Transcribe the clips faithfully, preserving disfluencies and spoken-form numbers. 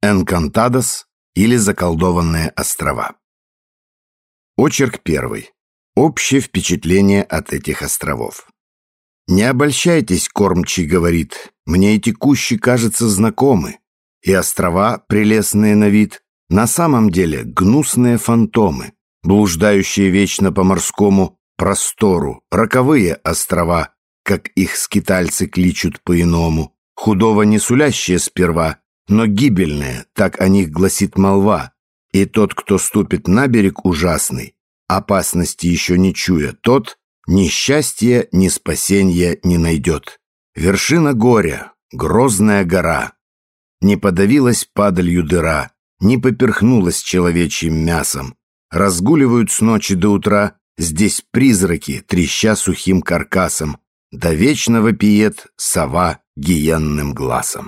Энкантадос или Заколдованные острова. Очерк первый. Общее впечатление от этих островов. «Не обольщайтесь, кормчий говорит, мне эти кущи, кажется, знакомы, и острова, прелестные на вид, на самом деле гнусные фантомы, блуждающие вечно по морскому простору, роковые острова, как их скитальцы кличут по-иному, худого не сулящие сперва, но гибельные, так о них гласит молва, и тот, кто ступит на берег ужасный, опасности еще не чуя, тот ни счастья, ни спасения не найдет. Вершина горя, грозная гора, не подавилась падалью дыра, не поперхнулась человечьим мясом, разгуливают с ночи до утра здесь призраки, треща сухим каркасом, до вечно вопиет сова гиенным глазом».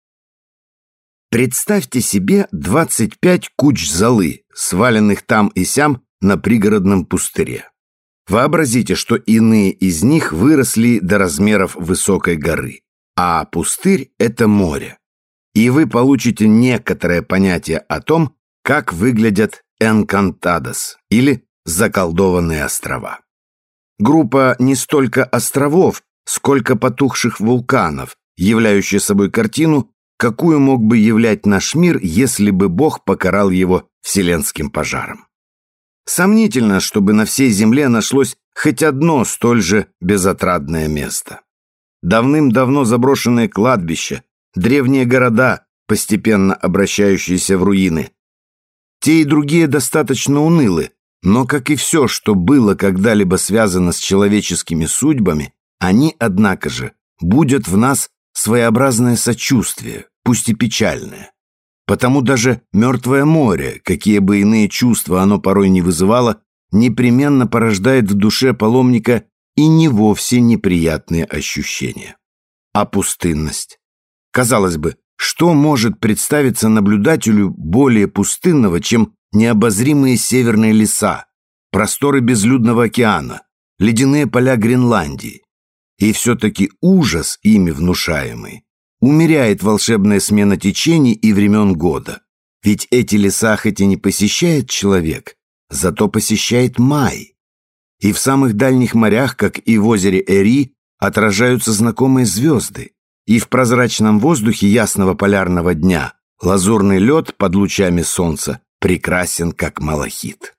Представьте себе двадцать пять куч золы, сваленных там и сям на пригородном пустыре. Вообразите, что иные из них выросли до размеров высокой горы, а пустырь — это море. И вы получите некоторое понятие о том, как выглядят Энкантадос или Заколдованные острова. Группа не столько островов, сколько потухших вулканов, являющая собой картину, какую мог бы являть наш мир, если бы Бог покарал его вселенским пожаром. Сомнительно, чтобы на всей земле нашлось хоть одно столь же безотрадное место. Давным-давно заброшенные кладбища, древние города, постепенно обращающиеся в руины. Те и другие достаточно унылы, но, как и все, что было когда-либо связано с человеческими судьбами, они, однако же, будят в нас своеобразное сочувствие, пусть и печальное. Потому даже мертвое море, какие бы иные чувства оно порой не вызывало, непременно порождает в душе паломника и не вовсе неприятные ощущения. А пустынность? Казалось бы, что может представиться наблюдателю более пустынного, чем необозримые северные леса, просторы безлюдного океана, ледяные поля Гренландии? И все-таки ужас, ими внушаемый, умеряет волшебная смена течений и времен года. Ведь эти леса хоть и не посещает человек, зато посещает май. И в самых дальних морях, как и в озере Эри, отражаются знакомые звезды. И в прозрачном воздухе ясного полярного дня лазурный лед под лучами солнца прекрасен, как малахит.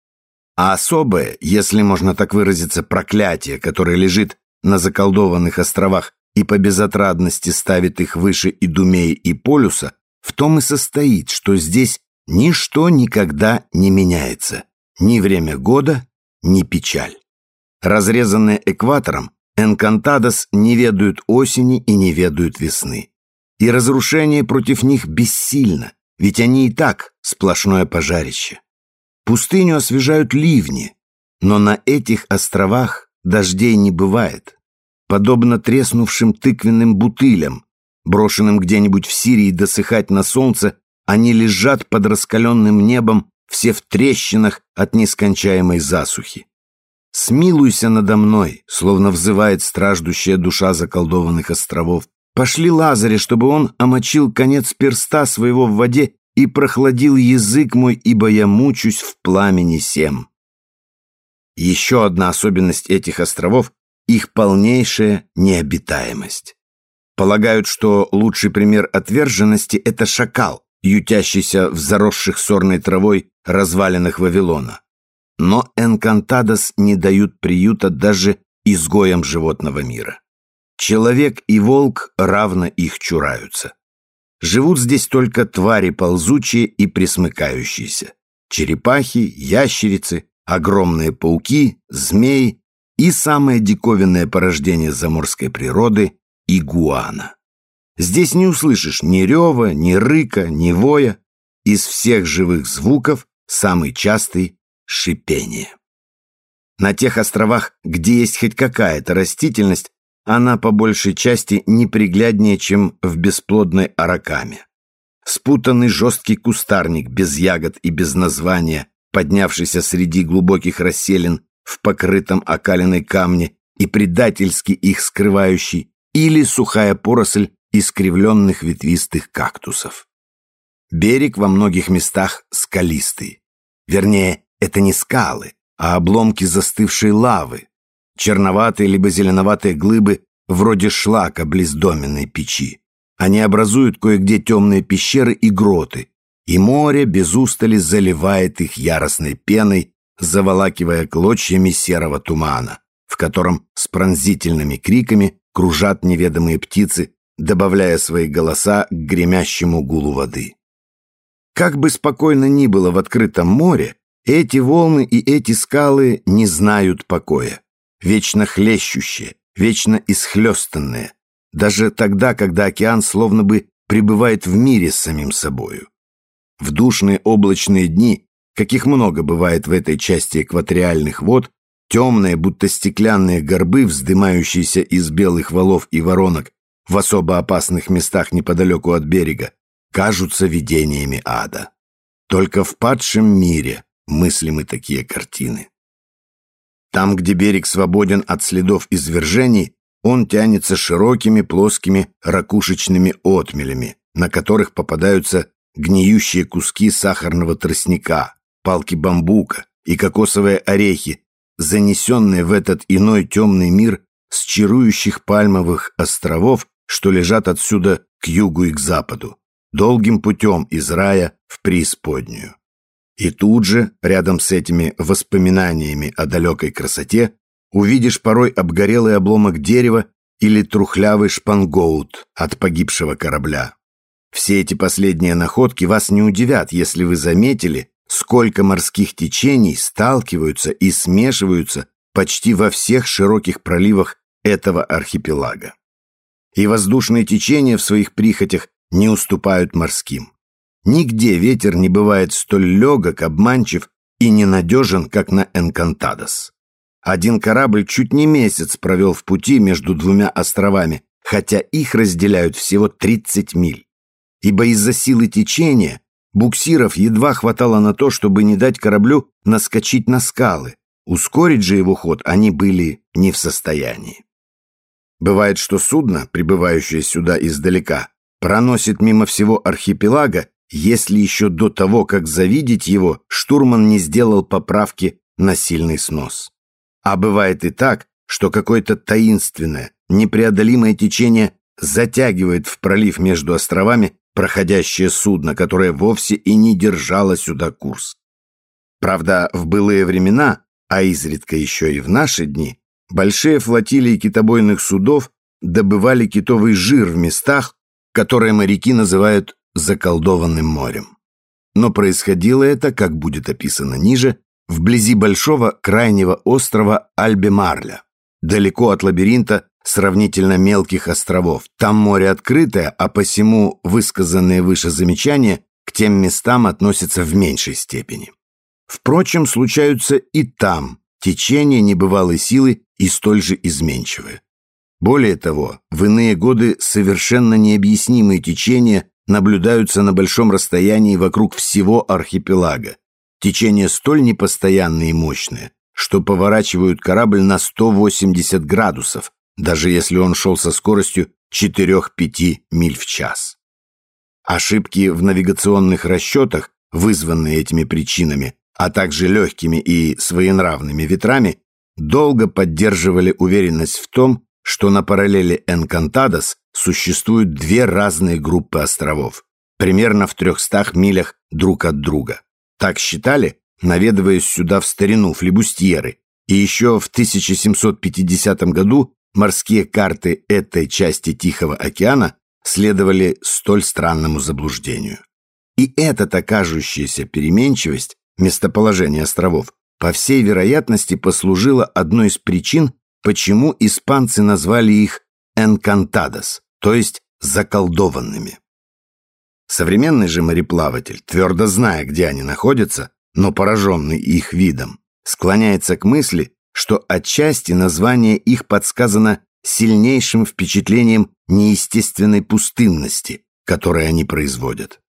А особое, если можно так выразиться, проклятие, которое лежит на заколдованных островах и по безотрадности ставит их выше Идумеи и Полюса, в том и состоит, что здесь ничто никогда не меняется, ни время года, ни печаль. Разрезанные экватором, Энкантадос не ведают осени и не ведают весны. И разрушение против них бессильно, ведь они и так сплошное пожарище. Пустыню освежают ливни, но на этих островах дождей не бывает. Подобно треснувшим тыквенным бутылям, брошенным где-нибудь в Сирии досыхать на солнце, они лежат под раскаленным небом, все в трещинах от нескончаемой засухи. «Смилуйся надо мной», словно взывает страждущая душа заколдованных островов. «Пошли Лазаря, чтобы он омочил конец перста своего в воде и прохладил язык мой, ибо я мучусь в пламени сем». Еще одна особенность этих островов — их полнейшая необитаемость. Полагают, что лучший пример отверженности — это шакал, ютящийся в заросших сорной травой развалинах Вавилона. Но Энкантадос не дают приюта даже изгоям животного мира. Человек и волк равно их чураются. Живут здесь только твари ползучие и пресмыкающиеся. Черепахи, ящерицы, огромные пауки, змеи и самое диковинное порождение заморской природы — игуана. Здесь не услышишь ни рева, ни рыка, ни воя. Из всех живых звуков самый частый — шипение. На тех островах, где есть хоть какая-то растительность, она по большей части непригляднее, чем в бесплодной Аракаме. Спутанный жесткий кустарник без ягод и без названия, поднявшийся среди глубоких расселин в покрытом окалиной камне и предательски их скрывающий, или сухая поросль искривленных ветвистых кактусов. Берег во многих местах скалистый. Вернее, это не скалы, а обломки застывшей лавы. Черноватые либо зеленоватые глыбы вроде шлака близ доменной печи. Они образуют кое-где темные пещеры и гроты, и море без устали заливает их яростной пеной, заволакивая клочьями серого тумана, в котором с пронзительными криками кружат неведомые птицы, добавляя свои голоса к гремящему гулу воды. Как бы спокойно ни было в открытом море, эти волны и эти скалы не знают покоя, вечно хлещущие, вечно исхлестанные, даже тогда, когда океан словно бы пребывает в мире с самим собою. В душные облачные дни, каких много бывает в этой части экваториальных вод, темные, будто стеклянные горбы, вздымающиеся из белых валов и воронок в особо опасных местах неподалеку от берега, кажутся видениями ада. Только в падшем мире мыслимы такие картины. Там, где берег свободен от следов извержений, он тянется широкими плоскими ракушечными отмелями, на которых попадаются гниющие куски сахарного тростника, палки бамбука и кокосовые орехи, занесенные в этот иной темный мир с чарующих пальмовых островов, что лежат отсюда к югу и к западу, долгим путем из рая в преисподнюю. И тут же, рядом с этими воспоминаниями о далекой красоте, увидишь порой обгорелый обломок дерева или трухлявый шпангоут от погибшего корабля. Все эти последние находки вас не удивят, если вы заметили, сколько морских течений сталкиваются и смешиваются почти во всех широких проливах этого архипелага. И воздушные течения в своих прихотях не уступают морским. Нигде ветер не бывает столь легок, обманчив и ненадежен, как на Энкантадос. Один корабль чуть не месяц провел в пути между двумя островами, хотя их разделяют всего тридцать миль. Ибо из-за силы течения буксиров едва хватало на то, чтобы не дать кораблю наскочить на скалы. Ускорить же его ход они были не в состоянии. Бывает, что судно, прибывающее сюда издалека, проносит мимо всего архипелага, если еще до того, как завидеть его, штурман не сделал поправки на сильный снос. А бывает и так, что какое-то таинственное, непреодолимое течение затягивает в пролив между островами проходящее судно, которое вовсе и не держало сюда курс. Правда, в былые времена, а изредка еще и в наши дни, большие флотилии китобойных судов добывали китовый жир в местах, которые моряки называют заколдованным морем. Но происходило это, как будет описано ниже, вблизи большого крайнего острова Альбе-Марля, далеко от лабиринта сравнительно мелких островов. Там море открытое, а посему высказанные выше замечания к тем местам относятся в меньшей степени. Впрочем, случаются и там течения небывалой силы и столь же изменчивые. Более того, в иные годы совершенно необъяснимые течения наблюдаются на большом расстоянии вокруг всего архипелага. Течения столь непостоянные и мощные, что поворачивают корабль на сто восемьдесят градусов, даже если он шел со скоростью четыре-пять миль в час. Ошибки в навигационных расчетах, вызванные этими причинами, а также легкими и своенравными ветрами, долго поддерживали уверенность в том, что на параллели Энкантадос существуют две разные группы островов, примерно в трехстах милях друг от друга. Так считали, наведываясь сюда в старину флибустьеры, и еще в тысяча семьсот пятидесятом году морские карты этой части Тихого океана следовали столь странному заблуждению. И эта кажущаяся переменчивость местоположения островов по всей вероятности послужила одной из причин, почему испанцы назвали их «энкантадос», то есть «заколдованными». Современный же мореплаватель, твердо зная, где они находятся, но пораженный их видом, склоняется к мысли, что отчасти название их подсказано сильнейшим впечатлением неестественной пустынности, которое они производят.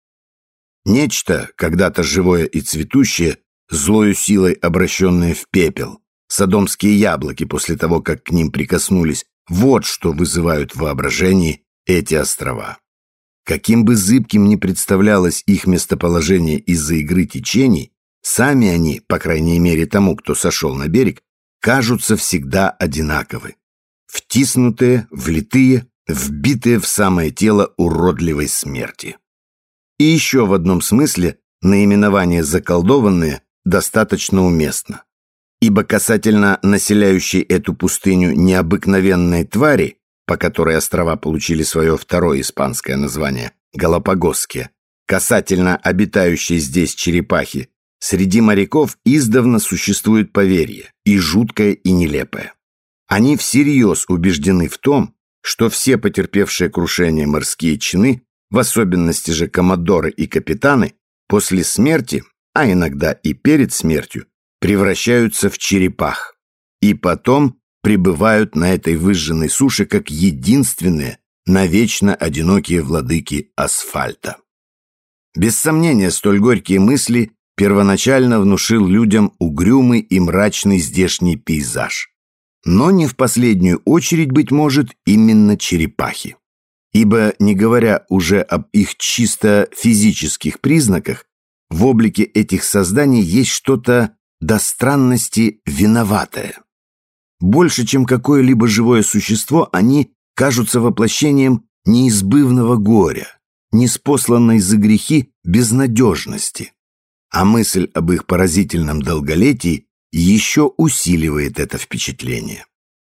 Нечто, когда-то живое и цветущее, злою силой обращенное в пепел, содомские яблоки после того, как к ним прикоснулись, вот что вызывают в воображении эти острова. Каким бы зыбким ни представлялось их местоположение из-за игры течений, сами они, по крайней мере тому, кто сошел на берег, кажутся всегда одинаковы. Втиснутые, влитые, вбитые в самое тело уродливой смерти. И еще в одном смысле наименование «заколдованные» достаточно уместно. Ибо касательно населяющей эту пустыню необыкновенной твари, по которой острова получили свое второе испанское название – Галапагосские, касательно обитающей здесь черепахи, среди моряков издавна существует поверье, и жуткое, и нелепое. Они всерьез убеждены в том, что все потерпевшие крушение морские чины, в особенности же коммодоры и капитаны, после смерти, а иногда и перед смертью, превращаются в черепах и потом пребывают на этой выжженной суше как единственные, навечно одинокие владыки асфальта. Без сомнения, столь горькие мысли первоначально внушил людям угрюмый и мрачный здешний пейзаж. Но не в последнюю очередь, быть может, именно черепахи. Ибо, не говоря уже об их чисто физических признаках, в облике этих созданий есть что-то до странности виноватое. Больше, чем какое-либо живое существо, они кажутся воплощением неизбывного горя, ниспосланной за грехи безнадежности. А мысль об их поразительном долголетии еще усиливает это впечатление.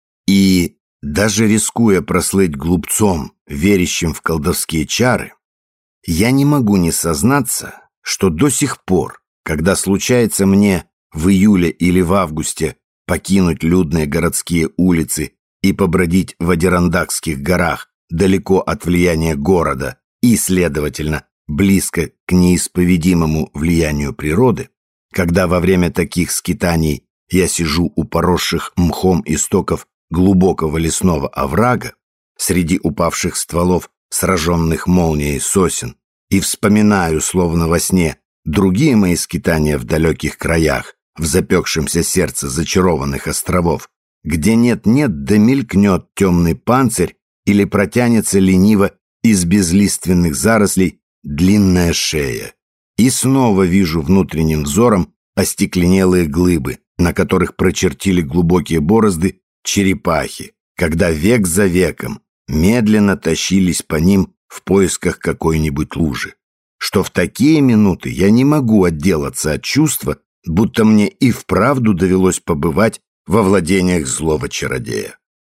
И, даже рискуя прослыть глупцом, верящим в колдовские чары, я не могу не сознаться, что до сих пор, когда случается мне в июле или в августе покинуть людные городские улицы и побродить в Адирандакских горах далеко от влияния города и, следовательно, близко к неисповедимому влиянию природы, когда во время таких скитаний я сижу у поросших мхом истоков глубокого лесного оврага, среди упавших стволов сраженных молнией сосен, и вспоминаю, словно во сне, другие мои скитания в далеких краях, в запекшемся сердце зачарованных островов, где нет-нет да мелькнет темный панцирь или протянется лениво из безлиственных зарослей длинная шея. И снова вижу внутренним взором остекленелые глыбы, на которых прочертили глубокие борозды черепахи, когда век за веком медленно тащились по ним в поисках какой-нибудь лужи. Что в такие минуты я не могу отделаться от чувства, будто мне и вправду довелось побывать во владениях злого чародея.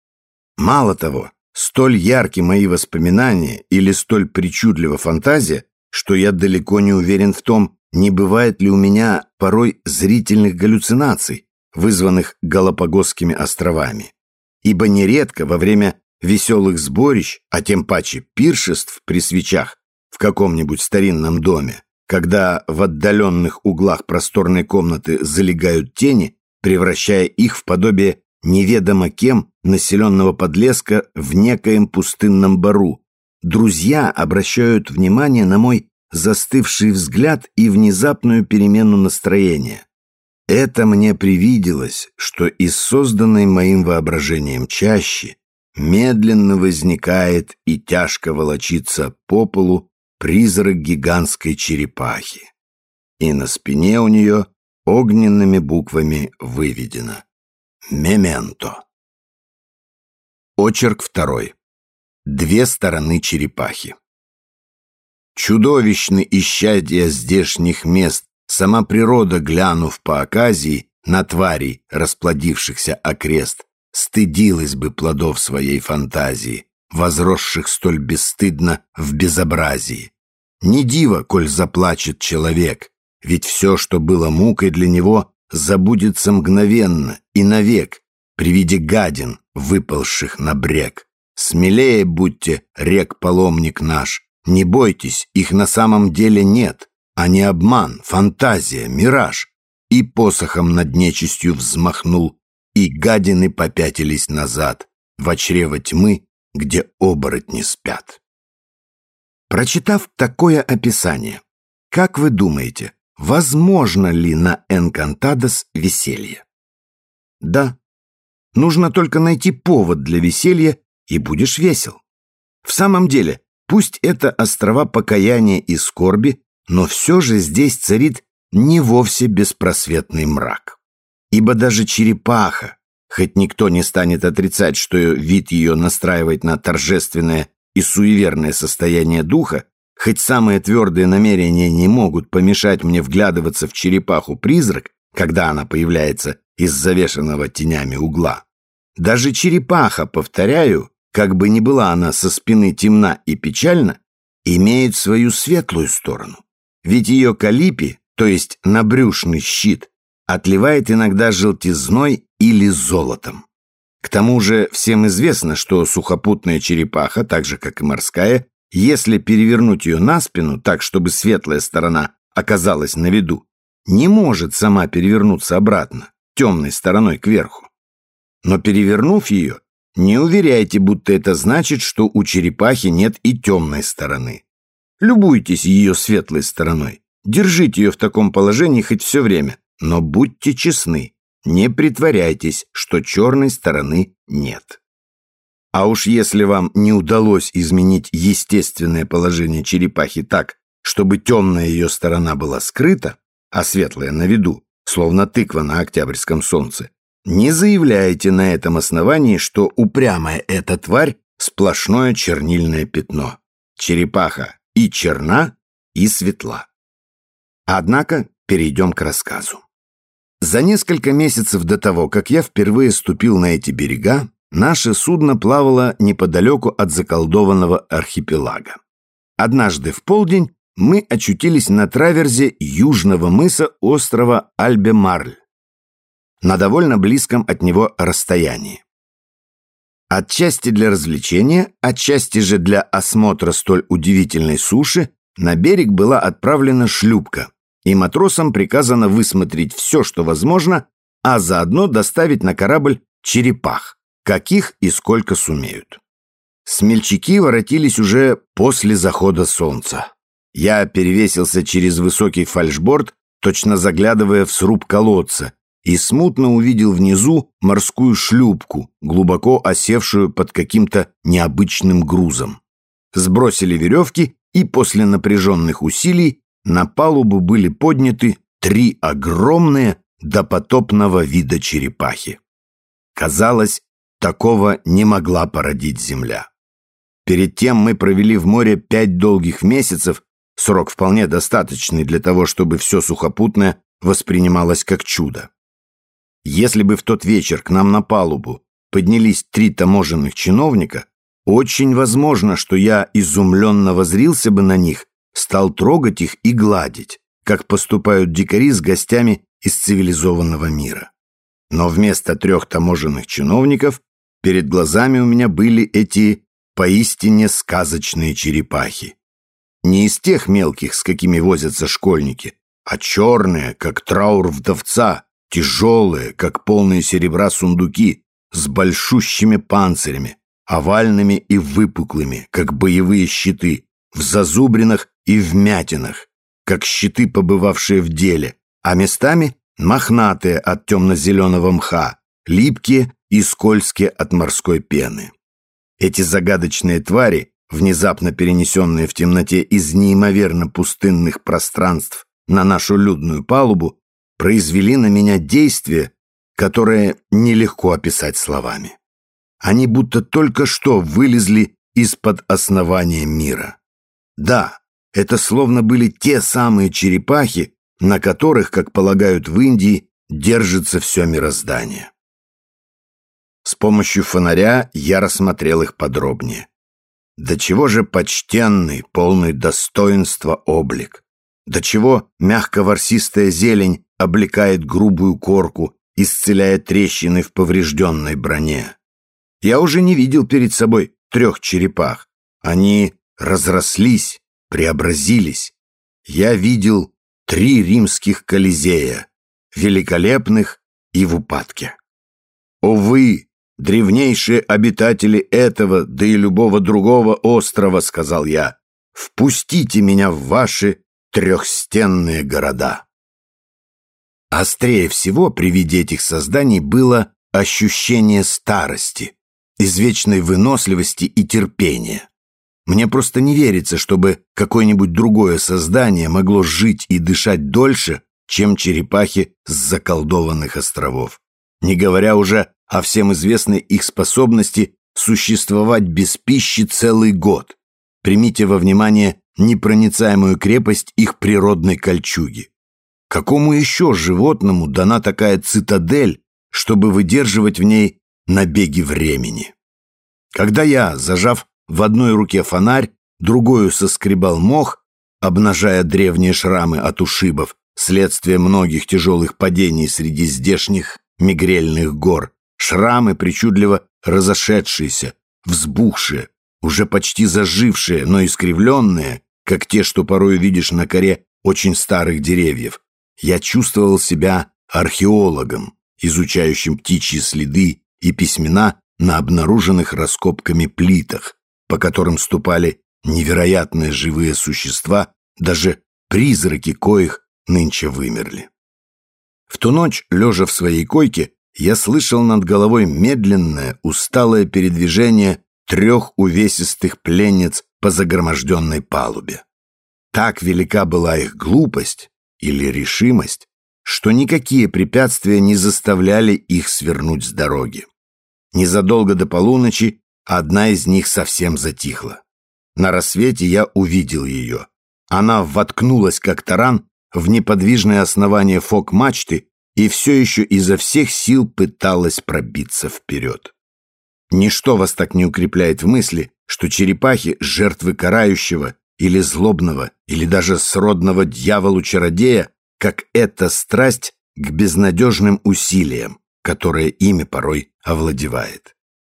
Мало того, столь ярки мои воспоминания или столь причудлива фантазия, что я далеко не уверен в том, не бывает ли у меня порой зрительных галлюцинаций, вызванных Галапагосскими островами. Ибо нередко во время веселых сборищ, а тем паче пиршеств при свечах в каком-нибудь старинном доме, когда в отдаленных углах просторной комнаты залегают тени, превращая их в подобие неведомо кем населенного подлеска в некоем пустынном бару, друзья обращают внимание на мой застывший взгляд и внезапную перемену настроения. Это мне привиделось, что из созданной моим воображением чащи медленно возникает и тяжко волочится по полу призрак гигантской черепахи. И на спине у нее огненными буквами выведено «Мементо». Очерк второй. Две стороны черепахи. Чудовищны исчадия здешних мест, сама природа, глянув по оказии на тварей, расплодившихся окрест, стыдилась бы плодов своей фантазии, возросших столь бесстыдно в безобразии. Не диво, коль заплачет человек, ведь все, что было мукой для него, забудется мгновенно и навек при виде гадин, выползших на брег. Смелее будьте, рек-паломник наш, не бойтесь, их на самом деле нет, а не обман, фантазия, мираж. И посохом над нечистью взмахнул, и гадины попятились назад, во чрево тьмы, где оборотни спят. Прочитав такое описание, как вы думаете, возможно ли на Энкантадос веселье? Да. Нужно только найти повод для веселья, и будешь весел. В самом деле, Пусть это острова покаяния и скорби, но все же здесь царит не вовсе беспросветный мрак. Ибо даже черепаха, хоть никто не станет отрицать, что вид ее настраивает на торжественное и суеверное состояние духа, хоть самые твердые намерения не могут помешать мне вглядываться в черепаху-призрак, когда она появляется из завешенного тенями угла. Даже черепаха, повторяю, как бы ни была она со спины темна и печальна, имеет свою светлую сторону. Ведь ее калипи, то есть набрюшный щит, отливает иногда желтизной или золотом. К тому же всем известно, что сухопутная черепаха, так же как и морская, если перевернуть ее на спину так, чтобы светлая сторона оказалась на виду, не может сама перевернуться обратно, темной стороной кверху. Но перевернув ее, не уверяйте, будто это значит, что у черепахи нет и темной стороны. Любуйтесь ее светлой стороной, держите ее в таком положении хоть все время, но будьте честны, не притворяйтесь, что черной стороны нет. А уж если вам не удалось изменить естественное положение черепахи так, чтобы темная ее сторона была скрыта, а светлая на виду, словно тыква на октябрьском солнце, не заявляйте на этом основании, что упрямая эта тварь – сплошное чернильное пятно. Черепаха и черна, и светла. Однако перейдем к рассказу. За несколько месяцев до того, как я впервые ступил на эти берега, наше судно плавало неподалеку от заколдованного архипелага. Однажды в полдень мы очутились на траверзе южного мыса острова Альбе-Марль, на довольно близком от него расстоянии. Отчасти для развлечения, отчасти же для осмотра столь удивительной суши, на берег была отправлена шлюпка, и матросам приказано высмотреть все, что возможно, а заодно доставить на корабль черепах, каких и сколько сумеют. Смельчаки воротились уже после захода солнца. Я перевесился через высокий фальшборд, точно заглядывая в сруб колодца, и смутно увидел внизу морскую шлюпку, глубоко осевшую под каким-то необычным грузом. Сбросили веревки, и после напряженных усилий на палубу были подняты три огромные допотопного вида черепахи. Казалось, такого не могла породить земля. Перед тем мы провели в море пять долгих месяцев, срок вполне достаточный для того, чтобы все сухопутное воспринималось как чудо. Если бы в тот вечер к нам на палубу поднялись три таможенных чиновника, очень возможно, что я изумленно воззрился бы на них, стал трогать их и гладить, как поступают дикари с гостями из цивилизованного мира. Но вместо трех таможенных чиновников перед глазами у меня были эти поистине сказочные черепахи. Не из тех мелких, с какими возятся школьники, а черные, как траур вдовца, тяжелые, как полные серебра сундуки, с большущими панцирями, овальными и выпуклыми, как боевые щиты, в зазубринах и вмятинах, как щиты, побывавшие в деле, а местами мохнатые от темно-зеленого мха, липкие и скользкие от морской пены. Эти загадочные твари, внезапно перенесенные в темноте из неимоверно пустынных пространств на нашу людную палубу, произвели на меня действие, которое нелегко описать словами. Они будто только что вылезли из-под основания мира. Да, это словно были те самые черепахи, на которых, как полагают в Индии, держится все мироздание. С помощью фонаря я рассмотрел их подробнее. До чего же почтенный, полный достоинства облик. До чего мягко-ворсистая зелень облекает грубую корку, исцеляя трещины в поврежденной броне. Я уже не видел перед собой трех черепах. Они разрослись, преобразились. Я видел три римских колизея, великолепных и в упадке. О вы, древнейшие обитатели этого, да и любого другого острова, сказал я, впустите меня в ваши трехстенные города. Острее всего при виде этих созданий было ощущение старости, извечной выносливости и терпения. Мне просто не верится, чтобы какое-нибудь другое создание могло жить и дышать дольше, чем черепахи с заколдованных островов. Не говоря уже о всем известной их способности существовать без пищи целый год. Примите во внимание непроницаемую крепость их природной кольчуги. Какому еще животному дана такая цитадель, чтобы выдерживать в ней набеги времени? Когда я, зажав в одной руке фонарь, другую соскребал мох, обнажая древние шрамы от ушибов, следствие многих тяжелых падений среди здешних мигрельных гор, шрамы причудливо разошедшиеся, взбухшие, уже почти зажившие, но искривленные, как те, что порой видишь на коре очень старых деревьев, я чувствовал себя археологом, изучающим птичьи следы и письмена на обнаруженных раскопками плитах, по которым ступали невероятные живые существа, даже призраки коих нынче вымерли. В ту ночь, лежа в своей койке, я слышал над головой медленное, усталое передвижение трех увесистых пленниц по загроможденной палубе. Так велика была их глупость или решимость, что никакие препятствия не заставляли их свернуть с дороги. Незадолго до полуночи одна из них совсем затихла. На рассвете я увидел ее. Она воткнулась, как таран, в неподвижное основание фок-мачты и все еще изо всех сил пыталась пробиться вперед. Ничто вас так не укрепляет в мысли, что черепахи — жертвы карающего или злобного, или даже сродного дьяволу-чародея, как эта страсть к безнадежным усилиям, которая ими порой овладевает.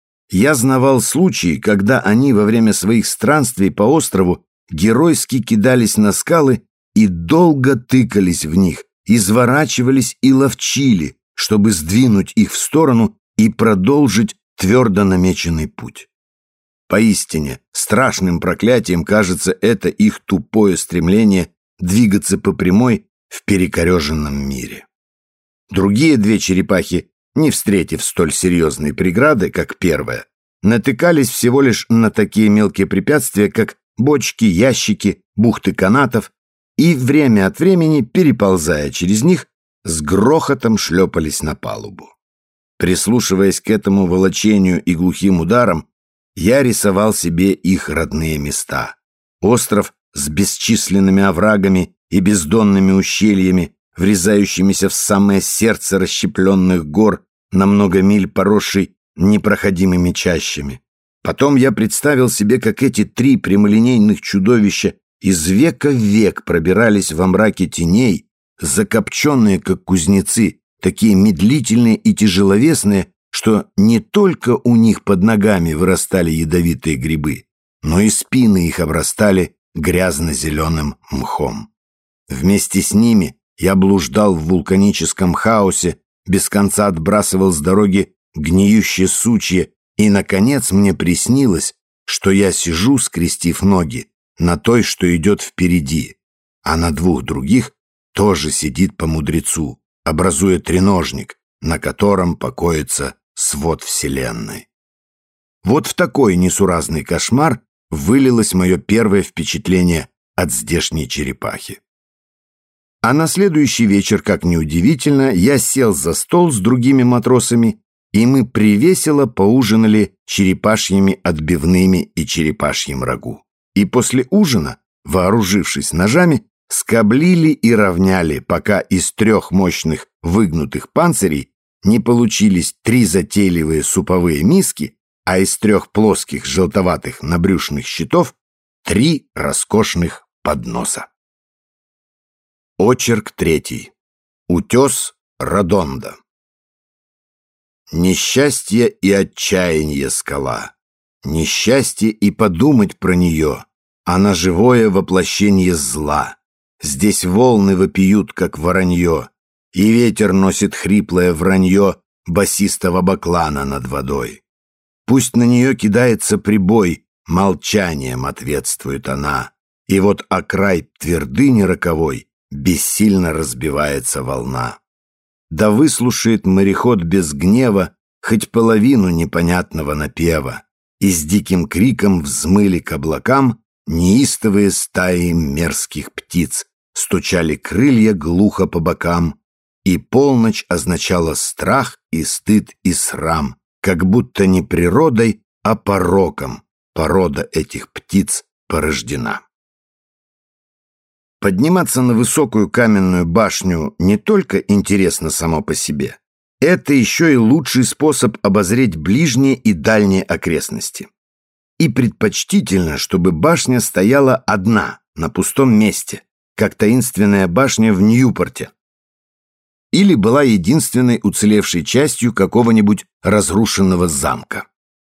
Я знавал случаи, когда они во время своих странствий по острову геройски кидались на скалы и долго тыкались в них, изворачивались и ловчили, чтобы сдвинуть их в сторону и продолжить твердо намеченный путь. Поистине, страшным проклятием кажется это их тупое стремление двигаться по прямой в перекореженном мире. Другие две черепахи, не встретив столь серьезной преграды, как первая, натыкались всего лишь на такие мелкие препятствия, как бочки, ящики, бухты канатов, и время от времени, переползая через них, с грохотом шлепались на палубу. Прислушиваясь к этому волочению и глухим ударам, я рисовал себе их родные места. Остров с бесчисленными оврагами и бездонными ущельями, врезающимися в самое сердце расщепленных гор, на много миль поросший непроходимыми чащами. Потом я представил себе, как эти три прямолинейных чудовища из века в век пробирались во мраке теней, закопченные, как кузнецы, такие медлительные и тяжеловесные, что не только у них под ногами вырастали ядовитые грибы, но и спины их обрастали грязно-зеленым мхом. Вместе с ними я блуждал в вулканическом хаосе, без конца отбрасывал с дороги гниющие сучья, и, наконец, мне приснилось, что я сижу, скрестив ноги, на той, что идет впереди, а на двух других тоже сидит по мудрецу, образуя треножник, на котором покоится свод вселенной. Вот в такой несуразный кошмар вылилось мое первое впечатление от здешней черепахи. А на следующий вечер, как ни удивительно, я сел за стол с другими матросами, и мы привесело поужинали черепашьими отбивными и черепашьим рагу. И после ужина, вооружившись ножами, скоблили и равняли, пока из трех мощных выгнутых панцирей не получились три затейливые суповые миски, а из трех плоских желтоватых набрюшных щитов три роскошных подноса. Очерк третий. Утес Родонда. Несчастье и отчаяние скала. Несчастье и подумать про нее. Она живое воплощение зла. Здесь волны вопиют, как воронье, и ветер носит хриплое вранье басистого баклана над водой. Пусть на нее кидается прибой, молчанием ответствует она, и вот о край твердыни роковой бессильно разбивается волна. Да выслушает мореход без гнева хоть половину непонятного напева, и с диким криком взмыли к облакам неистовые стаи мерзких птиц, стучали крылья глухо по бокам, и полночь означала страх и стыд и срам, как будто не природой, а пороком порода этих птиц порождена. Подниматься на высокую каменную башню не только интересно само по себе, это еще и лучший способ обозреть ближние и дальние окрестности. И предпочтительно, чтобы башня стояла одна, на пустом месте, как таинственная башня в Ньюпорте, или была единственной уцелевшей частью какого-нибудь разрушенного замка.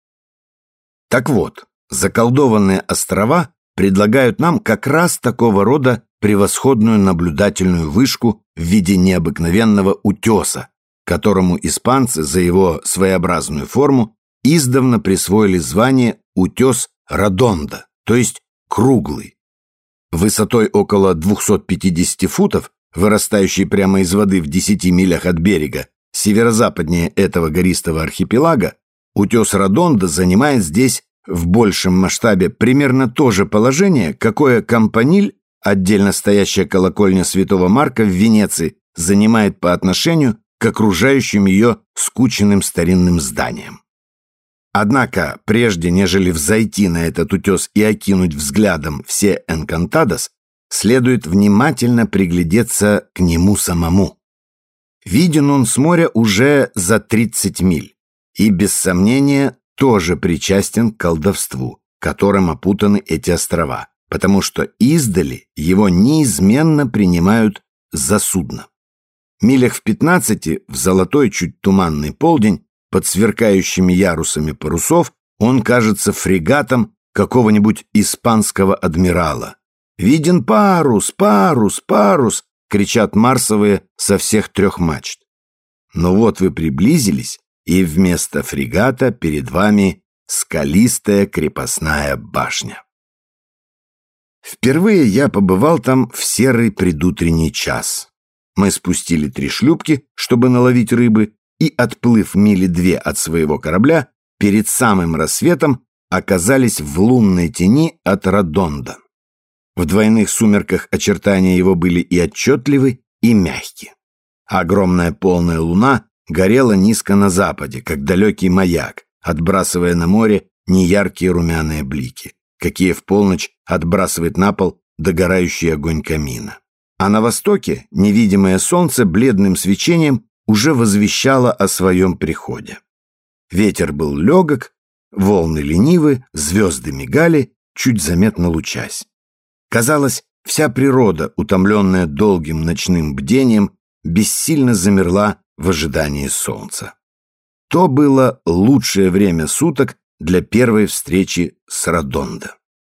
Так вот, заколдованные острова предлагают нам как раз такого рода превосходную наблюдательную вышку в виде необыкновенного утеса, которому испанцы за его своеобразную форму издавна присвоили звание «утес Редондо», то есть «круглый». Высотой около двухсот пятидесяти футов, вырастающий прямо из воды в десяти милях от берега, северо-западнее этого гористого архипелага, утес Редондо занимает здесь в большем масштабе примерно то же положение, какое Кампаниль, отдельно стоящая колокольня Святого Марка в Венеции, занимает по отношению к окружающим ее скученным старинным зданиям. Однако, прежде нежели взойти на этот утес и окинуть взглядом все Энкантадос, следует внимательно приглядеться к нему самому. Виден он с моря уже за тридцать миль и, без сомнения, тоже причастен к колдовству, которым опутаны эти острова, потому что издали его неизменно принимают за судно. Милях в пятнадцати, в золотой чуть туманный полдень, под сверкающими ярусами парусов, он кажется фрегатом какого-нибудь испанского адмирала. «Виден парус, парус, парус!» — кричат марсовые со всех трех мачт. Но вот вы приблизились, и вместо фрегата перед вами скалистая крепостная башня. Впервые я побывал там в серый предутренний час. Мы спустили три шлюпки, чтобы наловить рыбы, и, отплыв мили две от своего корабля, перед самым рассветом оказались в лунной тени от Редондо. В двойных сумерках очертания его были и отчетливы, и мягкие. Огромная полная луна горела низко на западе, как далекий маяк, отбрасывая на море неяркие румяные блики, какие в полночь отбрасывает на пол догорающий огонь камина. А на востоке невидимое солнце бледным свечением уже возвещало о своем приходе. Ветер был легок, волны ленивы, звезды мигали, чуть заметно лучась. Казалось, вся природа, утомленная долгим ночным бдением, бессильно замерла в ожидании солнца. То было лучшее время суток для первой встречи с Редондо.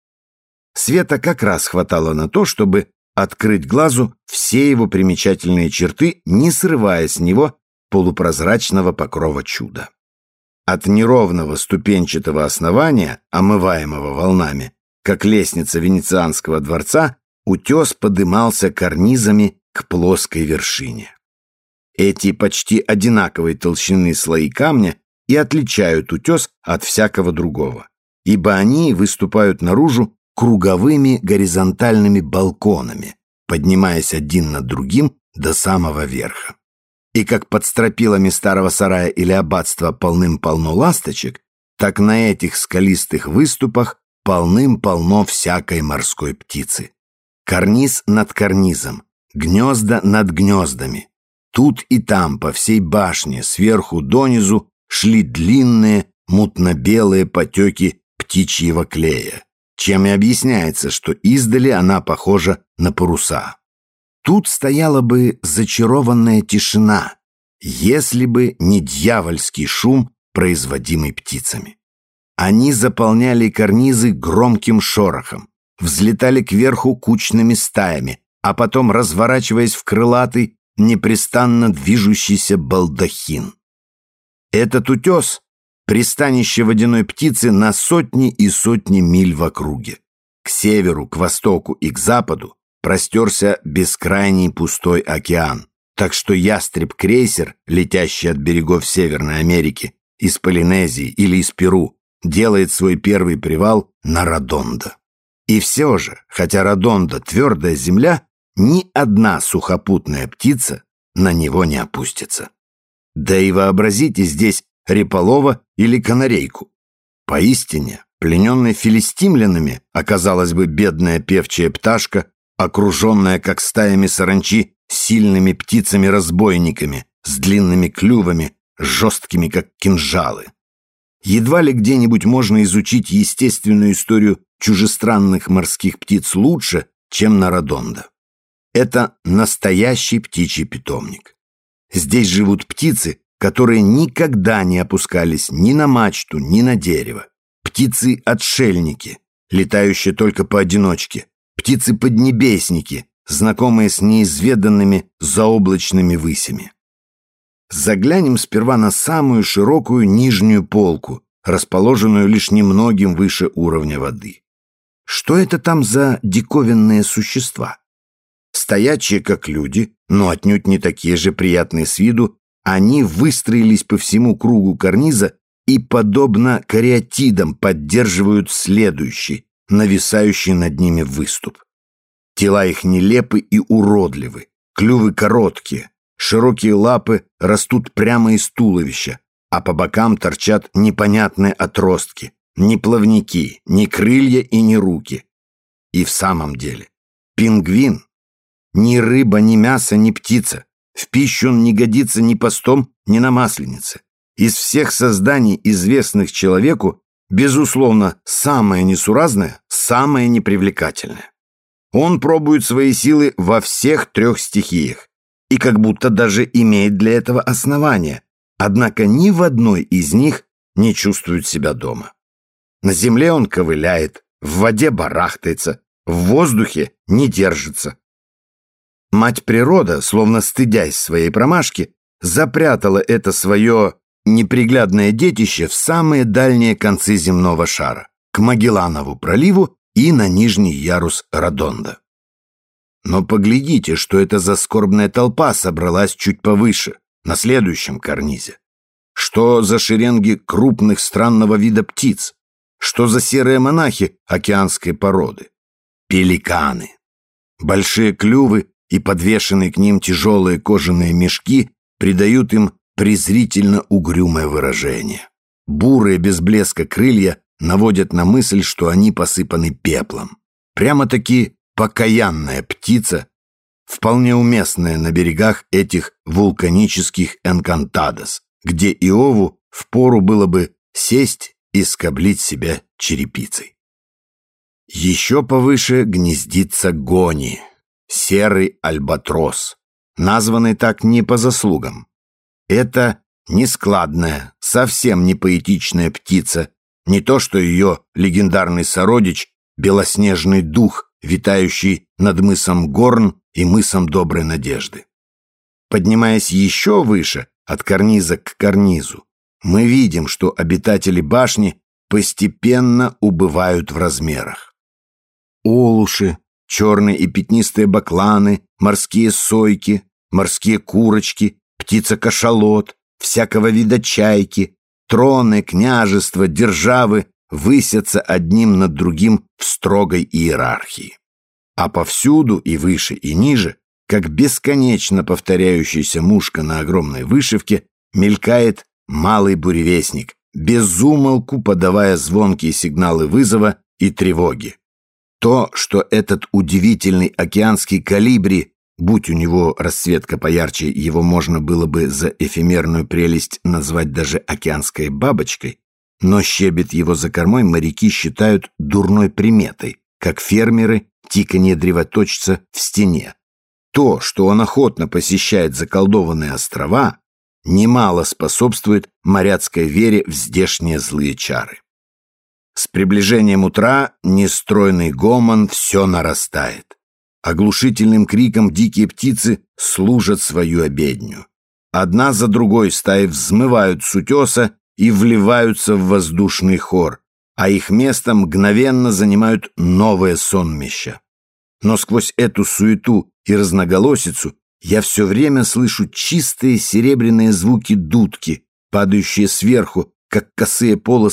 Света как раз хватало на то, чтобы открыть глазу все его примечательные черты, не срывая с него полупрозрачного покрова чуда. От неровного ступенчатого основания, омываемого волнами, как лестница Венецианского дворца, утес подымался карнизами к плоской вершине. Эти почти одинаковой толщины слои камня и отличают утес от всякого другого, ибо они выступают наружу круговыми горизонтальными балконами, поднимаясь один над другим до самого верха. И как под стропилами старого сарая или аббатства полным-полно ласточек, так на этих скалистых выступах полным-полно всякой морской птицы. Карниз над карнизом, гнезда над гнездами. Тут и там по всей башне, сверху донизу, шли длинные мутно-белые потеки птичьего клея, чем и объясняется, что издали она похожа на паруса. Тут стояла бы зачарованная тишина, если бы не дьявольский шум, производимый птицами. Они заполняли карнизы громким шорохом, взлетали кверху кучными стаями, а потом разворачиваясь в крылатый, непрестанно движущийся балдахин. Этот утес — пристанище водяной птицы на сотни и сотни миль в округе. К северу, к востоку и к западу простерся бескрайний пустой океан, так что ястреб-крейсер, летящий от берегов Северной Америки, из Полинезии или из Перу, делает свой первый привал на Родондо. И все же, хотя Родондо — твердая земля, ни одна сухопутная птица на него не опустится. Да и вообразите здесь реполова или канарейку. Поистине, плененная филистимлянами оказалась бы бедная певчая пташка, окруженная, как стаями саранчи, сильными птицами-разбойниками, с длинными клювами, жесткими, как кинжалы. Едва ли где-нибудь можно изучить естественную историю чужестранных морских птиц лучше, чем на Родондо. Это настоящий птичий питомник. Здесь живут птицы, которые никогда не опускались ни на мачту, ни на дерево. Птицы-отшельники, летающие только поодиночке. Птицы-поднебесники, знакомые с неизведанными заоблачными высями. Заглянем сперва на самую широкую нижнюю полку, расположенную лишь немногим выше уровня воды. Что это там за диковинные существа? Стоячие, как люди, но отнюдь не такие же приятные с виду, они выстроились по всему кругу карниза и, подобно кариатидам, поддерживают следующий, нависающий над ними выступ. Тела их нелепы и уродливы, клювы короткие, широкие лапы растут прямо из туловища, а по бокам торчат непонятные отростки, ни плавники, ни крылья и ни руки. И в самом деле, пингвин ни рыба, ни мясо, ни птица. В пищу он не годится ни постом, ни на масленице. Из всех созданий, известных человеку, безусловно, самое несуразное, самое непривлекательное. Он пробует свои силы во всех трех стихиях и как будто даже имеет для этого основания, однако ни в одной из них не чувствует себя дома. На земле он ковыляет, в воде барахтается, в воздухе не держится. Мать природа, словно стыдясь своей промашки, запрятала это свое неприглядное детище в самые дальние концы земного шара, к Магелланову проливу и на нижний ярус Родондо. Но поглядите, что это за скорбная толпа собралась чуть повыше, на следующем карнизе. Что за шеренги крупных странного вида птиц? Что за серые монахи океанской породы? Пеликаны. Большие клювы и подвешенные к ним тяжелые кожаные мешки придают им презрительно угрюмое выражение. Бурые без блеска крылья наводят на мысль, что они посыпаны пеплом. Прямо-таки покаянная птица, вполне уместная на берегах этих вулканических Энкантадос, где Иову впору было бы сесть и скоблить себя черепицей. Еще повыше гнездится гони, серый альбатрос, названный так не по заслугам. Это нескладная, совсем не поэтичная птица, не то что ее легендарный сородич, белоснежный дух, витающий над мысом Горн и мысом Доброй Надежды. Поднимаясь еще выше, от карниза к карнизу, мы видим, что обитатели башни постепенно убывают в размерах. Олуши, черные и пятнистые бакланы, морские сойки, морские курочки, птица-кашалот, всякого вида чайки, троны, княжества, державы высятся одним над другим в строгой иерархии. А повсюду, и выше, и ниже, как бесконечно повторяющаяся мушка на огромной вышивке, мелькает малый буревестник, без умолку подавая звонкие сигналы вызова и тревоги. То, что этот удивительный океанский колибри, будь у него расцветка поярче, его можно было бы за эфемерную прелесть назвать даже океанской бабочкой, но щебет его за кормой моряки считают дурной приметой, как фермеры тиканье древоточца в стене. То, что он охотно посещает заколдованные острова, немало способствует моряцкой вере в здешние злые чары. С приближением утра нестройный гомон все нарастает. Оглушительным криком дикие птицы служат свою обедню. Одна за другой стаи взмывают с утеса и вливаются в воздушный хор, а их место мгновенно занимают новые сонмища. Но сквозь эту суету и разноголосицу я все время слышу чистые серебряные звуки дудки, падающие сверху, как косые полосы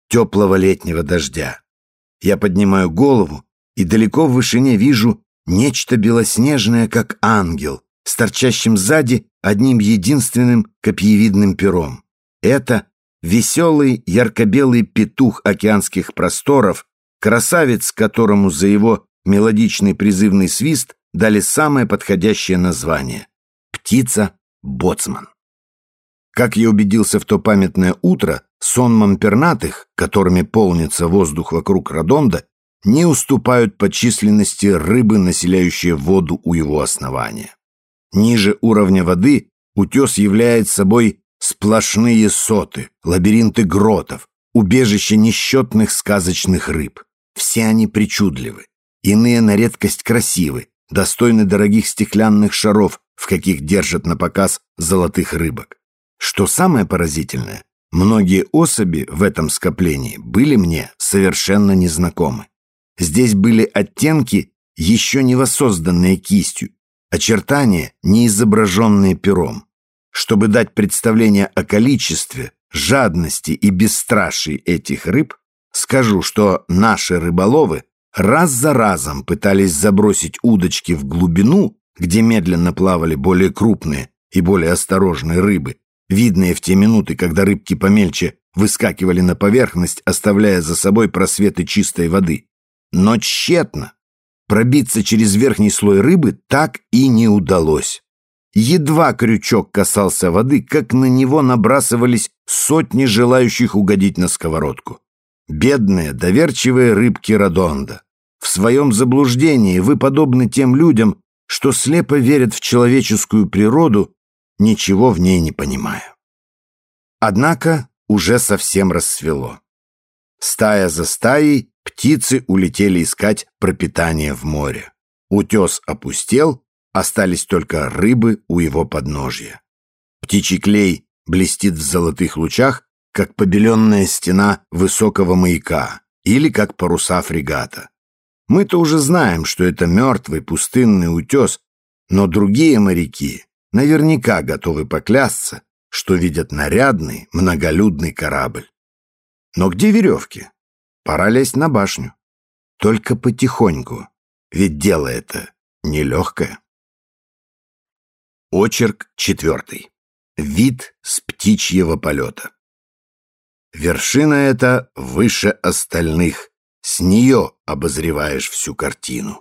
теплого летнего дождя. Я поднимаю голову и далеко в вышине вижу нечто белоснежное, как ангел, с торчащим сзади одним единственным копьевидным пером. Это веселый ярко-белый петух океанских просторов, красавец, которому за его мелодичный призывный свист дали самое подходящее название — птица-боцман. Как я убедился в то памятное утро, сонмам пернатых, которыми полнится воздух вокруг Родонда, не уступают по численности рыбы, населяющие воду у его основания. Ниже уровня воды утес является собой сплошные соты, лабиринты гротов, убежище несчетных сказочных рыб. Все они причудливы, иные на редкость красивы, достойны дорогих стеклянных шаров, в каких держат на показ золотых рыбок. Что самое поразительное, многие особи в этом скоплении были мне совершенно незнакомы. Здесь были оттенки, еще не воссозданные кистью, очертания, не изображенные пером. Чтобы дать представление о количестве, жадности и бесстрашии этих рыб, скажу, что наши рыболовы раз за разом пытались забросить удочки в глубину, где медленно плавали более крупные и более осторожные рыбы, видные в те минуты, когда рыбки помельче выскакивали на поверхность, оставляя за собой просветы чистой воды. Но тщетно. Пробиться через верхний слой рыбы так и не удалось. Едва крючок касался воды, как на него набрасывались сотни желающих угодить на сковородку. Бедные, доверчивые рыбки Родонда. В своем заблуждении вы подобны тем людям, что слепо верят в человеческую природу, ничего в ней не понимая. Однако уже совсем рассвело. Стая за стаей птицы улетели искать пропитание в море. Утес опустел, остались только рыбы у его подножья. Птичий клей блестит в золотых лучах, как побеленная стена высокого маяка или как паруса фрегата. Мы-то уже знаем, что это мертвый пустынный утес, но другие моряки наверняка готовы поклясться, что видят нарядный многолюдный корабль. Но где веревки? Пора лезть на башню. Только потихоньку, ведь дело это нелегкое. Очерк четвертый. Вид с птичьего полета. Вершина эта выше остальных, с нее обозреваешь всю картину.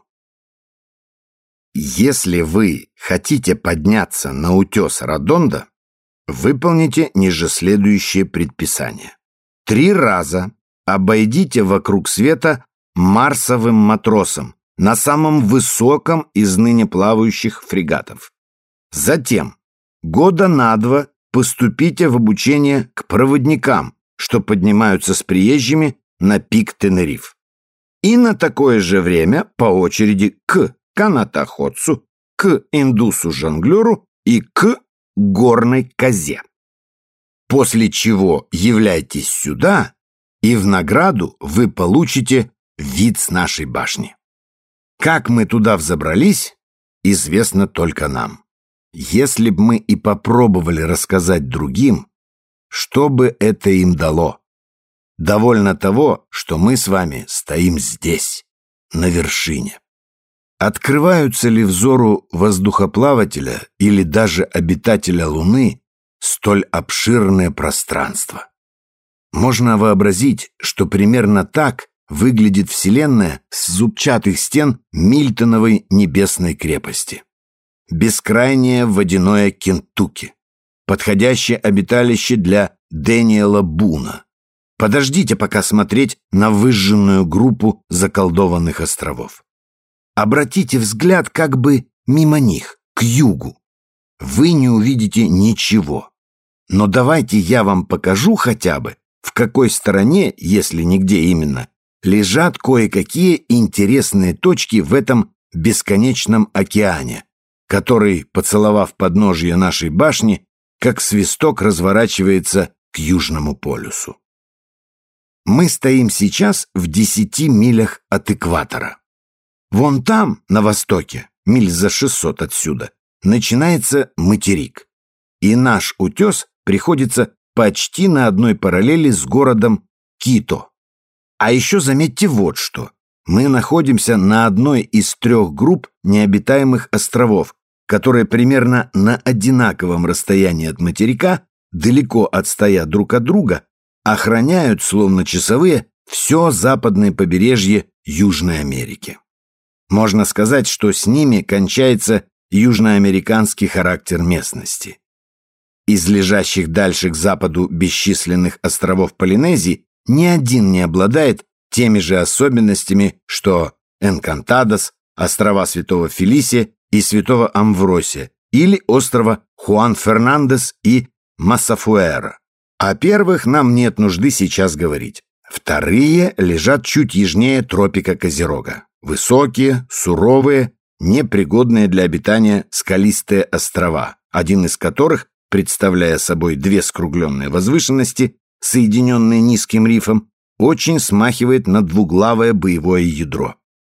Если вы хотите подняться на утес Родонда, выполните ниже следующее предписание. Три раза обойдите вокруг света марсовым матросом на самом высоком из ныне плавающих фрегатов. Затем года на два поступите в обучение к проводникам, что поднимаются с приезжими на пик Тенериф. И на такое же время по очереди к канатоходцу, к индусу-жонглеру и к горной козе. После чего являйтесь сюда, и в награду вы получите вид с нашей башни. Как мы туда взобрались, известно только нам. Если б мы и попробовали рассказать другим, что бы это им дало? Довольно того, что мы с вами стоим здесь, на вершине. Открываются ли взору воздухоплавателя или даже обитателя Луны столь обширное пространство? Можно вообразить, что примерно так выглядит Вселенная с зубчатых стен Мильтоновой небесной крепости. Бескрайнее водяное Кентукки, подходящее обиталище для Дэниела Буна. Подождите пока смотреть на выжженную группу заколдованных островов. Обратите взгляд как бы мимо них, к югу. Вы не увидите ничего. Но давайте я вам покажу хотя бы, в какой стороне, если нигде именно, лежат кое-какие интересные точки в этом бесконечном океане, который, поцеловав подножье нашей башни, как свисток разворачивается к Южному полюсу. Мы стоим сейчас в десяти милях от экватора. Вон там, на востоке, миль за шестьсот отсюда, начинается материк. И наш утес приходится почти на одной параллели с городом Кито. А еще заметьте вот что. Мы находимся на одной из трех групп необитаемых островов, которые примерно на одинаковом расстоянии от материка, далеко отстоя друг от друга, охраняют, словно часовые, все западное побережье Южной Америки. Можно сказать, что с ними кончается южноамериканский характер местности. Из лежащих дальше к западу бесчисленных островов Полинезии ни один не обладает теми же особенностями, что Энкантадос, острова Святого Фелисия и Святого Амвросия, или острова Хуан-Фернандес и Массафуэра. О первых нам нет нужды сейчас говорить. Вторые лежат чуть южнее тропика Козерога. Высокие, суровые, непригодные для обитания скалистые острова, один из которых, представляя собой две скругленные возвышенности, соединенные низким рифом, очень смахивает на двуглавое боевое ядро.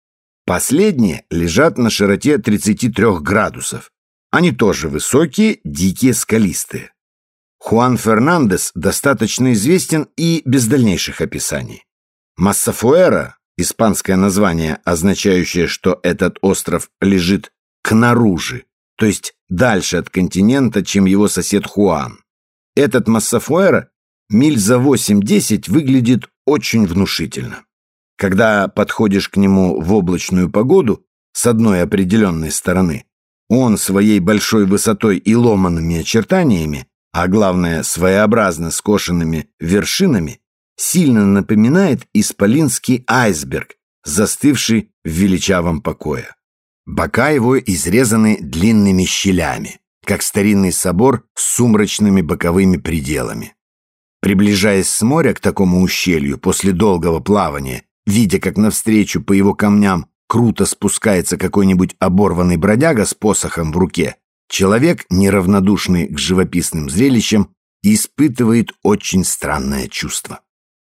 Последние лежат на широте тридцати трёх градусов. Они тоже высокие, дикие, скалистые. Хуан Фернандес достаточно известен и без дальнейших описаний. Массафуэра, испанское название, означающее, что этот остров лежит кнаружи, то есть дальше от континента, чем его сосед Хуан. Этот Массафуэра миль за восемь-десять выглядит очень внушительно. Когда подходишь к нему в облачную погоду с одной определенной стороны, он своей большой высотой и ломаными очертаниями, а главное своеобразно скошенными вершинами, сильно напоминает исполинский айсберг, застывший в величавом покое. Бока его изрезаны длинными щелями, как старинный собор с сумрачными боковыми пределами. Приближаясь с моря к такому ущелью после долгого плавания, видя, как навстречу по его камням круто спускается какой-нибудь оборванный бродяга с посохом в руке, человек, неравнодушный к живописным зрелищам, испытывает очень странное чувство.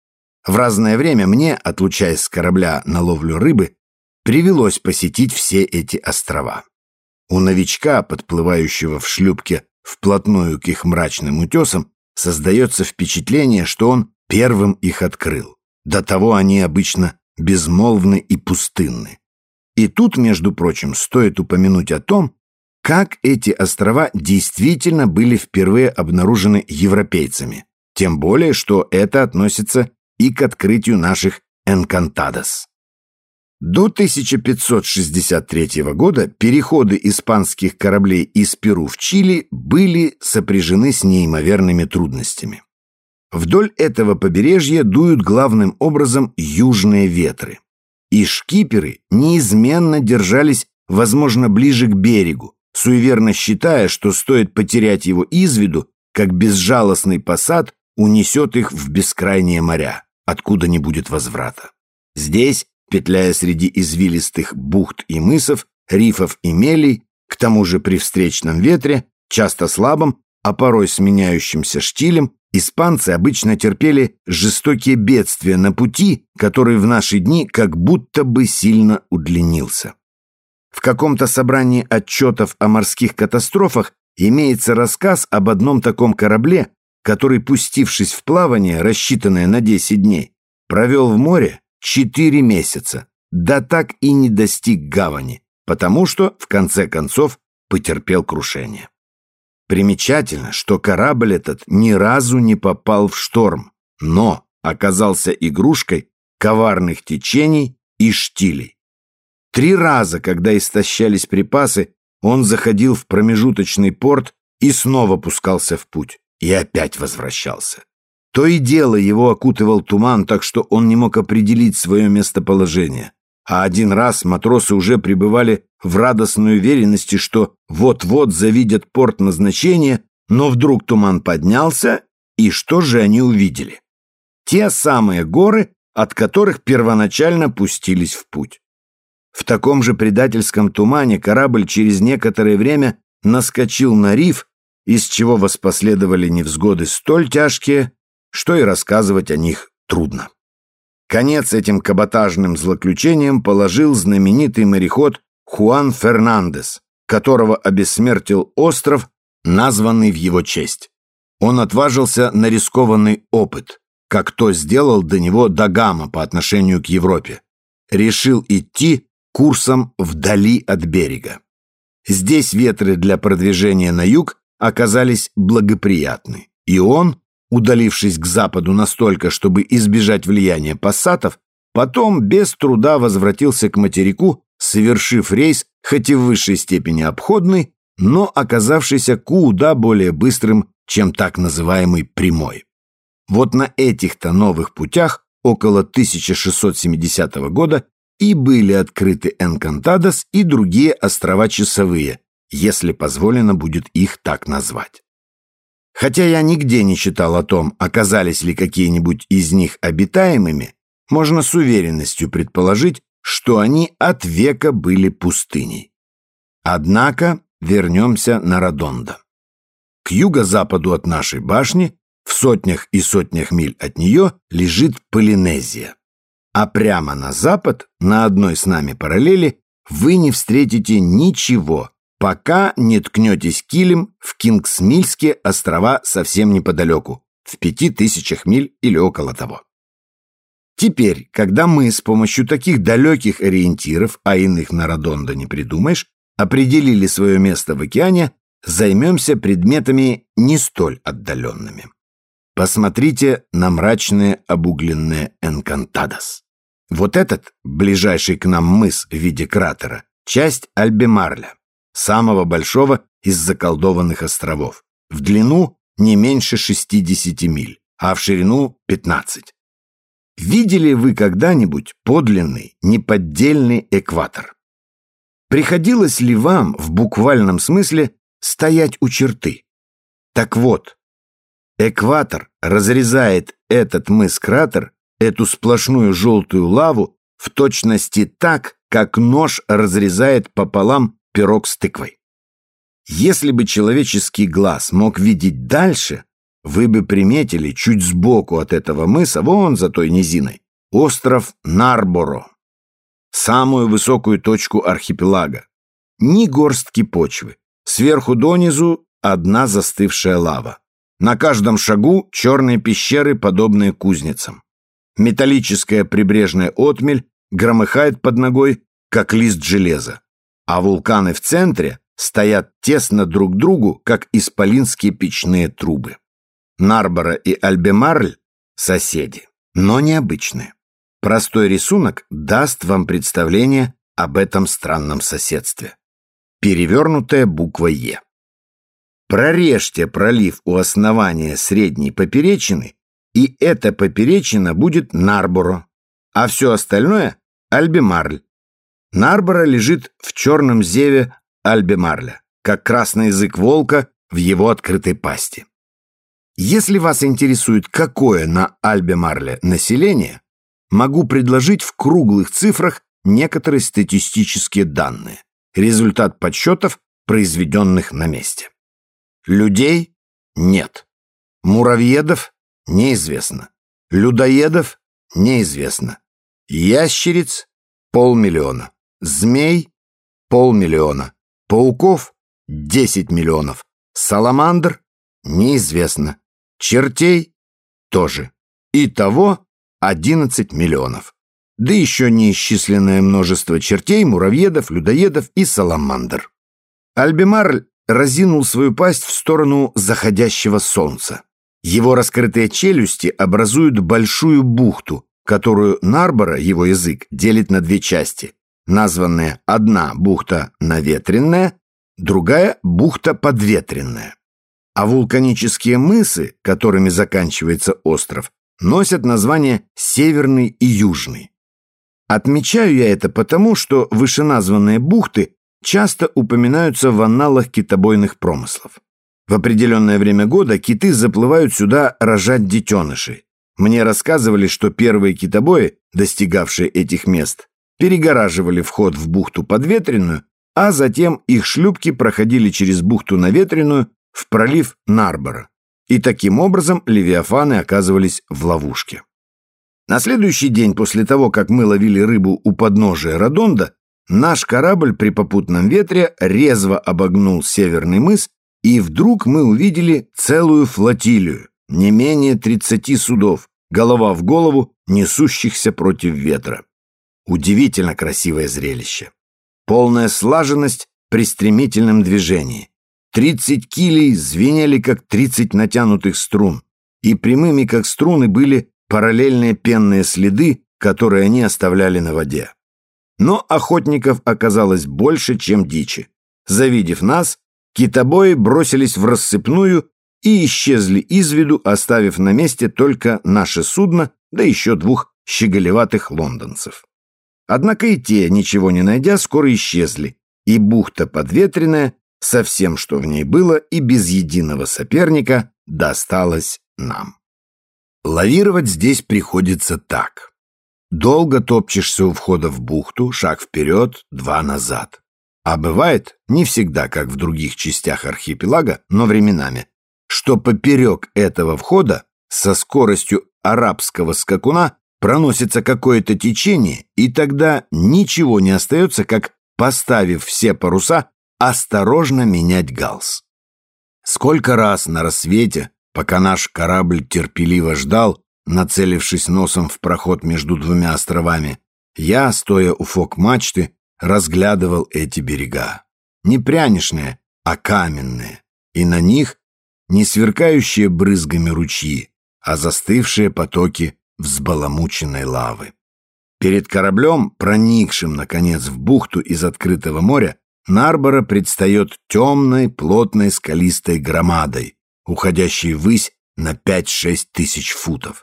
В разное время мне, отлучаясь с корабля на ловлю рыбы, привелось посетить все эти острова. У новичка, подплывающего в шлюпке вплотную к их мрачным утесам, создается впечатление, что он первым их открыл. До того они обычно безмолвны и пустынны. И тут, между прочим, стоит упомянуть о том, как эти острова действительно были впервые обнаружены европейцами, тем более, что это относится и к открытию наших Энкантадос. До тысяча пятьсот шестьдесят третьего года переходы испанских кораблей из Перу в Чили были сопряжены с неимоверными трудностями. Вдоль этого побережья дуют главным образом южные ветры. И шкиперы неизменно держались, возможно, ближе к берегу, суеверно считая, что стоит потерять его из виду, как безжалостный посад унесет их в бескрайние моря, откуда не будет возврата. Здесь, петляя среди извилистых бухт и мысов, рифов и мелей, к тому же при встречном ветре, часто слабом, а порой сменяющимся штилем, испанцы обычно терпели жестокие бедствия на пути, который в наши дни как будто бы сильно удлинился. В каком-то собрании отчетов о морских катастрофах имеется рассказ об одном таком корабле, который, пустившись в плавание, рассчитанное на десять дней, провел в море четыре месяца, да так и не достиг гавани, потому что, в конце концов, потерпел крушение. Примечательно, что корабль этот ни разу не попал в шторм, но оказался игрушкой коварных течений и штилей. Три раза, когда истощались припасы, он заходил в промежуточный порт и снова пускался в путь, и опять возвращался. То и дело его окутывал туман, так что он не мог определить свое местоположение. А один раз матросы уже пребывали в радостной уверенности, что вот-вот завидят порт назначения, но вдруг туман поднялся, и что же они увидели? Те самые горы, от которых первоначально пустились в путь. В таком же предательском тумане корабль через некоторое время наскочил на риф, из чего воспоследовали невзгоды столь тяжкие, что и рассказывать о них трудно. Конец этим каботажным злоключениям положил знаменитый мореход Хуан Фернандес, которого обессмертил остров, названный в его честь. Он отважился на рискованный опыт. как то сделал до него да Гама по отношению к Европе. Решил идти курсом вдали от берега. Здесь ветры для продвижения на юг оказались благоприятны, и он, удалившись к западу настолько, чтобы избежать влияния пассатов, потом без труда возвратился к материку, совершив рейс, хоть и в высшей степени обходный, но оказавшийся куда более быстрым, чем так называемый прямой. Вот на этих-то новых путях около тысяча шестьсот семидесятого года и были открыты Энкантадос и другие острова Часовые, если позволено будет их так назвать. Хотя я нигде не читал о том, оказались ли какие-нибудь из них обитаемыми, можно с уверенностью предположить, что они от века были пустыней. Однако вернемся на Родондо. К юго-западу от нашей башни, в сотнях и сотнях миль от нее, лежит Полинезия. А прямо на запад, на одной с нами параллели, вы не встретите ничего, пока не ткнетесь килем в Кингсмильские острова совсем неподалеку, в пяти тысячах миль или около того. Теперь, когда мы с помощью таких далеких ориентиров, а иных на Родондо не придумаешь, определили свое место в океане, займемся предметами не столь отдаленными. Посмотрите на мрачные обугленные Энкантадос. Вот этот, ближайший к нам мыс в виде кратера, часть Альбемарля, самого большого из заколдованных островов. В длину не меньше шестидесяти миль, а в ширину пятнадцать. Видели вы когда-нибудь подлинный, неподдельный экватор? Приходилось ли вам в буквальном смысле стоять у черты? Так вот, экватор разрезает этот мыс-кратер, эту сплошную желтую лаву, в точности так, как нож разрезает пополам пирог с тыквой. Если бы человеческий глаз мог видеть дальше, вы бы приметили чуть сбоку от этого мыса, вон за той низиной, остров Нарборо, самую высокую точку архипелага. Ни горстки почвы, сверху донизу одна застывшая лава. На каждом шагу черные пещеры, подобные кузницам. Металлическая прибрежная отмель громыхает под ногой, как лист железа, а вулканы в центре стоят тесно друг к другу, как исполинские печные трубы. Нарборо и Альбемарль – соседи, но необычные. Простой рисунок даст вам представление об этом странном соседстве. Перевернутая буква «Е». Прорежьте пролив у основания средней поперечины, и эта поперечина будет Нарборо, а все остальное – Альбемарль. Нарборо лежит в черном зеве Альбемарля, как красный язык волка в его открытой пасти. Если вас интересует, какое на Альбемарле население, могу предложить в круглых цифрах некоторые статистические данные, результат подсчетов, произведенных на месте. Людей нет. Муравьедов неизвестно. Людоедов неизвестно. Ящериц полмиллиона. Змей полмиллиона. Пауков десять миллионов. Саламандр неизвестно. Чертей тоже. Итого одиннадцать миллионов. Да еще неисчисленное множество чертей, муравьедов, людоедов и саламандр. Альбемарль разинул свою пасть в сторону заходящего солнца. Его раскрытые челюсти образуют большую бухту, которую Нарборо, его язык, делит на две части, названные одна бухта наветренная, другая бухта подветренная. А вулканические мысы, которыми заканчивается остров, носят названия Северный и Южный. Отмечаю я это потому, что вышеназванные бухты часто упоминаются в анналах китобойных промыслов. В определенное время года киты заплывают сюда рожать детенышей. Мне рассказывали, что первые китобои, достигавшие этих мест, перегораживали вход в бухту подветренную, а затем их шлюпки проходили через бухту наветренную в пролив Нарборо. И таким образом левиафаны оказывались в ловушке. На следующий день после того, как мы ловили рыбу у подножия Родондо, наш корабль при попутном ветре резво обогнул северный мыс, и вдруг мы увидели целую флотилию, не менее тридцати судов, голова в голову, несущихся против ветра. Удивительно красивое зрелище. Полная слаженность при стремительном движении. Тридцать килей звенели, как тридцать натянутых струн, и прямыми, как струны, были параллельные пенные следы, которые они оставляли на воде. Но охотников оказалось больше, чем дичи. Завидев нас, китобои бросились в рассыпную и исчезли из виду, оставив на месте только наше судно, да еще двух щеголеватых лондонцев. Однако и те, ничего не найдя, скоро исчезли, и бухта подветренная, со всем, что в ней было, и без единого соперника, досталась нам. Лавировать здесь приходится так. Долго топчешься у входа в бухту, шаг вперед, два назад. А бывает, не всегда, как в других частях архипелага, но временами, что поперек этого входа со скоростью арабского скакуна проносится какое-то течение, и тогда ничего не остается, как, поставив все паруса, осторожно менять галс. Сколько раз на рассвете, пока наш корабль терпеливо ждал, нацелившись носом в проход между двумя островами, я, стоя у фок-мачты, разглядывал эти берега. Не пряничные, а каменные, и на них не сверкающие брызгами ручьи, а застывшие потоки взбаламученной лавы. Перед кораблем, проникшим, наконец, в бухту из открытого моря, Нарбора предстает темной, плотной, скалистой громадой, уходящей ввысь на пять-шесть тысяч футов.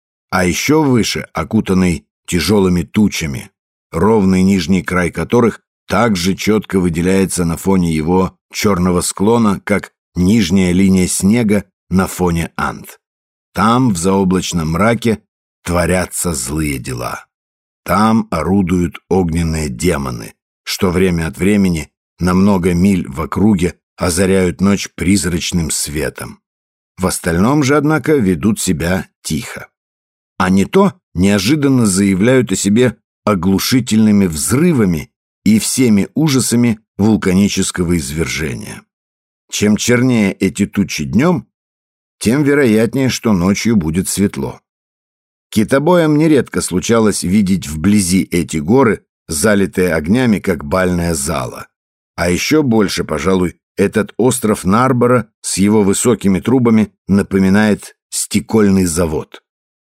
А еще выше, окутанный тяжелыми тучами, ровный нижний край которых также четко выделяется на фоне его черного склона, как нижняя линия снега на фоне Анд. Там, в заоблачном мраке, творятся злые дела. Там орудуют огненные демоны, что время от времени на много миль в округе озаряют ночь призрачным светом. В остальном же, однако, ведут себя тихо. А не то неожиданно заявляют о себе оглушительными взрывами и всеми ужасами вулканического извержения. Чем чернее эти тучи днем, тем вероятнее, что ночью будет светло. Китобоям нередко случалось видеть вблизи эти горы, залитые огнями, как бальная зала. А еще больше, пожалуй, этот остров Нарбора с его высокими трубами напоминает стекольный завод.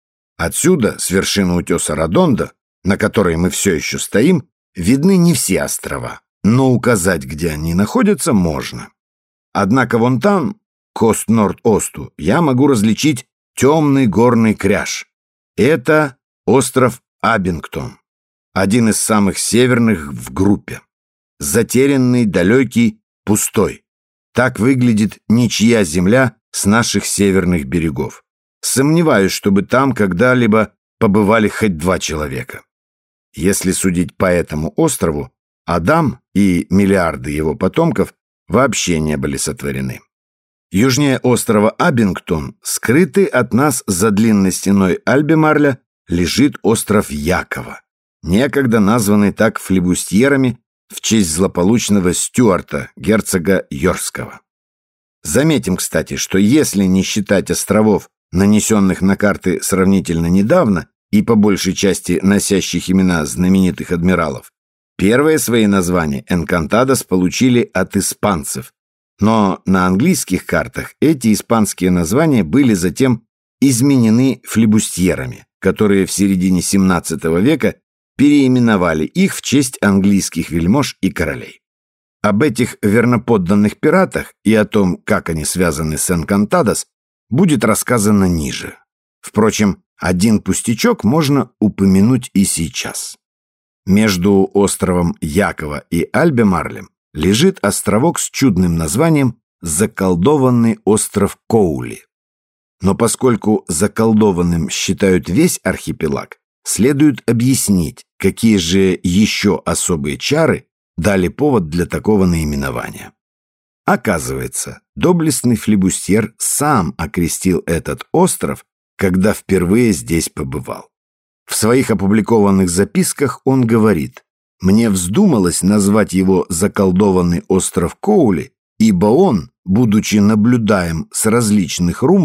Отсюда, с вершины утеса Родондо, на которой мы все еще стоим, видны не все острова, но указать, где они находятся, можно. Однако вон там, к ост-норд-осту, я могу различить темный горный кряж. Это остров Абингтон, один из самых северных в группе. Затерянный, далекий, пустой. Так выглядит ничья земля с наших северных берегов. Сомневаюсь, чтобы там когда-либо побывали хоть два человека. Если судить по этому острову, Адам и миллиарды его потомков вообще не были сотворены. Южнее острова Абингтон, скрытый от нас за длинной стеной Альбемарля, лежит остров Якова, некогда названный так флибустьерами в честь злополучного Стюарта, герцога Йоркского. Заметим, кстати, что если не считать островов, нанесенных на карты сравнительно недавно и по большей части носящих имена знаменитых адмиралов, первые свои названия Энкантадос получили от испанцев, но на английских картах эти испанские названия были затем изменены флибустьерами, которые в середине семнадцатого века переименовали их в честь английских вельмож и королей. Об этих верноподданных пиратах и о том, как они связаны с Энкантадос, будет рассказано ниже. Впрочем, один пустячок можно упомянуть и сейчас. Между островом Якова и Альбемарлем лежит островок с чудным названием «Заколдованный остров Коули». Но поскольку заколдованным считают весь архипелаг, следует объяснить, какие же еще особые чары дали повод для такого наименования. Оказывается, доблестный флибустьер сам окрестил этот остров, когда впервые здесь побывал. В своих опубликованных записках он говорит: «Мне вздумалось назвать его заколдованный остров Коули, ибо он, будучи наблюдаем с различных румбов,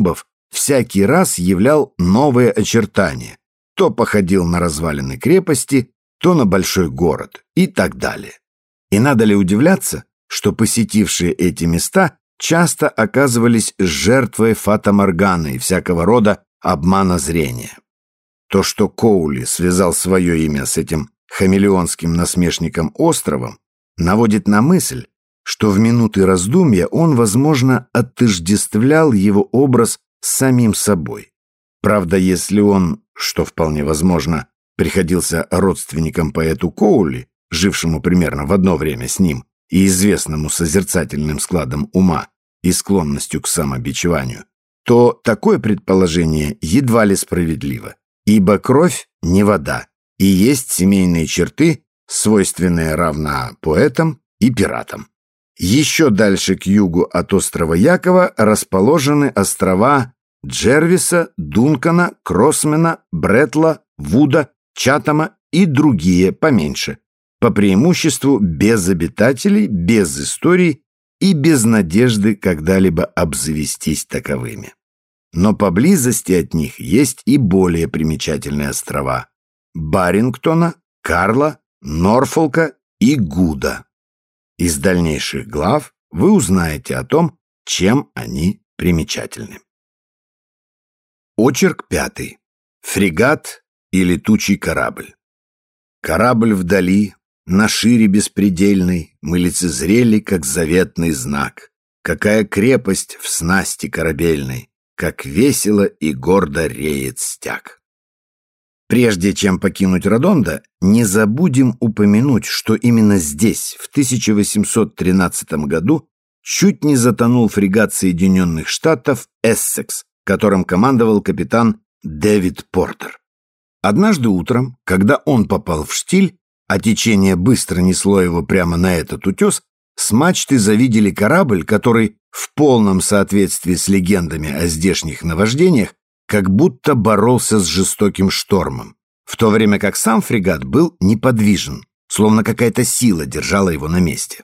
всякий раз являл новые очертания, то походил на развалины крепости, то на большой город и так далее. И надо ли удивляться, что посетившие эти места часто оказывались жертвой фата-морганы и всякого рода обмана зрения. То, что Коули связал свое имя с этим хамелеонским насмешником островом, наводит на мысль, что в минуты раздумья он, возможно, отождествлял его образ с самим собой. Правда, если он, что вполне возможно, приходился родственником поэту Коули, жившему примерно в одно время с ним и известному созерцательным складом ума и склонностью к самобичеванию, то такое предположение едва ли справедливо, ибо кровь не вода, и есть семейные черты, свойственные равно поэтам и пиратам. Еще дальше к югу от острова Якова расположены острова Джервиса, Дункана, Кроссмена, Бретла, Вуда, Чатама и другие поменьше, по преимуществу без обитателей, без историй и без надежды когда-либо обзавестись таковыми. Но поблизости от них есть и более примечательные острова – Барингтона, Карла, Норфолка и Гуда. Из дальнейших глав вы узнаете о том, чем они примечательны. Очерк пятый. Фрегат и летучий корабль. Корабль вдали, на шире беспредельной, мы лицезрели, как заветный знак. Какая крепость в снасти корабельной, как весело и гордо реет стяг. Прежде чем покинуть Редондо, не забудем упомянуть, что именно здесь, в тысяча восемьсот тринадцатом году, чуть не затонул фрегат Соединенных Штатов «Эссекс», которым командовал капитан Дэвид Портер. Однажды утром, когда он попал в штиль, а течение быстро несло его прямо на этот утес, с мачты завидели корабль, который в полном соответствии с легендами о здешних наводнениях как будто боролся с жестоким штормом, в то время как сам фрегат был неподвижен, словно какая-то сила держала его на месте.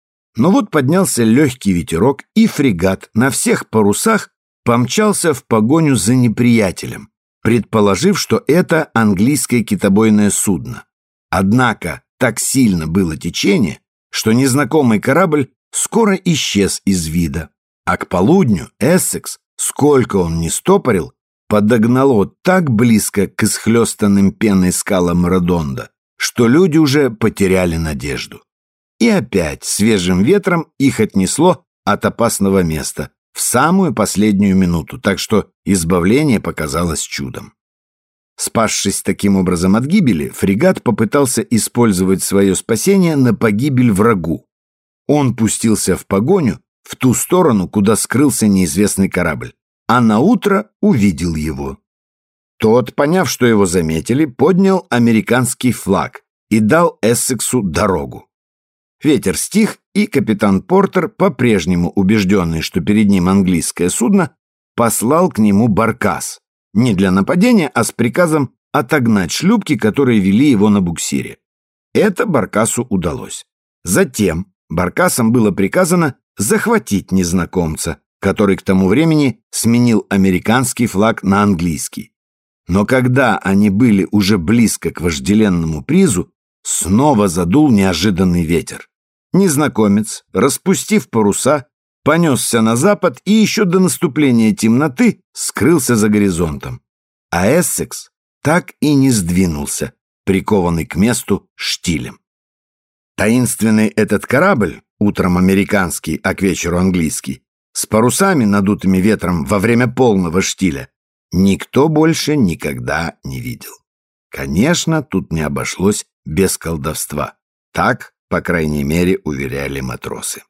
Но вот поднялся легкий ветерок, и фрегат на всех парусах помчался в погоню за неприятелем, предположив, что это английское китобойное судно. Однако так сильно было течение, что незнакомый корабль скоро исчез из вида, а к полудню Эссекс, сколько он ни стопорил, подогнало так близко к исхлестанным пеной скалам Редондо, что люди уже потеряли надежду. И опять свежим ветром их отнесло от опасного места в самую последнюю минуту, так что избавление показалось чудом. Спасшись таким образом от гибели, фрегат попытался использовать свое спасение на погибель врагу. Он пустился в погоню в ту сторону, куда скрылся неизвестный корабль, а наутро увидел его. Тот, поняв, что его заметили, поднял американский флаг и дал Эссексу дорогу. Ветер стих, и капитан Портер, по-прежнему убежденный, что перед ним английское судно, послал к нему баркас, не для нападения, а с приказом отогнать шлюпки, которые вели его на буксире. Это баркасу удалось. Затем баркасам было приказано захватить незнакомца, который к тому времени сменил американский флаг на английский. Но когда они были уже близко к вожделенному призу, снова задул неожиданный ветер. Незнакомец, распустив паруса, понесся на запад и еще до наступления темноты скрылся за горизонтом. А Эссекс так и не сдвинулся, прикованный к месту штилем. Таинственный этот корабль, утром американский, а к вечеру английский, с парусами, надутыми ветром во время полного штиля, никто больше никогда не видел. Конечно, тут не обошлось без колдовства. Так, по крайней мере, уверяли матросы.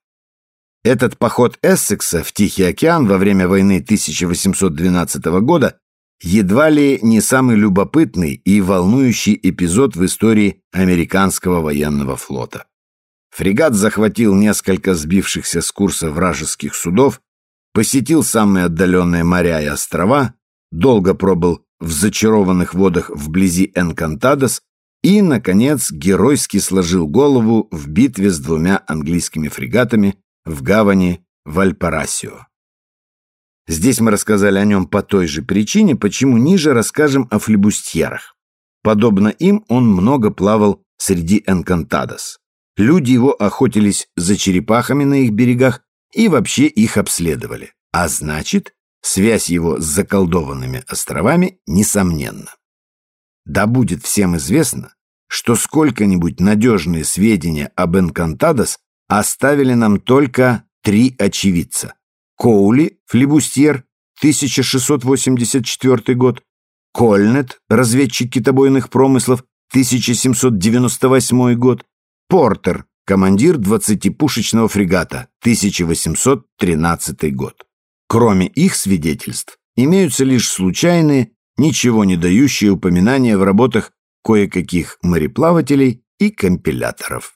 Этот поход Эссекса в Тихий океан во время войны тысяча восемьсот двенадцатого года едва ли не самый любопытный и волнующий эпизод в истории американского военного флота. Фрегат захватил несколько сбившихся с курса вражеских судов, посетил самые отдаленные моря и острова, долго пробыл в зачарованных водах вблизи Энкантадос и, наконец, геройски сложил голову в битве с двумя английскими фрегатами в гавани Вальпарасио. Здесь мы рассказали о нем по той же причине, почему ниже расскажем о флибустьерах. Подобно им, он много плавал среди энкантадос. Люди его охотились за черепахами на их берегах и вообще их обследовали. А значит, связь его с заколдованными островами несомненна. Да будет всем известно, что сколько-нибудь надежные сведения об энкантадос оставили нам только три очевидца. Коули, флибустьер, тысяча шестьсот восемьдесят четвёртый год, Кольнет, разведчик китобойных промыслов, тысяча семьсот девяносто восьмой год, Портер, командир двадцатипушечного фрегата, тысяча восемьсот тринадцатый год. Кроме их свидетельств, имеются лишь случайные, ничего не дающие упоминания в работах кое-каких мореплавателей и компиляторов.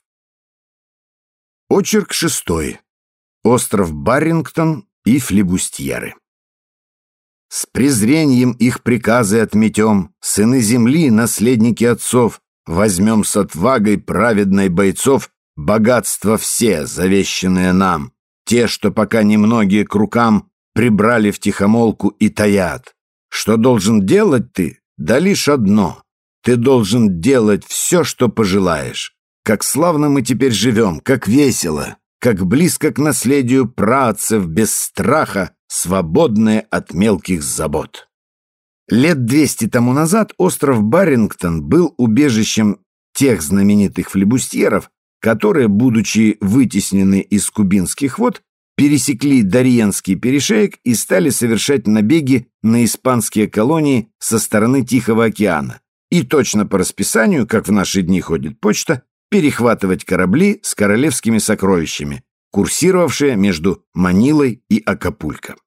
Очерк шестой. Остров Баррингтон и флибустьеры. С презрением их приказы отметем, сыны земли, наследники отцов, возьмем с отвагой праведной бойцов богатства все, завещанные нам, те, что пока немногие к рукам прибрали втихомолку и таят. Что должен делать ты? Да лишь одно. Ты должен делать все, что пожелаешь. Как славно мы теперь живем, как весело, как близко к наследию праотцев без страха, свободные от мелких забот. Лет двести тому назад остров Баррингтон был убежищем тех знаменитых флибустьеров, которые, будучи вытеснены из кубинских вод, пересекли Дарьенский перешеек и стали совершать набеги на испанские колонии со стороны Тихого океана. И точно по расписанию, как в наши дни ходит почта, перехватывать корабли с королевскими сокровищами, курсировавшие между Манилой и Акапулько.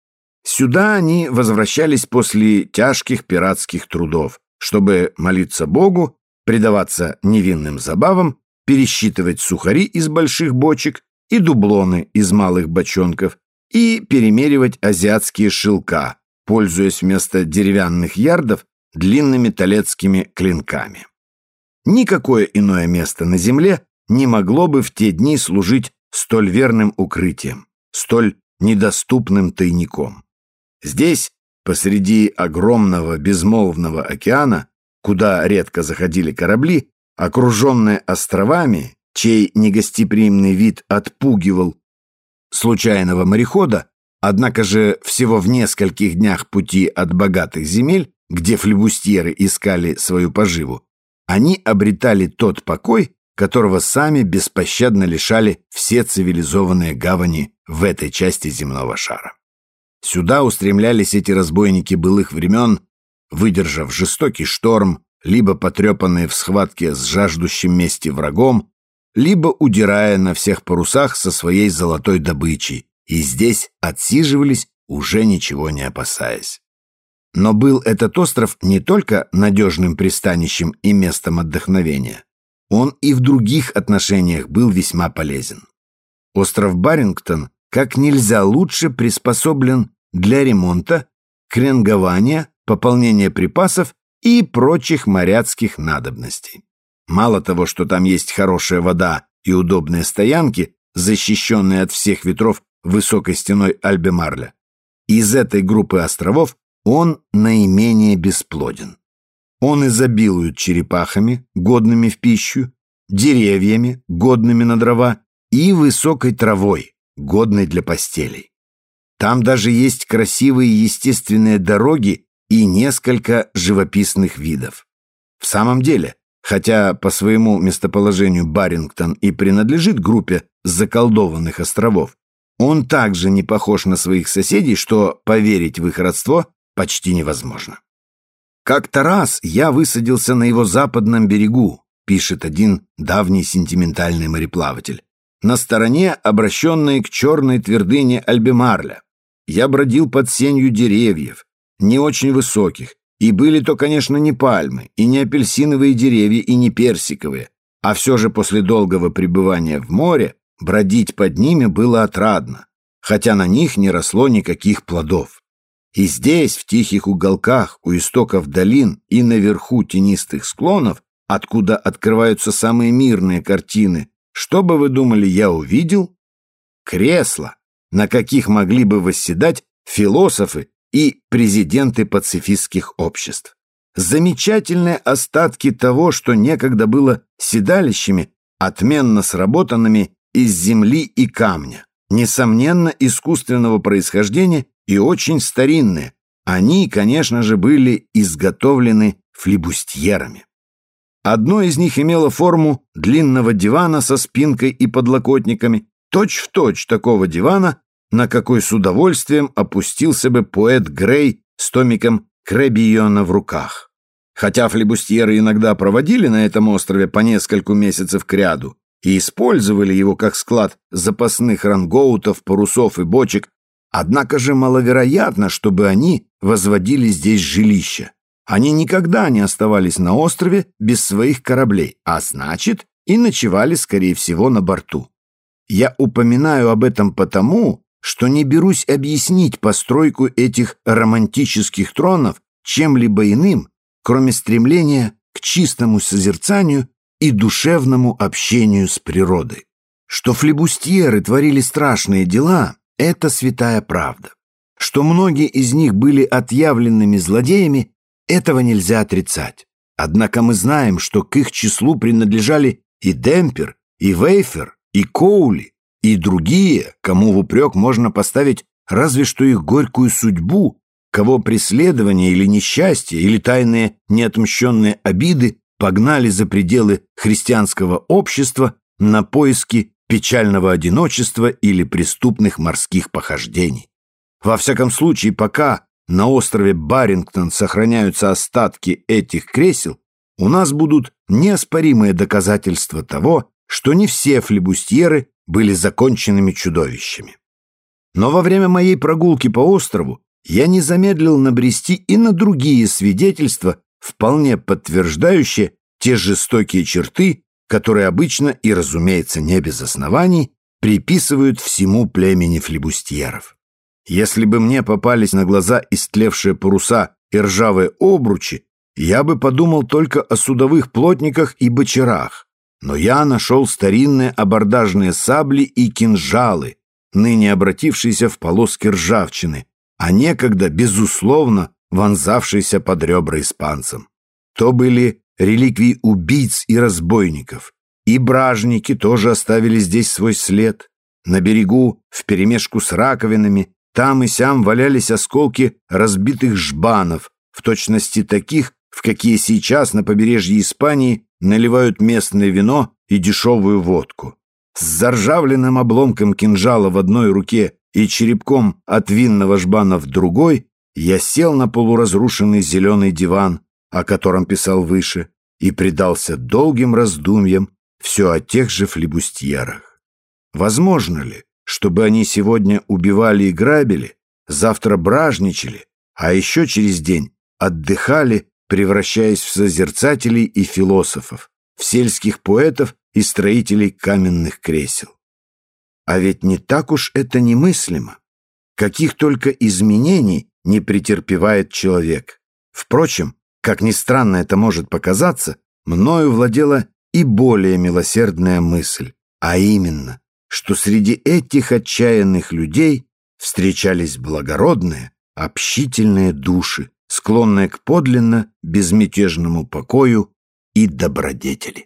Сюда они возвращались после тяжких пиратских трудов, чтобы молиться Богу, предаваться невинным забавам, пересчитывать сухари из больших бочек и дублоны из малых бочонков и перемеривать азиатские шелка, пользуясь вместо деревянных ярдов длинными толецкими клинками. Никакое иное место на земле не могло бы в те дни служить столь верным укрытием, столь недоступным тайником. Здесь, посреди огромного безмолвного океана, куда редко заходили корабли, окруженные островами, чей негостеприимный вид отпугивал случайного морехода, однако же всего в нескольких днях пути от богатых земель, где флибустьеры искали свою поживу, они обретали тот покой, которого сами беспощадно лишали все цивилизованные гавани в этой части земного шара. Сюда устремлялись эти разбойники былых времен, выдержав жестокий шторм, либо потрепанные в схватке с жаждущим мести врагом, либо удирая на всех парусах со своей золотой добычей, и здесь отсиживались, уже ничего не опасаясь. Но был этот остров не только надежным пристанищем и местом отдохновения, он и в других отношениях был весьма полезен. Остров Баррингтон как нельзя лучше приспособлен для ремонта, кренгования, пополнения припасов и прочих моряцких надобностей. Мало того, что там есть хорошая вода и удобные стоянки, защищенные от всех ветров высокой стеной Альбемарля, из этой группы островов он наименее бесплоден. Он изобилует черепахами, годными в пищу, деревьями, годными на дрова, и высокой травой, годной для постелей. Там даже есть красивые естественные дороги и несколько живописных видов. В самом деле, хотя по своему местоположению Баррингтон и принадлежит группе заколдованных островов, он также не похож на своих соседей, что поверить в их родство почти невозможно. «Как-то раз я высадился на его западном берегу», пишет один давний сентиментальный мореплаватель, на стороне, обращенной к черной твердыне Альбемарля. Я бродил под сенью деревьев, не очень высоких, и были то, конечно, не пальмы, и не апельсиновые деревья, и не персиковые, а все же после долгого пребывания в море бродить под ними было отрадно, хотя на них не росло никаких плодов. И здесь, в тихих уголках, у истоков долин и наверху тенистых склонов, откуда открываются самые мирные картины, что бы вы думали, я увидел? Кресла, на каких могли бы восседать философы и президенты пацифистских обществ. Замечательные остатки того, что некогда было седалищами, отменно сработанными из земли и камня, несомненно, искусственного происхождения и очень старинные. Они, конечно же, были изготовлены флибустьерами. Одно из них имело форму длинного дивана со спинкой и подлокотниками, точь-в-точь такого дивана, на какой с удовольствием опустился бы поэт Грей с томиком Креббийона в руках. Хотя флибустьеры иногда проводили на этом острове по нескольку месяцев кряду и использовали его как склад запасных рангоутов, парусов и бочек, однако же маловероятно, чтобы они возводили здесь жилища. Они никогда не оставались на острове без своих кораблей, а значит, и ночевали, скорее всего, на борту. Я упоминаю об этом потому, что не берусь объяснить постройку этих романтических тронов чем-либо иным, кроме стремления к чистому созерцанию и душевному общению с природой. Что флибустьеры творили страшные дела – это святая правда. Что многие из них были отъявленными злодеями, этого нельзя отрицать. Однако мы знаем, что к их числу принадлежали и Демпер, и Вейфер, и Коули, и другие, кому в упрек можно поставить разве что их горькую судьбу, кого преследование или несчастье, или тайные неотмщенные обиды погнали за пределы христианского общества на поиски печального одиночества или преступных морских похождений. Во всяком случае, пока на острове Барингтон сохраняются остатки этих кресел, у нас будут неоспоримые доказательства того, что не все флибустьеры были законченными чудовищами. Но во время моей прогулки по острову я не замедлил набрести и на другие свидетельства, вполне подтверждающие те жестокие черты, которые обычно и, разумеется, не без оснований, приписывают всему племени флибустьеров. Если бы мне попались на глаза истлевшие паруса и ржавые обручи, я бы подумал только о судовых плотниках и бочарах. Но я нашел старинные абордажные сабли и кинжалы, ныне обратившиеся в полоски ржавчины, а некогда, безусловно, вонзавшиеся под ребра испанцам. То были реликвии убийц и разбойников. И бражники тоже оставили здесь свой след. На берегу, вперемешку с раковинами, там и сям валялись осколки разбитых жбанов, в точности таких, в какие сейчас на побережье Испании наливают местное вино и дешевую водку. С заржавленным обломком кинжала в одной руке и черепком от винного жбана в другой я сел на полуразрушенный зеленый диван, о котором писал выше, и предался долгим раздумьям все о тех же флибустьерах. Возможно ли, чтобы они сегодня убивали и грабили, завтра бражничали, а еще через день отдыхали, превращаясь в созерцателей и философов, в сельских поэтов и строителей каменных кресел? А ведь не так уж это немыслимо. Каких только изменений не претерпевает человек. Впрочем, как ни странно это может показаться, мною владела и более милосердная мысль, а именно, что среди этих отчаянных людей встречались благородные, общительные души, склонные к подлинно безмятежному покою и добродетели.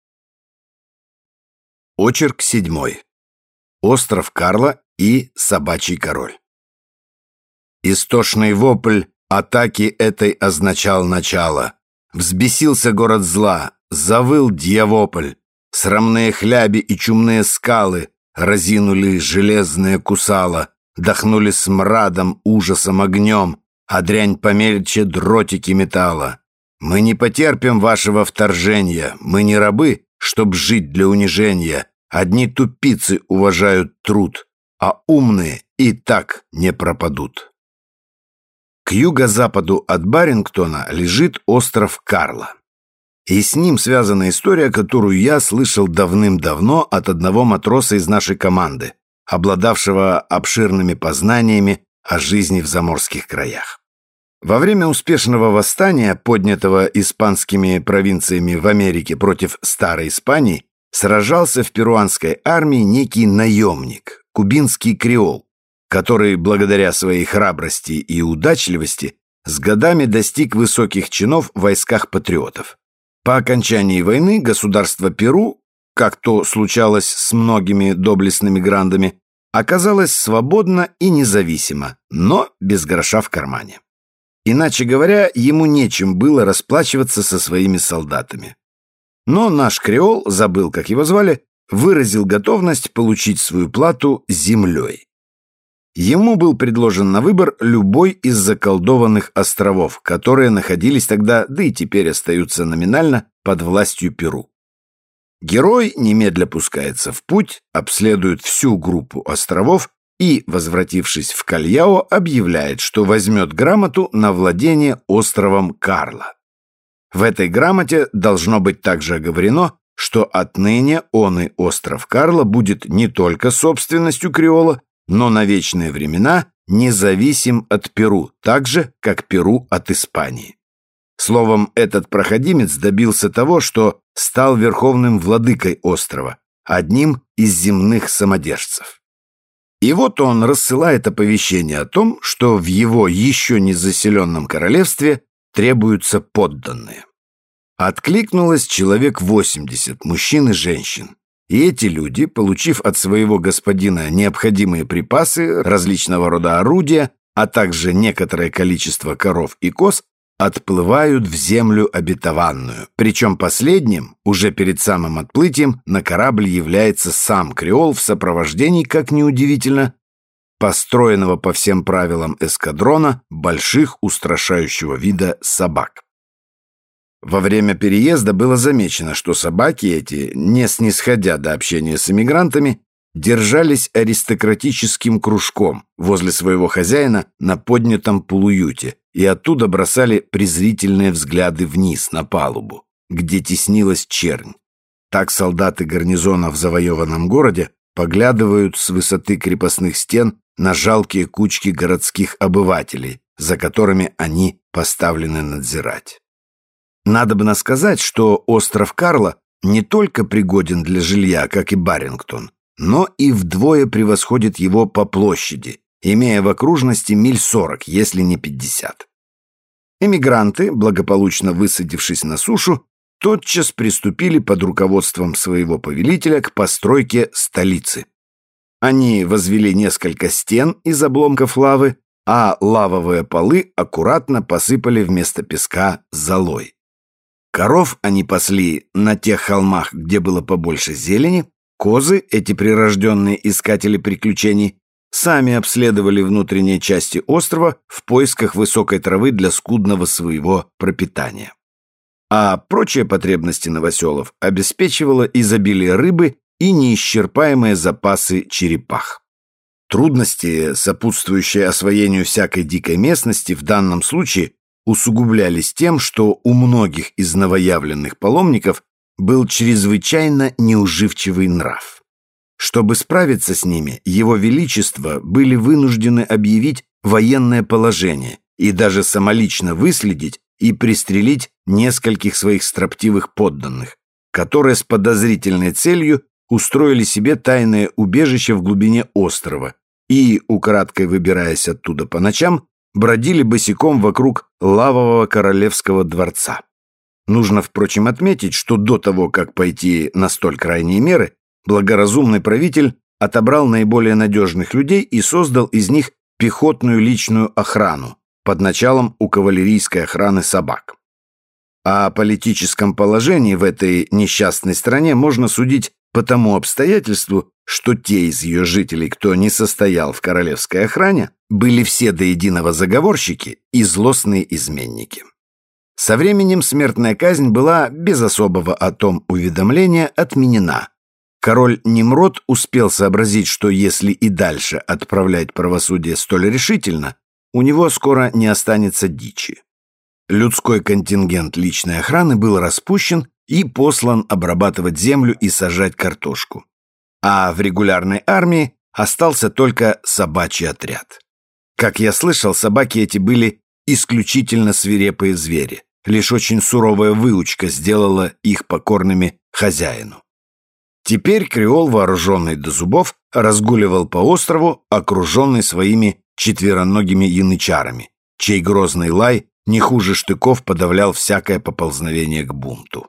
Очерк седьмой. Остров Карла и собачий король. Истошный вопль атаки этой означал начало. Взбесился город зла, завыл дьявополь. Срамные хляби и чумные скалы разинули железные кусала, дохнули смрадом, ужасом, огнем, а дрянь помельче дротики металла. Мы не потерпим вашего вторжения, мы не рабы, чтоб жить для унижения. Одни тупицы уважают труд, а умные и так не пропадут. К юго-западу от Барингтона лежит остров Карла. И с ним связана история, которую я слышал давным-давно от одного матроса из нашей команды, обладавшего обширными познаниями о жизни в заморских краях. Во время успешного восстания, поднятого испанскими провинциями в Америке против Старой Испании, сражался в перуанской армии некий наемник, кубинский креол. который, благодаря своей храбрости и удачливости, с годами достиг высоких чинов в войсках патриотов. По окончании войны государство Перу, как то случалось с многими доблестными грандами, оказалось свободно и независимо, но без гроша в кармане. Иначе говоря, ему нечем было расплачиваться со своими солдатами. Но наш креол, забыл, как его звали, выразил готовность получить свою плату землей. Ему был предложен на выбор любой из заколдованных островов, которые находились тогда, да и теперь остаются номинально, под властью Перу. Герой немедля пускается в путь, обследует всю группу островов и, возвратившись в Кальяо, объявляет, что возьмет грамоту на владение островом Карла. В этой грамоте должно быть также оговорено, что отныне он и остров Карла будет не только собственностью креола, но на вечные времена независим от Перу, так же, как Перу от Испании. Словом, этот проходимец добился того, что стал верховным владыкой острова, одним из земных самодержцев. И вот он рассылает оповещение о том, что в его еще не заселенном королевстве требуются подданные. Откликнулось человек восемьдесят, мужчин и женщин. И эти люди, получив от своего господина необходимые припасы, различного рода орудия, а также некоторое количество коров и коз, отплывают в землю обетованную. Причем последним, уже перед самым отплытием, на корабль является сам креол в сопровождении, как неудивительно, построенного по всем правилам эскадрона больших устрашающего вида собак. Во время переезда было замечено, что собаки эти, не снисходя до общения с эмигрантами, держались аристократическим кружком возле своего хозяина на поднятом полуюте и оттуда бросали презрительные взгляды вниз на палубу, где теснилась чернь. Так солдаты гарнизона в завоеванном городе поглядывают с высоты крепостных стен на жалкие кучки городских обывателей, за которыми они поставлены надзирать. Надобно сказать, что остров Карла не только пригоден для жилья, как и Барингтон, но и вдвое превосходит его по площади, имея в окружности миль сорок, если не пятьдесят. Эмигранты, благополучно высадившись на сушу, тотчас приступили под руководством своего повелителя к постройке столицы. Они возвели несколько стен из обломков лавы, а лавовые полы аккуратно посыпали вместо песка золой. Коров они пасли на тех холмах, где было побольше зелени, козы, эти прирожденные искатели приключений, сами обследовали внутренние части острова в поисках высокой травы для скудного своего пропитания. А прочие потребности новоселов обеспечивало изобилие рыбы и неисчерпаемые запасы черепах. Трудности, сопутствующие освоению всякой дикой местности, в данном случае усугублялись тем, что у многих из новоявленных паломников был чрезвычайно неуживчивый нрав. Чтобы справиться с ними, его величество были вынуждены объявить военное положение и даже самолично выследить и пристрелить нескольких своих строптивых подданных, которые с подозрительной целью устроили себе тайное убежище в глубине острова и, украдкой выбираясь оттуда по ночам, бродили босиком вокруг лавового королевского дворца. Нужно, впрочем, отметить, что до того, как пойти на столь крайние меры, благоразумный правитель отобрал наиболее надежных людей и создал из них пехотную личную охрану под началом у кавалерийской охраны собак. О политическом положении в этой несчастной стране можно судить по тому обстоятельству, что те из ее жителей, кто не состоял в королевской охране, были все до единого заговорщики и злостные изменники. Со временем смертная казнь была без особого о том уведомления отменена. Король Немрод успел сообразить, что если и дальше отправлять правосудие столь решительно, у него скоро не останется дичи. Людской контингент личной охраны был распущен и послан обрабатывать землю и сажать картошку. А в регулярной армии остался только собачий отряд. Как я слышал, собаки эти были исключительно свирепые звери. Лишь очень суровая выучка сделала их покорными хозяину. Теперь креол, вооруженный до зубов, разгуливал по острову, окруженный своими четвероногими янычарами, чей грозный лай не хуже штыков подавлял всякое поползновение к бунту.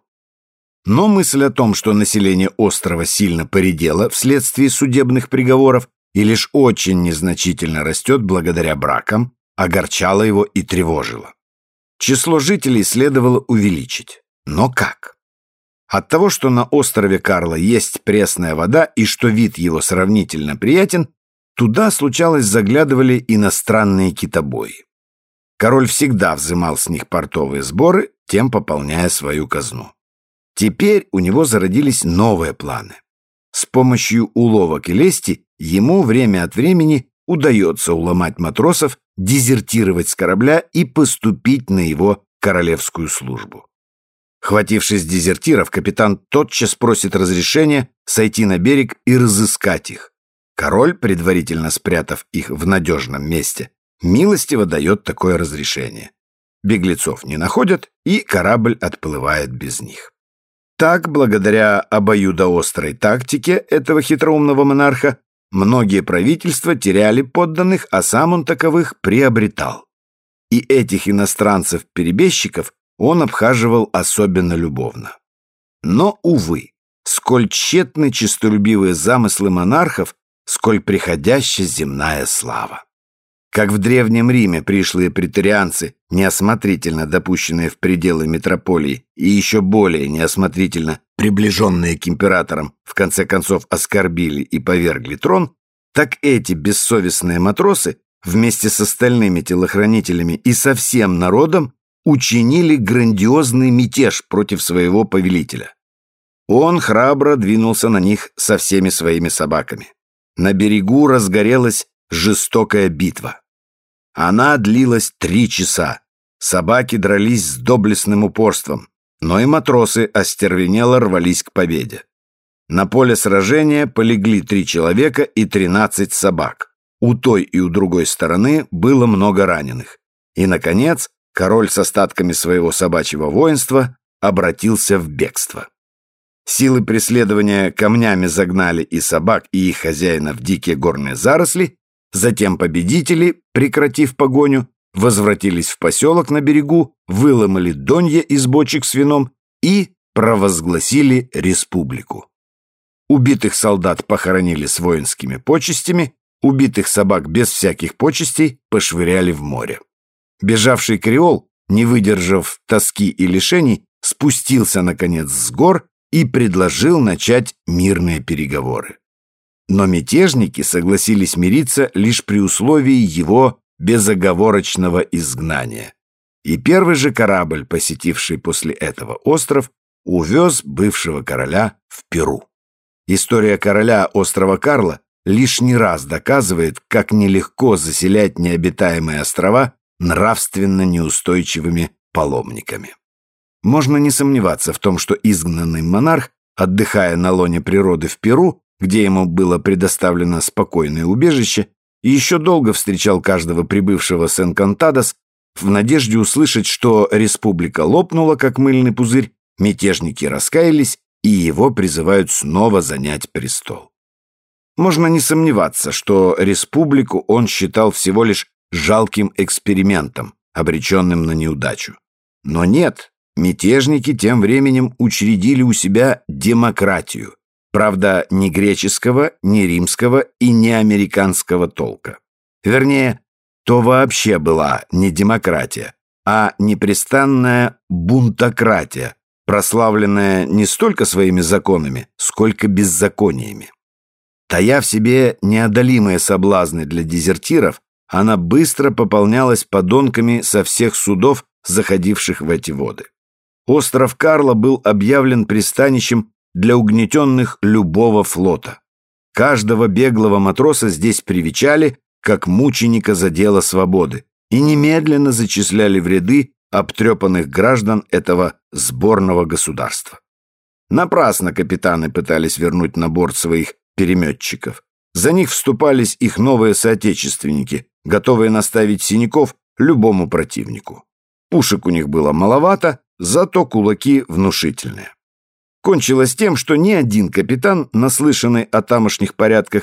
Но мысль о том, что население острова сильно поредело вследствие судебных приговоров и лишь очень незначительно растет благодаря бракам, огорчала его и тревожила. Число жителей следовало увеличить. Но как? От того, что на острове Карла есть пресная вода и что вид его сравнительно приятен, туда, случалось, заглядывали иностранные китобои. Король всегда взымал с них портовые сборы, тем пополняя свою казну. Теперь у него зародились новые планы. С помощью уловок и лести ему время от времени удается уломать матросов, дезертировать с корабля и поступить на его королевскую службу. Хватившись дезертиров, капитан тотчас просит разрешения сойти на берег и разыскать их. Король, предварительно спрятав их в надежном месте, милостиво дает такое разрешение. Беглецов не находят, и корабль отплывает без них. Так, благодаря обоюдоострой тактике этого хитроумного монарха, многие правительства теряли подданных, а сам он таковых приобретал. И этих иностранцев-перебежчиков он обхаживал особенно любовно. Но, увы, сколь тщетны честолюбивые замыслы монархов, сколь приходяща земная слава. Как в Древнем Риме пришлые преторианцы, неосмотрительно допущенные в пределы метрополии и еще более неосмотрительно приближенные к императорам, в конце концов оскорбили и повергли трон, так эти бессовестные матросы вместе с остальными телохранителями и со всем народом учинили грандиозный мятеж против своего повелителя. Он храбро двинулся на них со всеми своими собаками. На берегу разгорелась жестокая битва. Она длилась три часа. Собаки дрались с доблестным упорством, но и матросы остервенело рвались к победе. На поле сражения полегли три человека и тринадцать собак. У той и у другой стороны было много раненых. И, наконец, король с остатками своего собачьего воинства обратился в бегство. Силы преследования камнями загнали и собак, и их хозяина в дикие горные заросли. Затем победители, прекратив погоню, возвратились в поселок на берегу, выломали донья из бочек с вином и провозгласили республику. Убитых солдат похоронили с воинскими почестями, убитых собак без всяких почестей пошвыряли в море. Бежавший креол, не выдержав тоски и лишений, спустился, наконец, с гор и предложил начать мирные переговоры. Но мятежники согласились мириться лишь при условии его безоговорочного изгнания. И первый же корабль, посетивший после этого остров, увез бывшего короля в Перу. История короля острова Карла лишний раз доказывает, как нелегко заселять необитаемые острова нравственно неустойчивыми паломниками. Можно не сомневаться в том, что изгнанный монарх, отдыхая на лоне природы в Перу, где ему было предоставлено спокойное убежище, и еще долго встречал каждого прибывшего с Энкантадос в надежде услышать, что республика лопнула, как мыльный пузырь, мятежники раскаялись, и его призывают снова занять престол. Можно не сомневаться, что республику он считал всего лишь жалким экспериментом, обреченным на неудачу. Но нет, мятежники тем временем учредили у себя демократию, правда, ни греческого, ни римского и ни американского толка. Вернее, то вообще была не демократия, а непрестанная бунтократия, прославленная не столько своими законами, сколько беззакониями. Тая в себе неодолимые соблазны для дезертиров, она быстро пополнялась подонками со всех судов, заходивших в эти воды. Остров Карла был объявлен пристанищем для угнетенных любого флота. Каждого беглого матроса здесь привечали, как мученика за дело свободы, и немедленно зачисляли в ряды обтрепанных граждан этого сборного государства. Напрасно капитаны пытались вернуть на борт своих переметчиков. За них вступались их новые соотечественники, готовые наставить синяков любому противнику. Пушек у них было маловато, зато кулаки внушительные. Кончилось тем, что ни один капитан, наслышанный о тамошних порядках,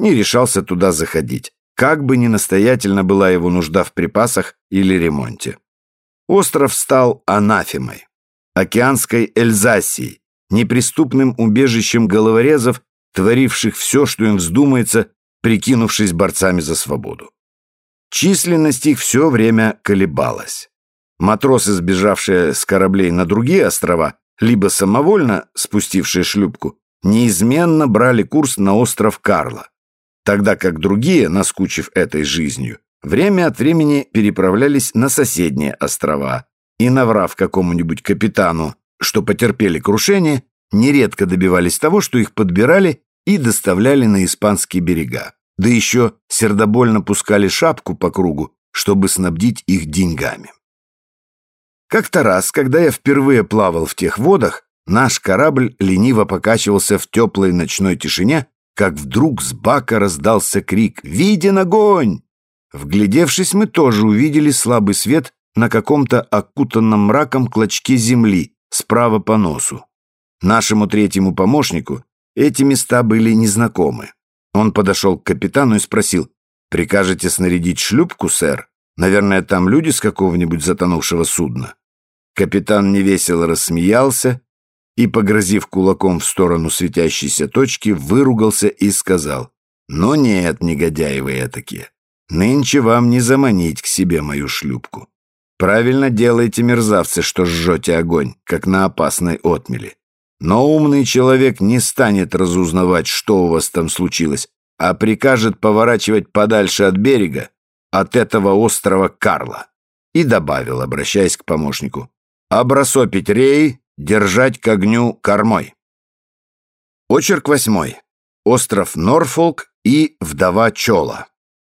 не решался туда заходить, как бы ни настоятельно была его нужда в припасах или ремонте. Остров стал анафемой, океанской Эльзасией, неприступным убежищем головорезов, творивших все, что им вздумается, прикинувшись борцами за свободу. Численность их все время колебалась. Матросы, сбежавшие с кораблей на другие острова, либо самовольно спустившие шлюпку, неизменно брали курс на остров Карла, тогда как другие, наскучив этой жизнью, время от времени переправлялись на соседние острова и, наврав какому-нибудь капитану, что потерпели крушение, нередко добивались того, что их подбирали и доставляли на испанские берега, да еще сердобольно пускали шапку по кругу, чтобы снабдить их деньгами. Как-то раз, когда я впервые плавал в тех водах, наш корабль лениво покачивался в теплой ночной тишине, как вдруг с бака раздался крик «Виден огонь!». Вглядевшись, мы тоже увидели слабый свет на каком-то окутанном мраком клочке земли справа по носу. Нашему третьему помощнику эти места были незнакомы. Он подошел к капитану и спросил: «Прикажете снарядить шлюпку, сэр? Наверное, там люди с какого-нибудь затонувшего судна». Капитан невесело рассмеялся и, погрозив кулаком в сторону светящейся точки, выругался и сказал: «Ну нет, негодяи вы этакие, нынче вам не заманить к себе мою шлюпку. Правильно делаете, мерзавцы, что жжете огонь, как на опасной отмели. Но умный человек не станет разузнавать, что у вас там случилось, а прикажет поворачивать подальше от берега, от этого острова Карла». И добавил, обращаясь к помощнику: «Обрасопить рей, держать к огню кормой». Очерк восьмой. Остров Норфолк и вдова Чола.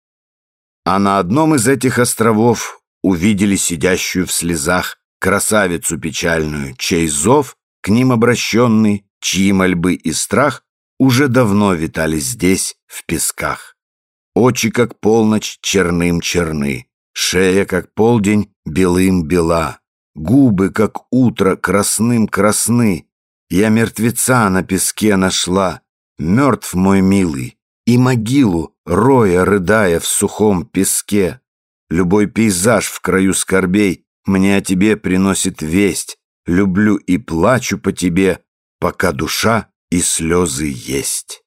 А на одном из этих островов увидели сидящую в слезах красавицу печальную, чей зов, к ним обращенный, чьи мольбы и страх уже давно витали здесь, в песках. Очи, как полночь, черным черны, шея, как полдень, белым бела, губы, как утро, красным красны. Я мертвеца на песке нашла, мертв мой милый, и могилу, роя, рыдая в сухом песке. Любой пейзаж в краю скорбей мне о тебе приносит весть. Люблю и плачу по тебе, пока душа и слезы есть.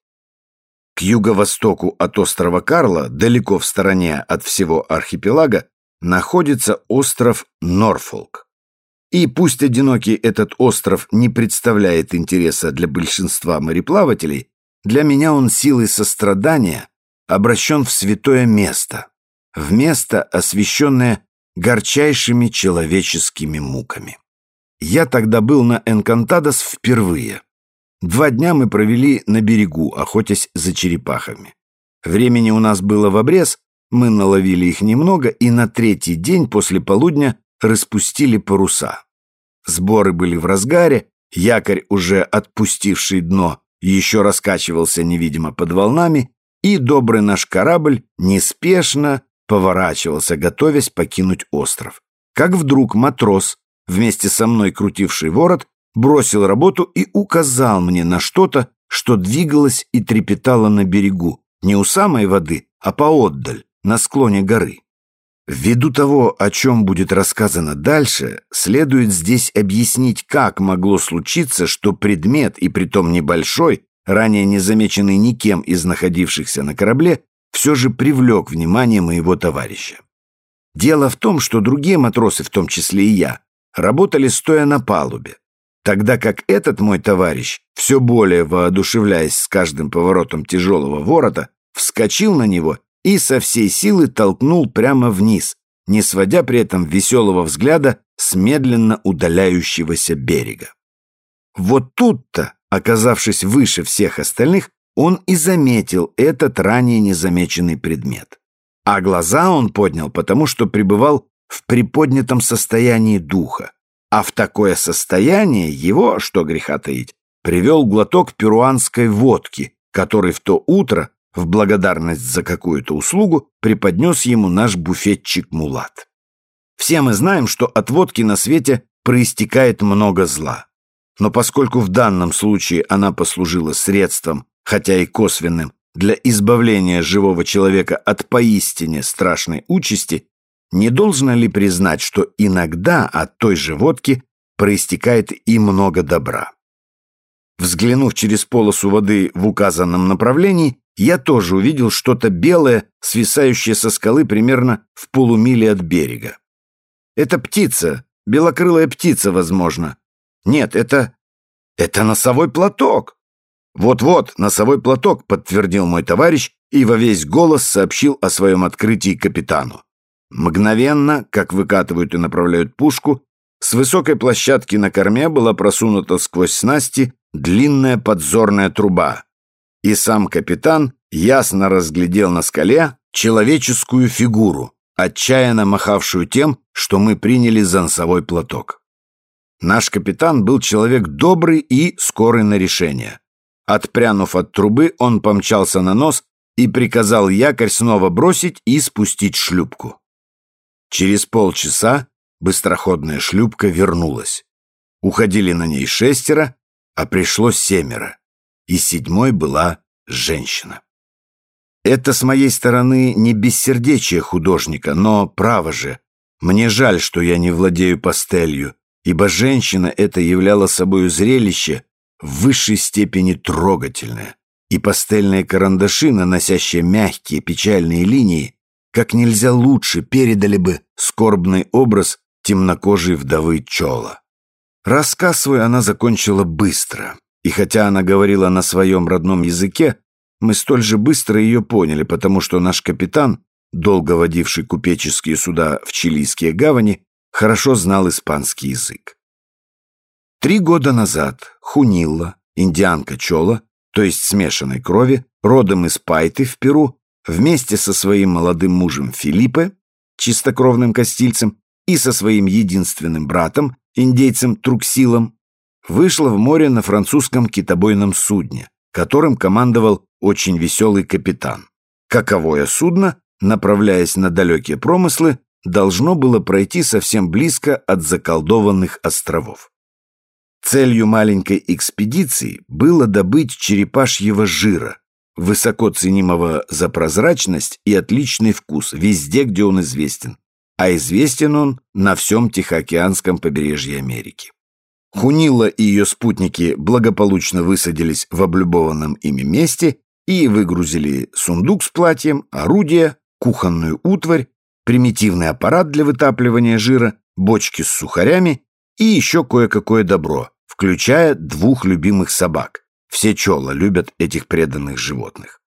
К юго-востоку от острова Карла, далеко в стороне от всего архипелага, находится остров Норфолк. И пусть одинокий этот остров не представляет интереса для большинства мореплавателей, для меня он силой сострадания обращен в святое место, в место, освященное горчайшими человеческими муками. Я тогда был на Энкантадос впервые. Два дня мы провели на берегу, охотясь за черепахами. Времени у нас было в обрез, мы наловили их немного и на третий день после полудня распустили паруса. Сборы были в разгаре, якорь, уже отпустивший дно, еще раскачивался невидимо под волнами, и добрый наш корабль неспешно поворачивался, готовясь покинуть остров. Как вдруг матрос, вместе со мной крутивший ворот, бросил работу и указал мне на что-то, что двигалось и трепетало на берегу, не у самой воды, а поотдаль, на склоне горы. Ввиду того, о чем будет рассказано дальше, следует здесь объяснить, как могло случиться, что предмет, и притом небольшой, ранее не замеченный никем из находившихся на корабле, все же привлек внимание моего товарища. Дело в том, что другие матросы, в том числе и я, работали стоя на палубе, тогда как этот мой товарищ, все более воодушевляясь с каждым поворотом тяжелого ворота, вскочил на него и со всей силы толкнул прямо вниз, не сводя при этом веселого взгляда с медленно удаляющегося берега. Вот тут-то, оказавшись выше всех остальных, он и заметил этот ранее незамеченный предмет. А глаза он поднял, потому что пребывал в приподнятом состоянии духа, а в такое состояние его, что греха таить, привел глоток перуанской водки, который в то утро, в благодарность за какую-то услугу, преподнес ему наш буфетчик Мулат. Все мы знаем, что от водки на свете проистекает много зла. Но поскольку в данном случае она послужила средством, хотя и косвенным, для избавления живого человека от поистине страшной участи, не должно ли признать, что иногда от той же водки проистекает и много добра? Взглянув через полосу воды в указанном направлении, я тоже увидел что-то белое, свисающее со скалы примерно в полумиле от берега. Это птица, белокрылая птица, возможно. Нет, это... это носовой платок. Вот-вот, носовой платок, подтвердил мой товарищ и во весь голос сообщил о своем открытии капитану. Мгновенно, как выкатывают и направляют пушку, с высокой площадки на корме была просунута сквозь снасти длинная подзорная труба, и сам капитан ясно разглядел на скале человеческую фигуру, отчаянно махавшую тем, что мы приняли за носовой платок. Наш капитан был человек добрый и скорый на решение. Отпрянув от трубы, он помчался на нос и приказал якорь снова бросить и спустить шлюпку. Через полчаса быстроходная шлюпка вернулась. Уходили на ней шестеро, а пришло семеро, и седьмой была женщина. Это с моей стороны не бессердечие художника, но, право же, мне жаль, что я не владею пастелью, ибо женщина эта являла собою зрелище в высшей степени трогательное, и пастельные карандаши, наносящие мягкие печальные линии, как нельзя лучше передали бы скорбный образ темнокожей вдовы Чола. Рассказ свой она закончила быстро, и хотя она говорила на своем родном языке, мы столь же быстро ее поняли, потому что наш капитан, долго водивший купеческие суда в чилийские гавани, хорошо знал испанский язык. Три года назад Хунилла, индианка Чола, то есть смешанной крови, родом из Пайты в Перу, вместе со своим молодым мужем Филиппе, чистокровным кастильцем, и со своим единственным братом, индейцем Труксилом, вышла в море на французском китобойном судне, которым командовал очень веселый капитан. Каковое судно, направляясь на далекие промыслы, должно было пройти совсем близко от заколдованных островов. Целью маленькой экспедиции было добыть черепашьего жира, высоко ценимого за прозрачность и отличный вкус везде, где он известен, а известен он на всем Тихоокеанском побережье Америки. Хунилла и ее спутники благополучно высадились в облюбованном ими месте и выгрузили сундук с платьем, орудия, кухонную утварь, примитивный аппарат для вытапливания жира, бочки с сухарями и еще кое-какое добро, включая двух любимых собак. Все Чола любят этих преданных животных.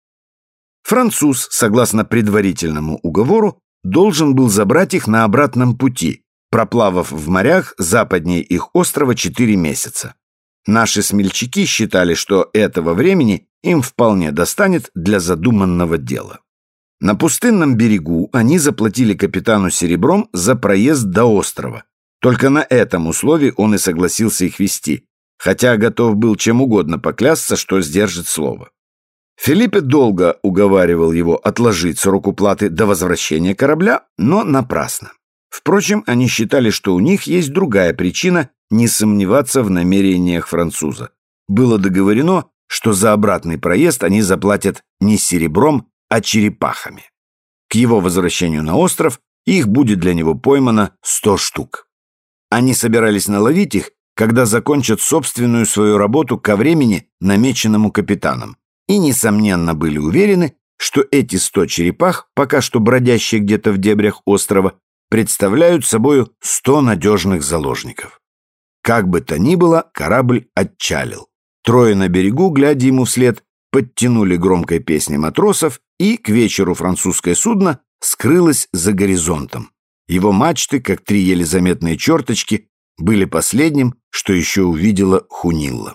Француз, согласно предварительному уговору, должен был забрать их на обратном пути, проплавав в морях западнее их острова четыре месяца. Наши смельчаки считали, что этого времени им вполне достанет для задуманного дела. На пустынном берегу они заплатили капитану серебром за проезд до острова. Только на этом условии он и согласился их вести, хотя готов был чем угодно поклясться, что сдержит слово. Филиппе долго уговаривал его отложить срок уплаты до возвращения корабля, но напрасно. Впрочем, они считали, что у них есть другая причина не сомневаться в намерениях француза. Было договорено, что за обратный проезд они заплатят не серебром, а черепахами. К его возвращению на остров их будет для него поймано сто штук. Они собирались наловить их, когда закончат собственную свою работу ко времени, намеченному капитаном, и, несомненно, были уверены, что эти сто черепах, пока что бродящие где-то в дебрях острова, представляют собою сто надежных заложников. Как бы то ни было, корабль отчалил. Трое на берегу, глядя ему вслед, подтянули громкой песней матросов, и к вечеру французское судно скрылось за горизонтом. Его мачты, как три еле заметные черточки, были последним, что еще увидела Хунилла.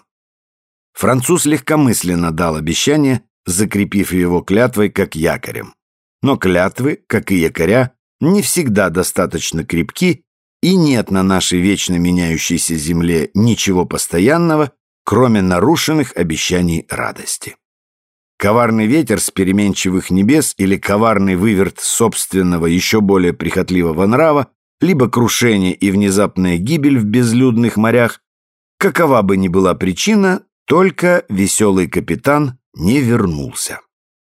Француз легкомысленно дал обещание, закрепив его клятвой как якорем. Но клятвы, как и якоря, не всегда достаточно крепки, и нет на нашей вечно меняющейся земле ничего постоянного, кроме нарушенных обещаний радости. Коварный ветер с переменчивых небес или коварный выверт собственного еще более прихотливого нрава, либо крушение и внезапная гибель в безлюдных морях, какова бы ни была причина, только веселый капитан не вернулся.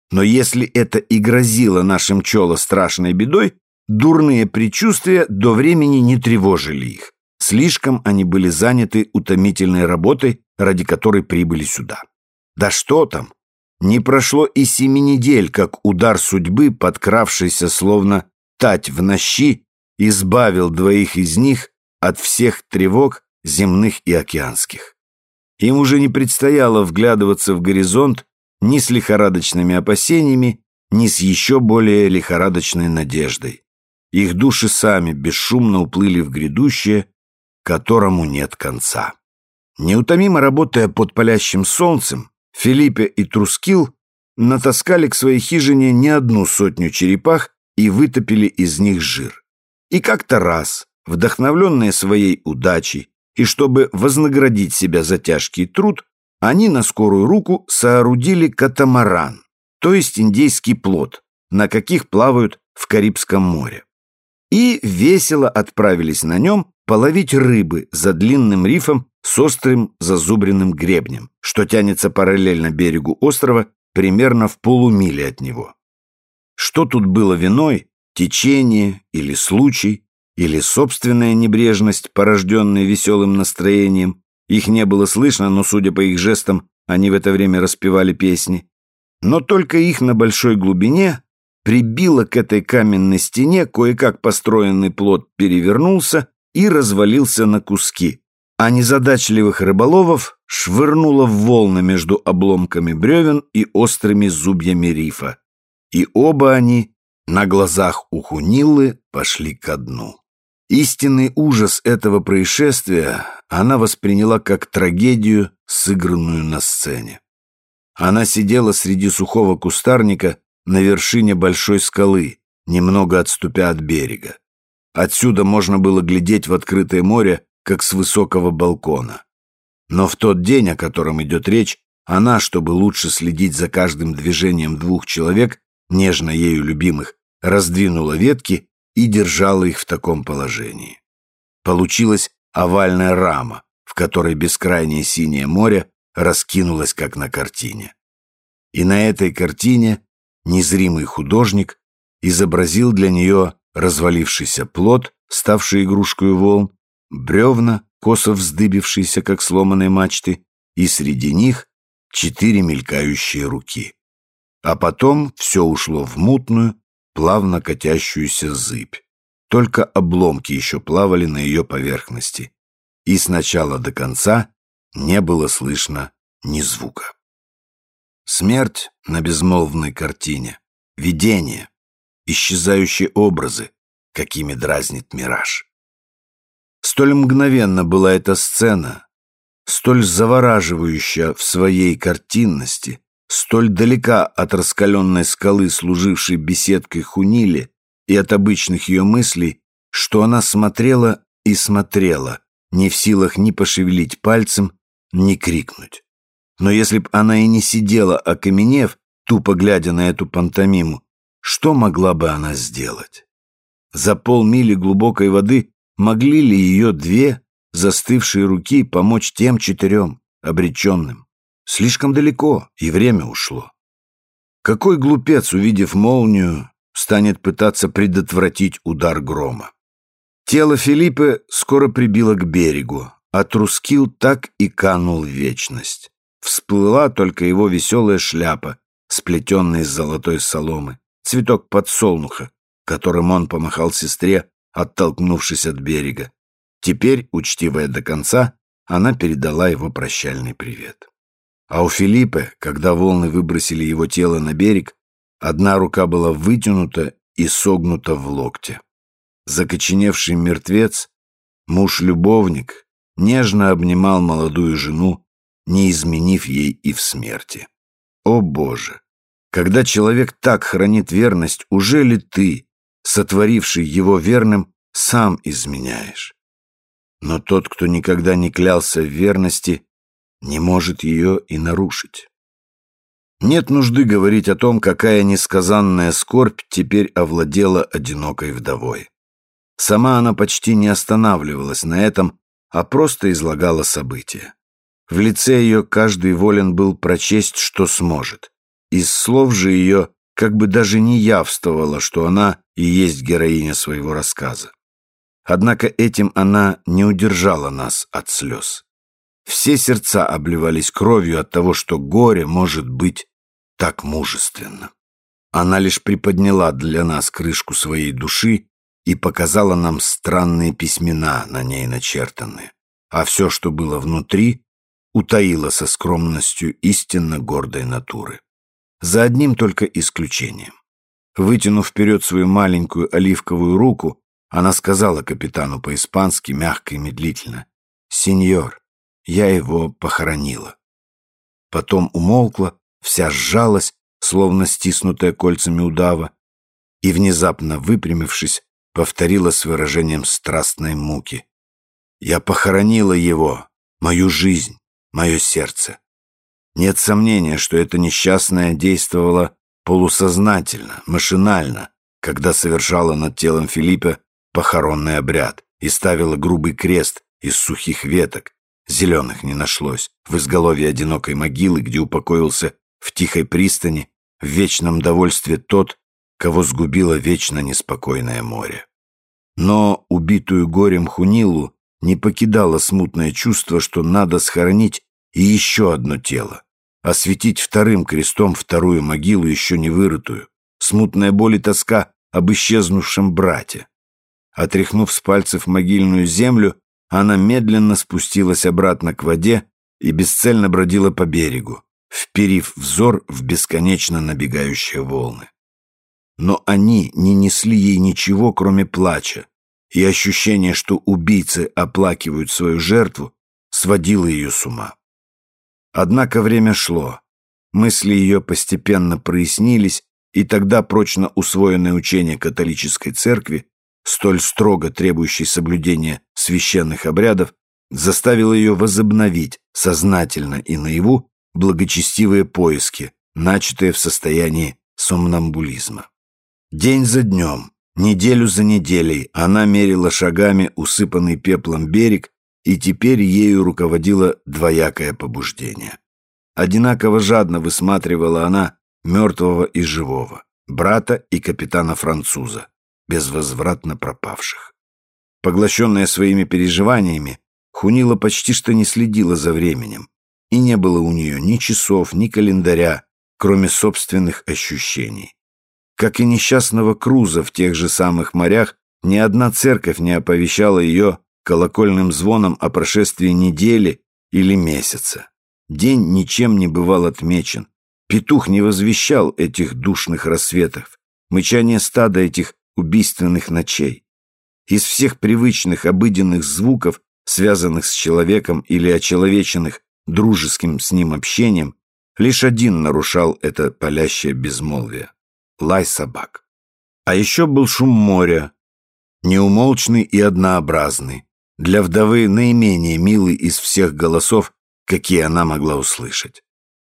Но если это и грозило нашим Чоло страшной бедой, дурные предчувствия до времени не тревожили их. Слишком они были заняты утомительной работой, ради которой прибыли сюда. Да что там! Не прошло и семи недель, как удар судьбы, подкравшийся словно тать в нощи, избавил двоих из них от всех тревог земных и океанских. Им уже не предстояло вглядываться в горизонт ни с лихорадочными опасениями, ни с еще более лихорадочной надеждой. Их души сами бесшумно уплыли в грядущее, которому нет конца. Неутомимо работая под палящим солнцем, Филиппе и Трускил натаскали к своей хижине не одну сотню черепах и вытопили из них жир. И как-то раз, вдохновленные своей удачей, и чтобы вознаградить себя за тяжкий труд, они на скорую руку соорудили катамаран, то есть индейский плот, на каких плавают в Карибском море. И весело отправились на нем половить рыбы за длинным рифом с острым зазубренным гребнем, что тянется параллельно берегу острова примерно в полумиле от него. Что тут было виной, течение или случай, или собственная небрежность, порожденная веселым настроением, их не было слышно, но, судя по их жестам, они в это время распевали песни. Но только их на большой глубине прибило к этой каменной стене, кое-как построенный плот перевернулся и развалился на куски, а незадачливых рыболовов швырнуло в волны между обломками бревен и острыми зубьями рифа. И оба они на глазах у Хуниллы пошли ко дну. Истинный ужас этого происшествия она восприняла как трагедию, сыгранную на сцене. Она сидела среди сухого кустарника на вершине большой скалы, немного отступя от берега. Отсюда можно было глядеть в открытое море, как с высокого балкона. Но в тот день, о котором идет речь, она, чтобы лучше следить за каждым движением двух человек, нежно ею любимых, раздвинула ветки и держала их в таком положении. Получилась овальная рама, в которой бескрайнее синее море раскинулось, как на картине. И на этой картине незримый художник изобразил для нее развалившийся плот, ставший игрушкой волн, бревна, косо вздыбившиеся, как сломанные мачты, и среди них четыре мелькающие руки. А потом все ушло в мутную, плавно катящуюся зыбь. Только обломки еще плавали на ее поверхности, и с начала до конца не было слышно ни звука. Смерть на безмолвной картине, видение, исчезающие образы, какими дразнит мираж. Столь мгновенна была эта сцена, столь завораживающая в своей картинности, столь далека от раскаленной скалы, служившей беседкой Хуниле, и от обычных ее мыслей, что она смотрела и смотрела, не в силах ни пошевелить пальцем, ни крикнуть. Но если б она и не сидела, окаменев, тупо глядя на эту пантомиму, что могла бы она сделать? За полмили глубокой воды могли ли ее две застывшие руки помочь тем четырем обреченным? Слишком далеко, и время ушло. Какой глупец, увидев молнию, станет пытаться предотвратить удар грома? Тело Филиппе скоро прибило к берегу, а Трускил так и канул в вечность. Всплыла только его веселая шляпа, сплетенная из золотой соломы, цветок подсолнуха, которым он помахал сестре, оттолкнувшись от берега. Теперь, учтивая до конца, она передала его прощальный привет. А у Филиппе, когда волны выбросили его тело на берег, одна рука была вытянута и согнута в локте. Закоченевший мертвец, муж-любовник, нежно обнимал молодую жену, не изменив ей и в смерти. О Боже! Когда человек так хранит верность, уже ли ты, сотворивший его верным, сам изменяешь? Но тот, кто никогда не клялся в верности, не может ее и нарушить. Нет нужды говорить о том, какая несказанная скорбь теперь овладела одинокой вдовой. Сама она почти не останавливалась на этом, а просто излагала события. В лице ее каждый волен был прочесть, что сможет. Из слов же ее как бы даже не явствовало, что она и есть героиня своего рассказа. Однако этим она не удержала нас от слез. Все сердца обливались кровью от того, что горе может быть так мужественно. Она лишь приподняла для нас крышку своей души и показала нам странные письмена, на ней начертанные, а все, что было внутри, утаила со скромностью истинно гордой натуры. За одним только исключением. Вытянув вперед свою маленькую оливковую руку, она сказала капитану по-испански мягко и медлительно: «Сеньор, я его похоронила». Потом умолкла, вся сжалась, словно стиснутая кольцами удава, и, внезапно выпрямившись, повторила с выражением страстной муки: «Я похоронила его, мою жизнь, мое сердце». Нет сомнения, что это несчастное действовало полусознательно, машинально, когда совершала над телом Филиппа похоронный обряд и ставила грубый крест из сухих веток, зеленых не нашлось, в изголовье одинокой могилы, где упокоился в тихой пристани в вечном довольстве тот, кого сгубило вечно неспокойное море. Но убитую горем Хунилу не покидало смутное чувство, что надо схоронить и еще одно тело, осветить вторым крестом вторую могилу, еще не вырытую, смутная боль и тоска об исчезнувшем брате. Отряхнув с пальцев могильную землю, она медленно спустилась обратно к воде и бесцельно бродила по берегу, вперив взор в бесконечно набегающие волны. Но они не несли ей ничего, кроме плача, и ощущение, что убийцы оплакивают свою жертву, сводило ее с ума. Однако время шло, мысли ее постепенно прояснились, и тогда прочно усвоенное учение католической церкви, столь строго требующей соблюдения священных обрядов, заставило ее возобновить сознательно и наяву благочестивые поиски, начатые в состоянии сомнамбулизма. День за днем, неделю за неделей она мерила шагами усыпанный пеплом берег, и теперь ею руководило двоякое побуждение. Одинаково жадно высматривала она мертвого и живого, брата и капитана-француза, безвозвратно пропавших. Поглощенная своими переживаниями, Хунила почти что не следила за временем, и не было у нее ни часов, ни календаря, кроме собственных ощущений. Как и несчастного Круза в тех же самых морях, ни одна церковь не оповещала ее колокольным звоном о прошествии недели или месяца. День ничем не бывал отмечен. Петух не возвещал этих душных рассветов, мычание стада этих убийственных ночей. Из всех привычных обыденных звуков, связанных с человеком или очеловеченных дружеским с ним общением, лишь один нарушал это палящее безмолвие — лай собак. А еще был шум моря, неумолчный и однообразный, для вдовы наименее милый из всех голосов, какие она могла услышать.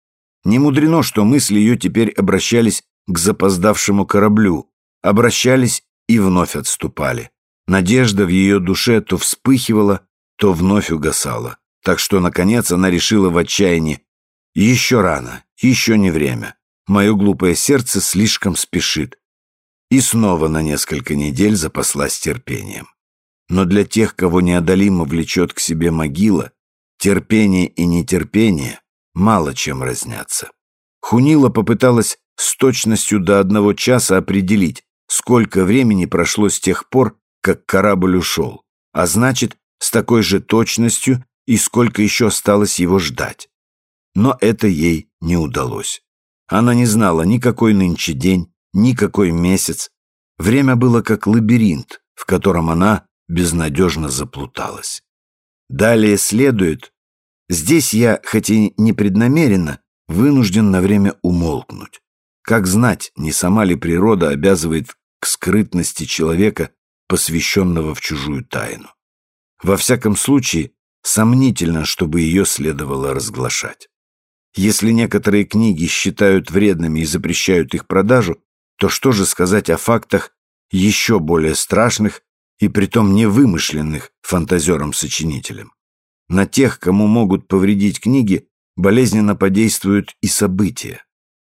Не мудрено, что мысли ее теперь обращались к запоздавшему кораблю, обращались и вновь отступали. Надежда в ее душе то вспыхивала, то вновь угасала, так что, наконец, она решила в отчаянии: «Еще рано, еще не время, мое глупое сердце слишком спешит», и снова на несколько недель запаслась терпением. Но для тех, кого неодолимо влечет к себе могила, терпение и нетерпение мало чем разнятся. Хунила попыталась с точностью до одного часа определить, сколько времени прошло с тех пор, как корабль ушел, а значит, с такой же точностью и сколько еще осталось его ждать. Но это ей не удалось. Она не знала ни какой нынче день, ни какой месяц. Время было как лабиринт, в котором она безнадежно заплуталась. Далее следует... Здесь я, хоть и непреднамеренно, вынужден на время умолкнуть. Как знать, не сама ли природа обязывает к скрытности человека, посвященного в чужую тайну. Во всяком случае, сомнительно, чтобы ее следовало разглашать. Если некоторые книги считают вредными и запрещают их продажу, то что же сказать о фактах еще более страшных и притом невымышленных фантазером-сочинителем? На тех, кому могут повредить книги, болезненно подействуют и события.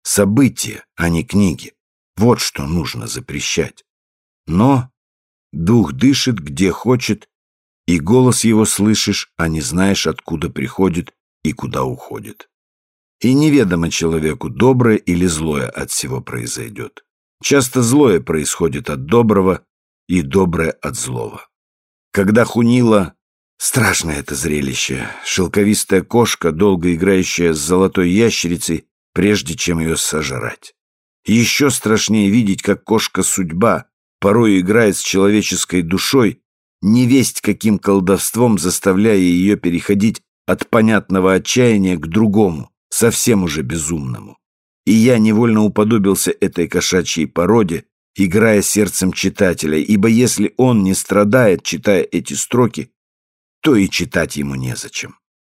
события, а не книги. Вот что нужно запрещать. Но дух дышит, где хочет, и голос его слышишь, а не знаешь, откуда приходит и куда уходит. И неведомо человеку, доброе или злое от всего произойдет. Часто злое происходит от доброго и доброе от злого. Когда Хунила... Страшное это зрелище. Шелковистая кошка, долго играющая с золотой ящерицей, прежде чем ее сожрать. Еще страшнее видеть, как кошка-судьба порой играет с человеческой душой, невесть каким колдовством заставляя ее переходить от понятного отчаяния к другому, совсем уже безумному. И я невольно уподобился этой кошачьей породе, играя сердцем читателя, ибо если он не страдает, читая эти строки, то и читать ему незачем.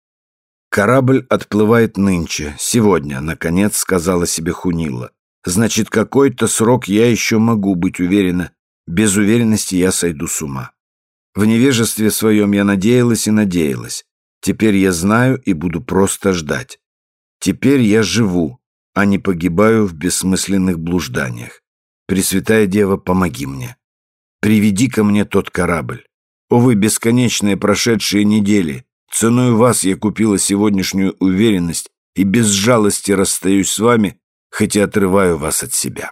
Корабль отплывает нынче, сегодня, наконец, сказала себе Хунила. Значит, какой-то срок я еще могу быть уверена. Без уверенности я сойду с ума. В невежестве своем я надеялась и надеялась. Теперь я знаю и буду просто ждать. Теперь я живу, а не погибаю в бессмысленных блужданиях. Пресвятая Дева, помоги мне. Приведи ко мне тот корабль. О, вы бесконечные прошедшие недели! Ценою вас я купила сегодняшнюю уверенность и без жалости расстаюсь с вами, хотя отрываю вас от себя.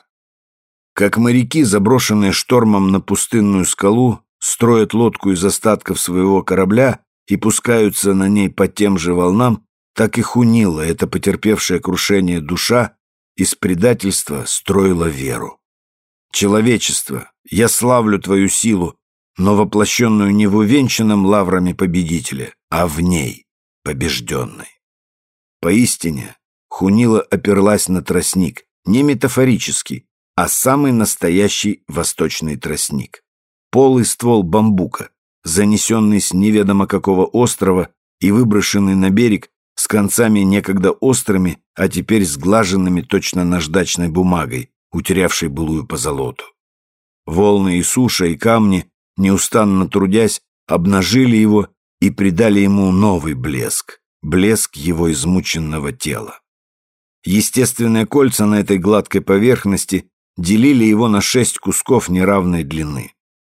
Как моряки, заброшенные штормом на пустынную скалу, строят лодку из остатков своего корабля и пускаются на ней по тем же волнам, так и Хунила, эта потерпевшая крушение душа, из предательства строила веру. Человечество, я славлю твою силу, но воплощенную не в увенчанном лаврами победителя, а в ней, побежденной. Поистине, Хунила оперлась на тростник, не метафорический, а самый настоящий восточный тростник. Полый ствол бамбука, занесенный с неведомо какого острова и выброшенный на берег с концами некогда острыми, а теперь сглаженными точно наждачной бумагой, утерявшей былую позолоту. Волны и суша, и камни, неустанно трудясь, обнажили его и придали ему новый блеск, блеск его измученного тела. Естественные кольца на этой гладкой поверхности делили его на шесть кусков неравной длины.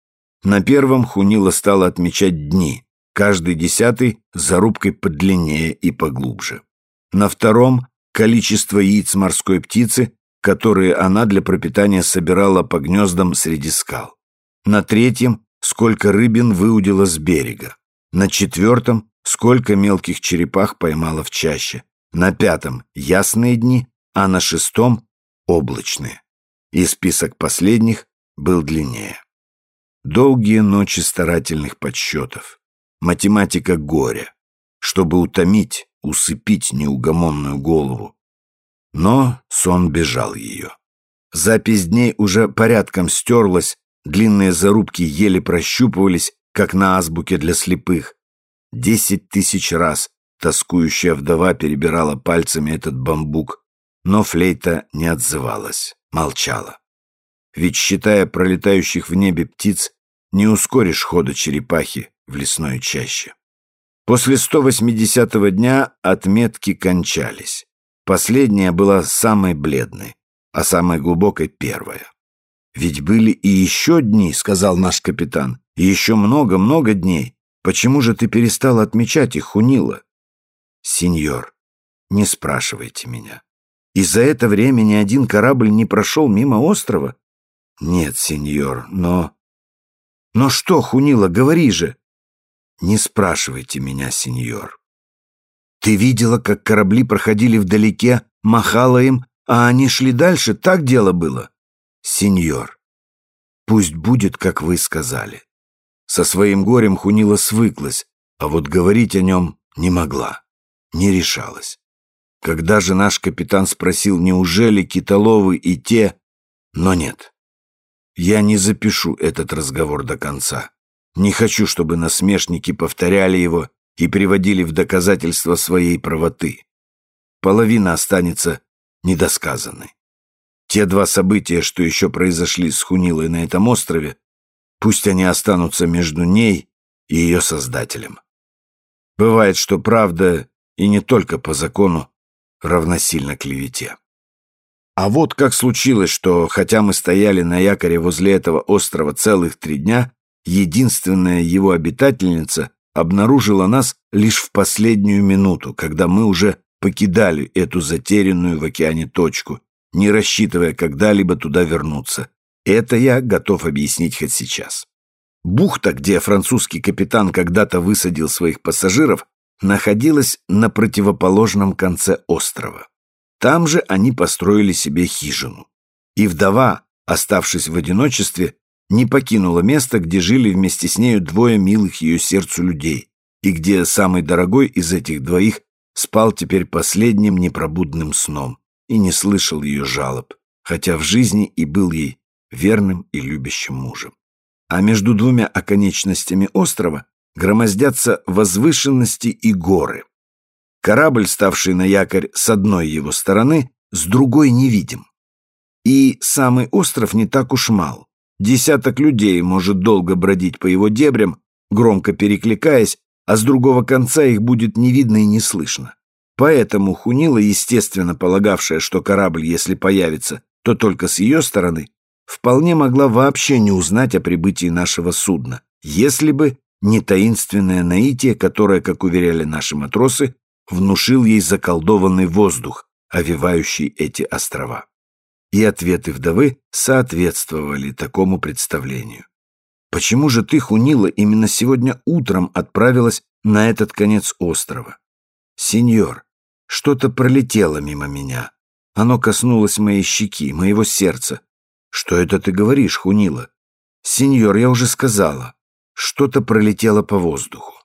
На первом Хунила стала отмечать дни, каждый десятый зарубкой подлиннее и поглубже. На втором – количество яиц морской птицы, которые она для пропитания собирала по гнездам среди скал. На третьем – сколько рыбин выудила с берега. На четвертом – сколько мелких черепах поймала в чаще. На пятом – ясные дни, а на шестом – облачные. И список последних был длиннее. Долгие ночи старательных подсчетов. Математика горя, чтобы утомить, усыпить неугомонную голову. Но сон бежал ее. Запись дней уже порядком стерлась, длинные зарубки еле прощупывались, как на азбуке для слепых. Десять тысяч раз тоскующая вдова перебирала пальцами этот бамбук, но флейта не отзывалась, молчала. Ведь, считая пролетающих в небе птиц, не ускоришь хода черепахи в лесной чаще. После сто восьмидесятого дня отметки кончались. Последняя была самой бледной, а самой глубокой — первая. «Ведь были и еще дни», — сказал наш капитан, — «и еще много-много дней. Почему же ты перестал отмечать их, Хунила?» «Сеньор, не спрашивайте меня. И за это время ни один корабль не прошел мимо острова?» «Нет, сеньор, но...» «Но что, Хунила, говори же!» «Не спрашивайте меня, сеньор. Ты видела, как корабли проходили вдалеке, махала им, а они шли дальше, так дело было?» «Сеньор, пусть будет, как вы сказали». Со своим горем Хунила свыклась, а вот говорить о нем не могла, не решалась. Когда же наш капитан спросил, неужели китоловы и те... Но нет, я не запишу этот разговор до конца. Не хочу, чтобы насмешники повторяли его и приводили в доказательство своей правоты. Половина останется недосказанной. Те два события, что еще произошли с Хунилой на этом острове, пусть они останутся между ней и ее создателем. Бывает, что правда, и не только по закону, равносильно клевете. А вот как случилось, что, хотя мы стояли на якоре возле этого острова целых три дня, единственная его обитательница обнаружила нас лишь в последнюю минуту, когда мы уже покидали эту затерянную в океане точку, не рассчитывая когда-либо туда вернуться. Это я готов объяснить хоть сейчас. Бухта, где французский капитан когда-то высадил своих пассажиров, находилась на противоположном конце острова. Там же они построили себе хижину. И вдова, оставшись в одиночестве, не покинула место, где жили вместе с нею двое милых ее сердцу людей, и где самый дорогой из этих двоих спал теперь последним непробудным сном и не слышал ее жалоб, хотя в жизни и был ей верным и любящим мужем. А между двумя оконечностями острова громоздятся возвышенности и горы. Корабль, ставший на якорь с одной его стороны, с другой невидим. И самый остров не так уж мал. Десяток людей может долго бродить по его дебрям, громко перекликаясь, а с другого конца их будет не видно и не слышно. Поэтому Хунила, естественно полагавшая, что корабль, если появится, то только с ее стороны, вполне могла вообще не узнать о прибытии нашего судна, если бы не таинственное наитие, которое, как уверяли наши матросы, внушил ей заколдованный воздух, овевающий эти острова. И ответы вдовы соответствовали такому представлению. «Почему же ты, Хунила, именно сегодня утром отправилась на этот конец острова?» «Сеньор, что-то пролетело мимо меня. Оно коснулось моей щеки, моего сердца». «Что это ты говоришь, Хунила?» «Сеньор, я уже сказала. Что-то пролетело по воздуху».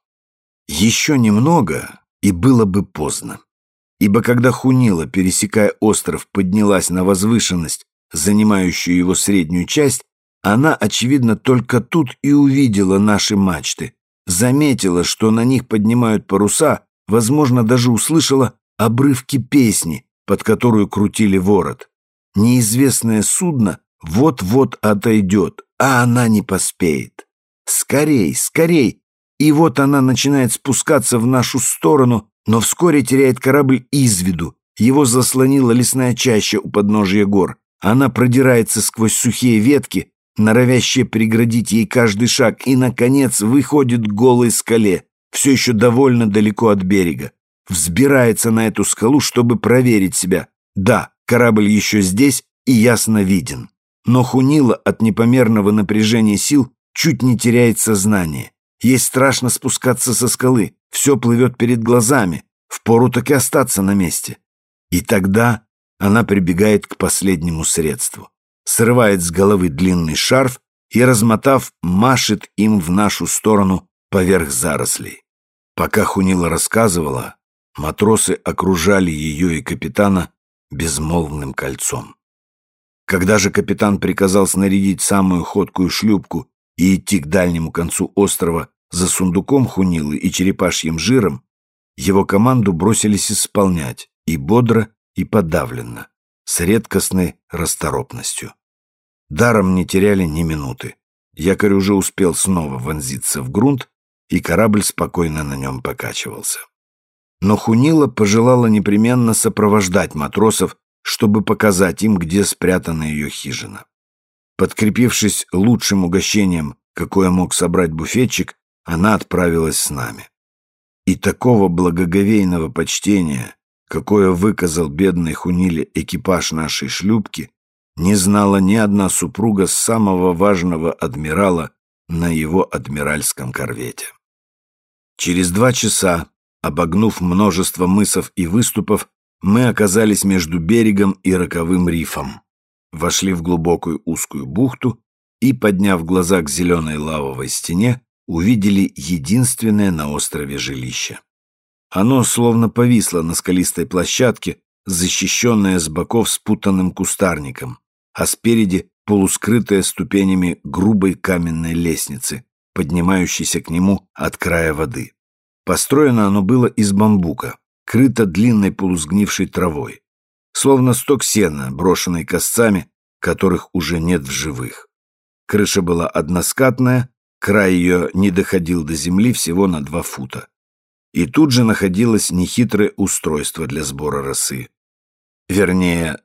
Еще немного, и было бы поздно. Ибо когда Хунила, пересекая остров, поднялась на возвышенность, занимающую его среднюю часть, она, очевидно, только тут и увидела наши мачты, заметила, что на них поднимают паруса, возможно, даже услышала обрывки песни, под которую крутили ворот. Неизвестное судно вот-вот отойдет, а она не поспеет. Скорей, скорей! И вот она начинает спускаться в нашу сторону, но вскоре теряет корабль из виду. Его заслонила лесная чаща у подножия гор. Она продирается сквозь сухие ветки, норовящие преградить ей каждый шаг, и, наконец, выходит к голой скале, все еще довольно далеко от берега. Взбирается на эту скалу, чтобы проверить себя. Да, корабль еще здесь и ясно виден. Но Хунила от непомерного напряжения сил чуть не теряет сознание. Ей страшно спускаться со скалы, все плывет перед глазами, впору так и остаться на месте. И тогда она прибегает к последнему средству. Срывает с головы длинный шарф и, размотав, машет им в нашу сторону поверх зарослей. Пока Хунила рассказывала, матросы окружали ее и капитана безмолвным кольцом. Когда же капитан приказал снарядить самую ходкую шлюпку и идти к дальнему концу острова за сундуком Хунилы и черепашьим жиром, его команду бросились исполнять и бодро, и подавленно, с редкостной расторопностью. Даром не теряли ни минуты. Якорь уже успел снова вонзиться в грунт, и корабль спокойно на нем покачивался. Но Хунила пожелала непременно сопровождать матросов, чтобы показать им, где спрятана ее хижина. Подкрепившись лучшим угощением, какое мог собрать буфетчик, она отправилась с нами. И такого благоговейного почтения, какое выказал бедной Хуниле экипаж нашей шлюпки, не знала ни одна супруга самого важного адмирала на его адмиральском корвете. Через два часа, обогнув множество мысов и выступов, мы оказались между берегом и роковым рифом. Вошли в глубокую узкую бухту и, подняв глаза к зеленой лавовой стене, увидели единственное на острове жилище. Оно словно повисло на скалистой площадке, защищенное с боков спутанным кустарником, а спереди полускрытое ступенями грубой каменной лестницы, поднимающейся к нему от края воды. Построено оно было из бамбука, крыто длинной полусгнившей травой, словно сток сена, брошенный косцами, которых уже нет в живых. Крыша была односкатная, край ее не доходил до земли всего на два фута. И тут же находилось нехитрое устройство для сбора росы. Вернее,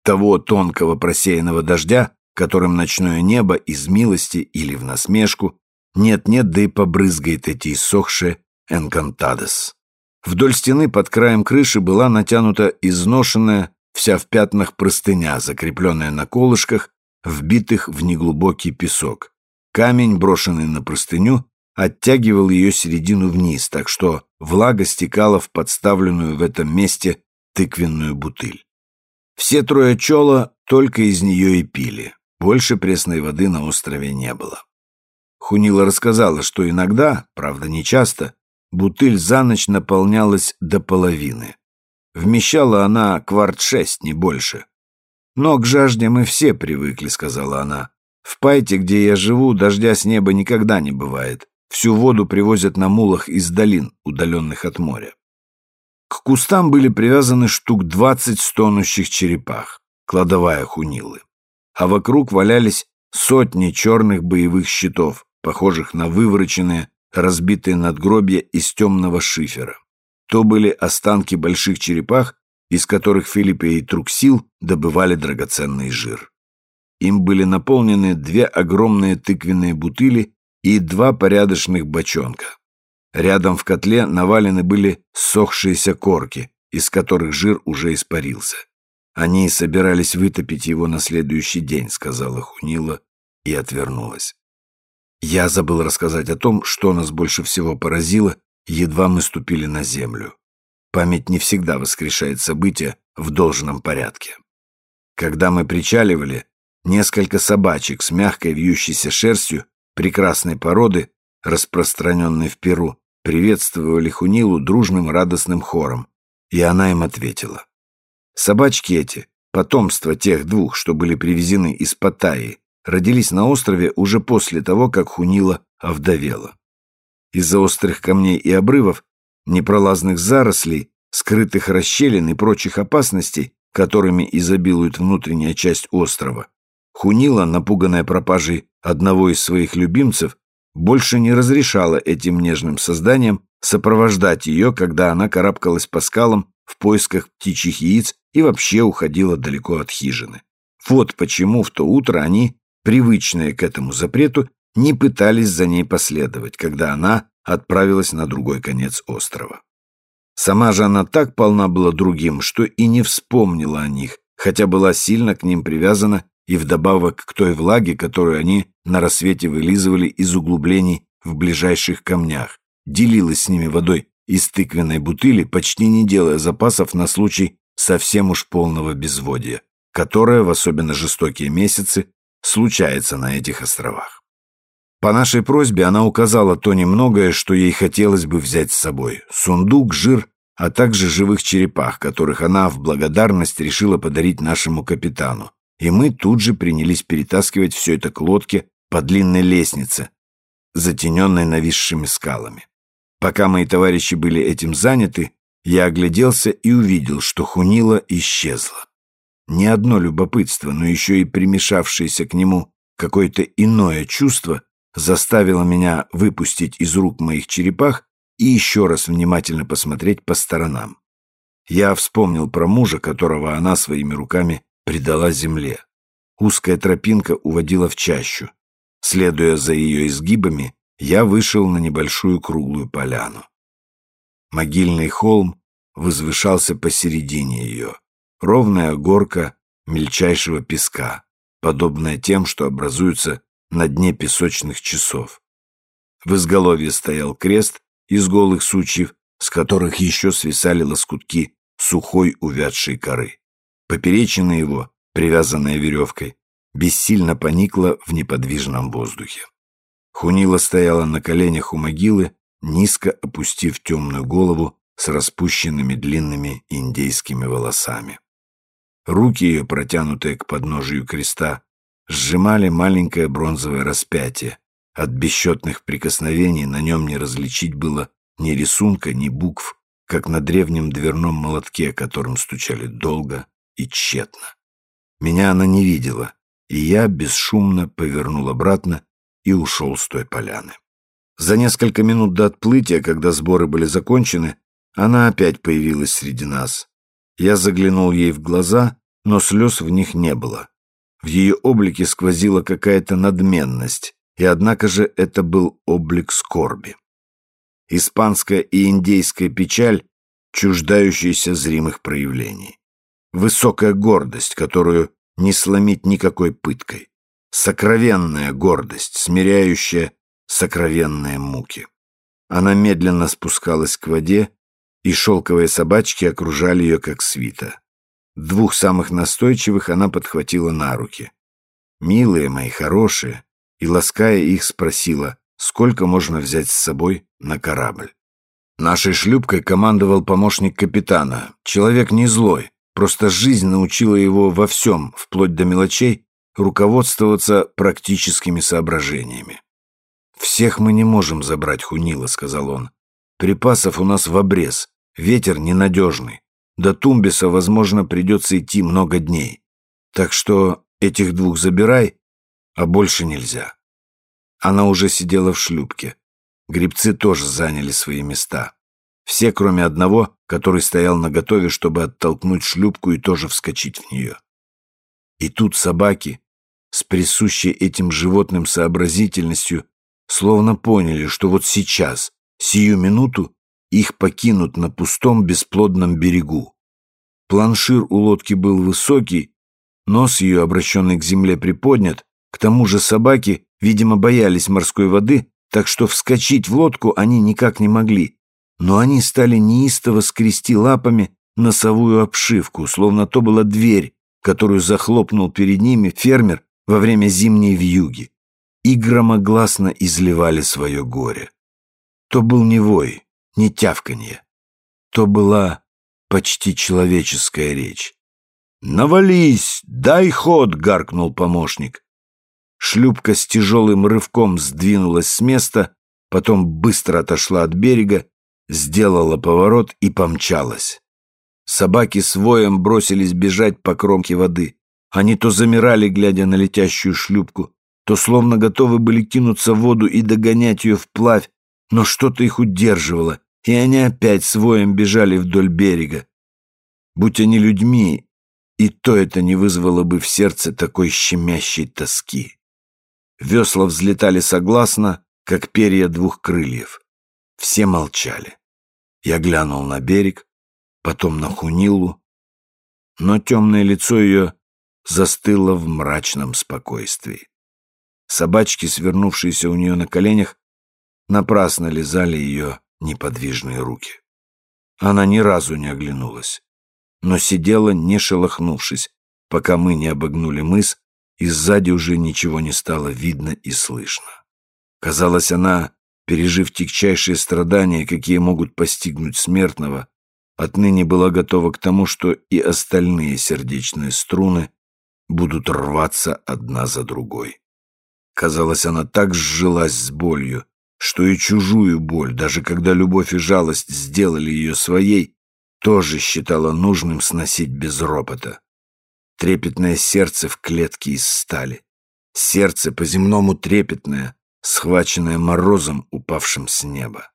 того тонкого просеянного дождя, которым ночное небо из милости или в насмешку нет-нет, да и побрызгает эти иссохшие энкантадос. Вдоль стены под краем крыши была натянута изношенная, вся в пятнах простыня, закрепленная на колышках, вбитых в неглубокий песок. Камень, брошенный на простыню, оттягивал ее середину вниз, так что влага стекала в подставленную в этом месте тыквенную бутыль. Все трое чола только из нее и пили. Больше пресной воды на острове не было. Хунила рассказала, что иногда, правда не часто, бутыль за ночь наполнялась до половины. Вмещала она кварт шесть, не больше. «Но к жажде мы все привыкли», — сказала она. «В Пайте, где я живу, дождя с неба никогда не бывает. Всю воду привозят на мулах из долин, удаленных от моря». К кустам были привязаны штук двадцать стонущих черепах, кладовая Хунилы. А вокруг валялись сотни черных боевых щитов, похожих на вывороченные, разбитые надгробья из темного шифера. То были останки больших черепах, из которых Филиппе и Труксил добывали драгоценный жир. Им были наполнены две огромные тыквенные бутыли и два порядочных бочонка. Рядом в котле навалены были ссохшиеся корки, из которых жир уже испарился. Они собирались вытопить его на следующий день, сказала Хунила и отвернулась. Я забыл рассказать о том, что нас больше всего поразило, едва мы ступили на землю. Память не всегда воскрешает события в должном порядке. Когда мы причаливали, несколько собачек с мягкой вьющейся шерстью прекрасной породы, распространенной в Перу, приветствовали Хунилу дружным радостным хором, и она им ответила. Собачки эти, потомство тех двух, что были привезены из Паттайи, родились на острове уже после того, как Хунила овдовела. Из-за острых камней и обрывов, непролазных зарослей, скрытых расщелин и прочих опасностей, которыми изобилует внутренняя часть острова, Хунила, напуганная пропажей одного из своих любимцев, больше не разрешала этим нежным созданиям сопровождать ее, когда она карабкалась по скалам в поисках птичьих яиц и вообще уходила далеко от хижины. Вот почему в то утро они, привычные к этому запрету, не пытались за ней последовать, когда она отправилась на другой конец острова. Сама же она так полна была другим, что и не вспомнила о них, хотя была сильно к ним привязана и вдобавок к той влаге, которую они на рассвете вылизывали из углублений в ближайших камнях, делилась с ними водой из тыквенной бутыли, почти не делая запасов на случай совсем уж полного безводья, которое в особенно жестокие месяцы случается на этих островах. По нашей просьбе она указала то немногое, что ей хотелось бы взять с собой: сундук, жир, а также живых черепах, которых она в благодарность решила подарить нашему капитану, и мы тут же принялись перетаскивать все это к лодке по длинной лестнице, затененной нависшими скалами. Пока мои товарищи были этим заняты, я огляделся и увидел, что Хунила исчезла. Не одно любопытство, но еще и примешавшееся к нему какое-то иное чувство заставило меня выпустить из рук моих черепах и еще раз внимательно посмотреть по сторонам. Я вспомнил про мужа, которого она своими руками предала земле. Узкая тропинка уводила в чащу. Следуя за ее изгибами, я вышел на небольшую круглую поляну. Могильный холм возвышался посередине ее. Ровная горка мельчайшего песка, подобная тем, что образуются на дне песочных часов. В изголовье стоял крест из голых сучьев, с которых еще свисали лоскутки сухой увядшей коры. Поперечина его, привязанная веревкой, бессильно поникла в неподвижном воздухе. Хунила стояла на коленях у могилы, низко опустив темную голову с распущенными длинными индейскими волосами. Руки ее, протянутые к подножию креста, сжимали маленькое бронзовое распятие. От бесчетных прикосновений на нем не различить было ни рисунка, ни букв, как на древнем дверном молотке, которым стучали долго и тщетно. Меня она не видела, и я бесшумно повернул обратно и ушел с той поляны. За несколько минут до отплытия, когда сборы были закончены, она опять появилась среди нас. Я заглянул ей в глаза, но слез в них не было. В ее облике сквозила какая-то надменность, и однако же это был облик скорби. Испанская и индейская печаль, чуждающаяся зримых проявлений. Высокая гордость, которую не сломить никакой пыткой. Сокровенная гордость, смиряющая сокровенные муки. Она медленно спускалась к воде, и шелковые собачки окружали ее как свита. Двух самых настойчивых она подхватила на руки. «Милые мои, хорошие», и, лаская их, спросила, сколько можно взять с собой на корабль. Нашей шлюпкой командовал помощник капитана, человек не злой, просто жизнь научила его во всем, вплоть до мелочей, руководствоваться практическими соображениями. «Всех мы не можем забрать, Хунила», — сказал он. «Припасов у нас в обрез, ветер ненадежный. До Тумбеса, возможно, придется идти много дней. Так что этих двух забирай, а больше нельзя». Она уже сидела в шлюпке. Гребцы тоже заняли свои места. Все, кроме одного, который стоял наготове, чтобы оттолкнуть шлюпку и тоже вскочить в нее. И тут собаки, с присущей этим животным сообразительностью, словно поняли, что вот сейчас, сию минуту, их покинут на пустом бесплодном берегу. Планшир у лодки был высокий, нос ее, обращенный к земле, приподнят, к тому же собаки, видимо, боялись морской воды, так что вскочить в лодку они никак не могли, но они стали неистово скрести лапами носовую обшивку, словно то была дверь, которую захлопнул перед ними фермер во время зимней вьюги, и громогласно изливали свое горе. То был не вой, не тявканье, то была почти человеческая речь. «Навались! Дай ход!» — гаркнул помощник. Шлюпка с тяжелым рывком сдвинулась с места, потом быстро отошла от берега, сделала поворот и помчалась. Собаки с воем бросились бежать по кромке воды. Они то замирали, глядя на летящую шлюпку, то словно готовы были кинуться в воду и догонять ее вплавь, но что-то их удерживало, и они опять с воем бежали вдоль берега. Будь они людьми, и то это не вызвало бы в сердце такой щемящей тоски. Весла взлетали согласно, как перья двух крыльев. Все молчали. Я глянул на берег, потом на Хунилу, но темное лицо ее застыло в мрачном спокойствии. Собачки, свернувшиеся у нее на коленях, напрасно лизали ее неподвижные руки. Она ни разу не оглянулась, но сидела, не шелохнувшись, пока мы не обогнули мыс, и сзади уже ничего не стало видно и слышно. Казалось, она, пережив тягчайшие страдания, какие могут постигнуть смертного, отныне была готова к тому, что и остальные сердечные струны будут рваться одна за другой. Казалось, она так сжилась с болью, что и чужую боль, даже когда любовь и жалость сделали ее своей, тоже считала нужным сносить без ропота. Трепетное сердце в клетке из стали. Сердце по-земному трепетное, схваченное морозом, упавшим с неба.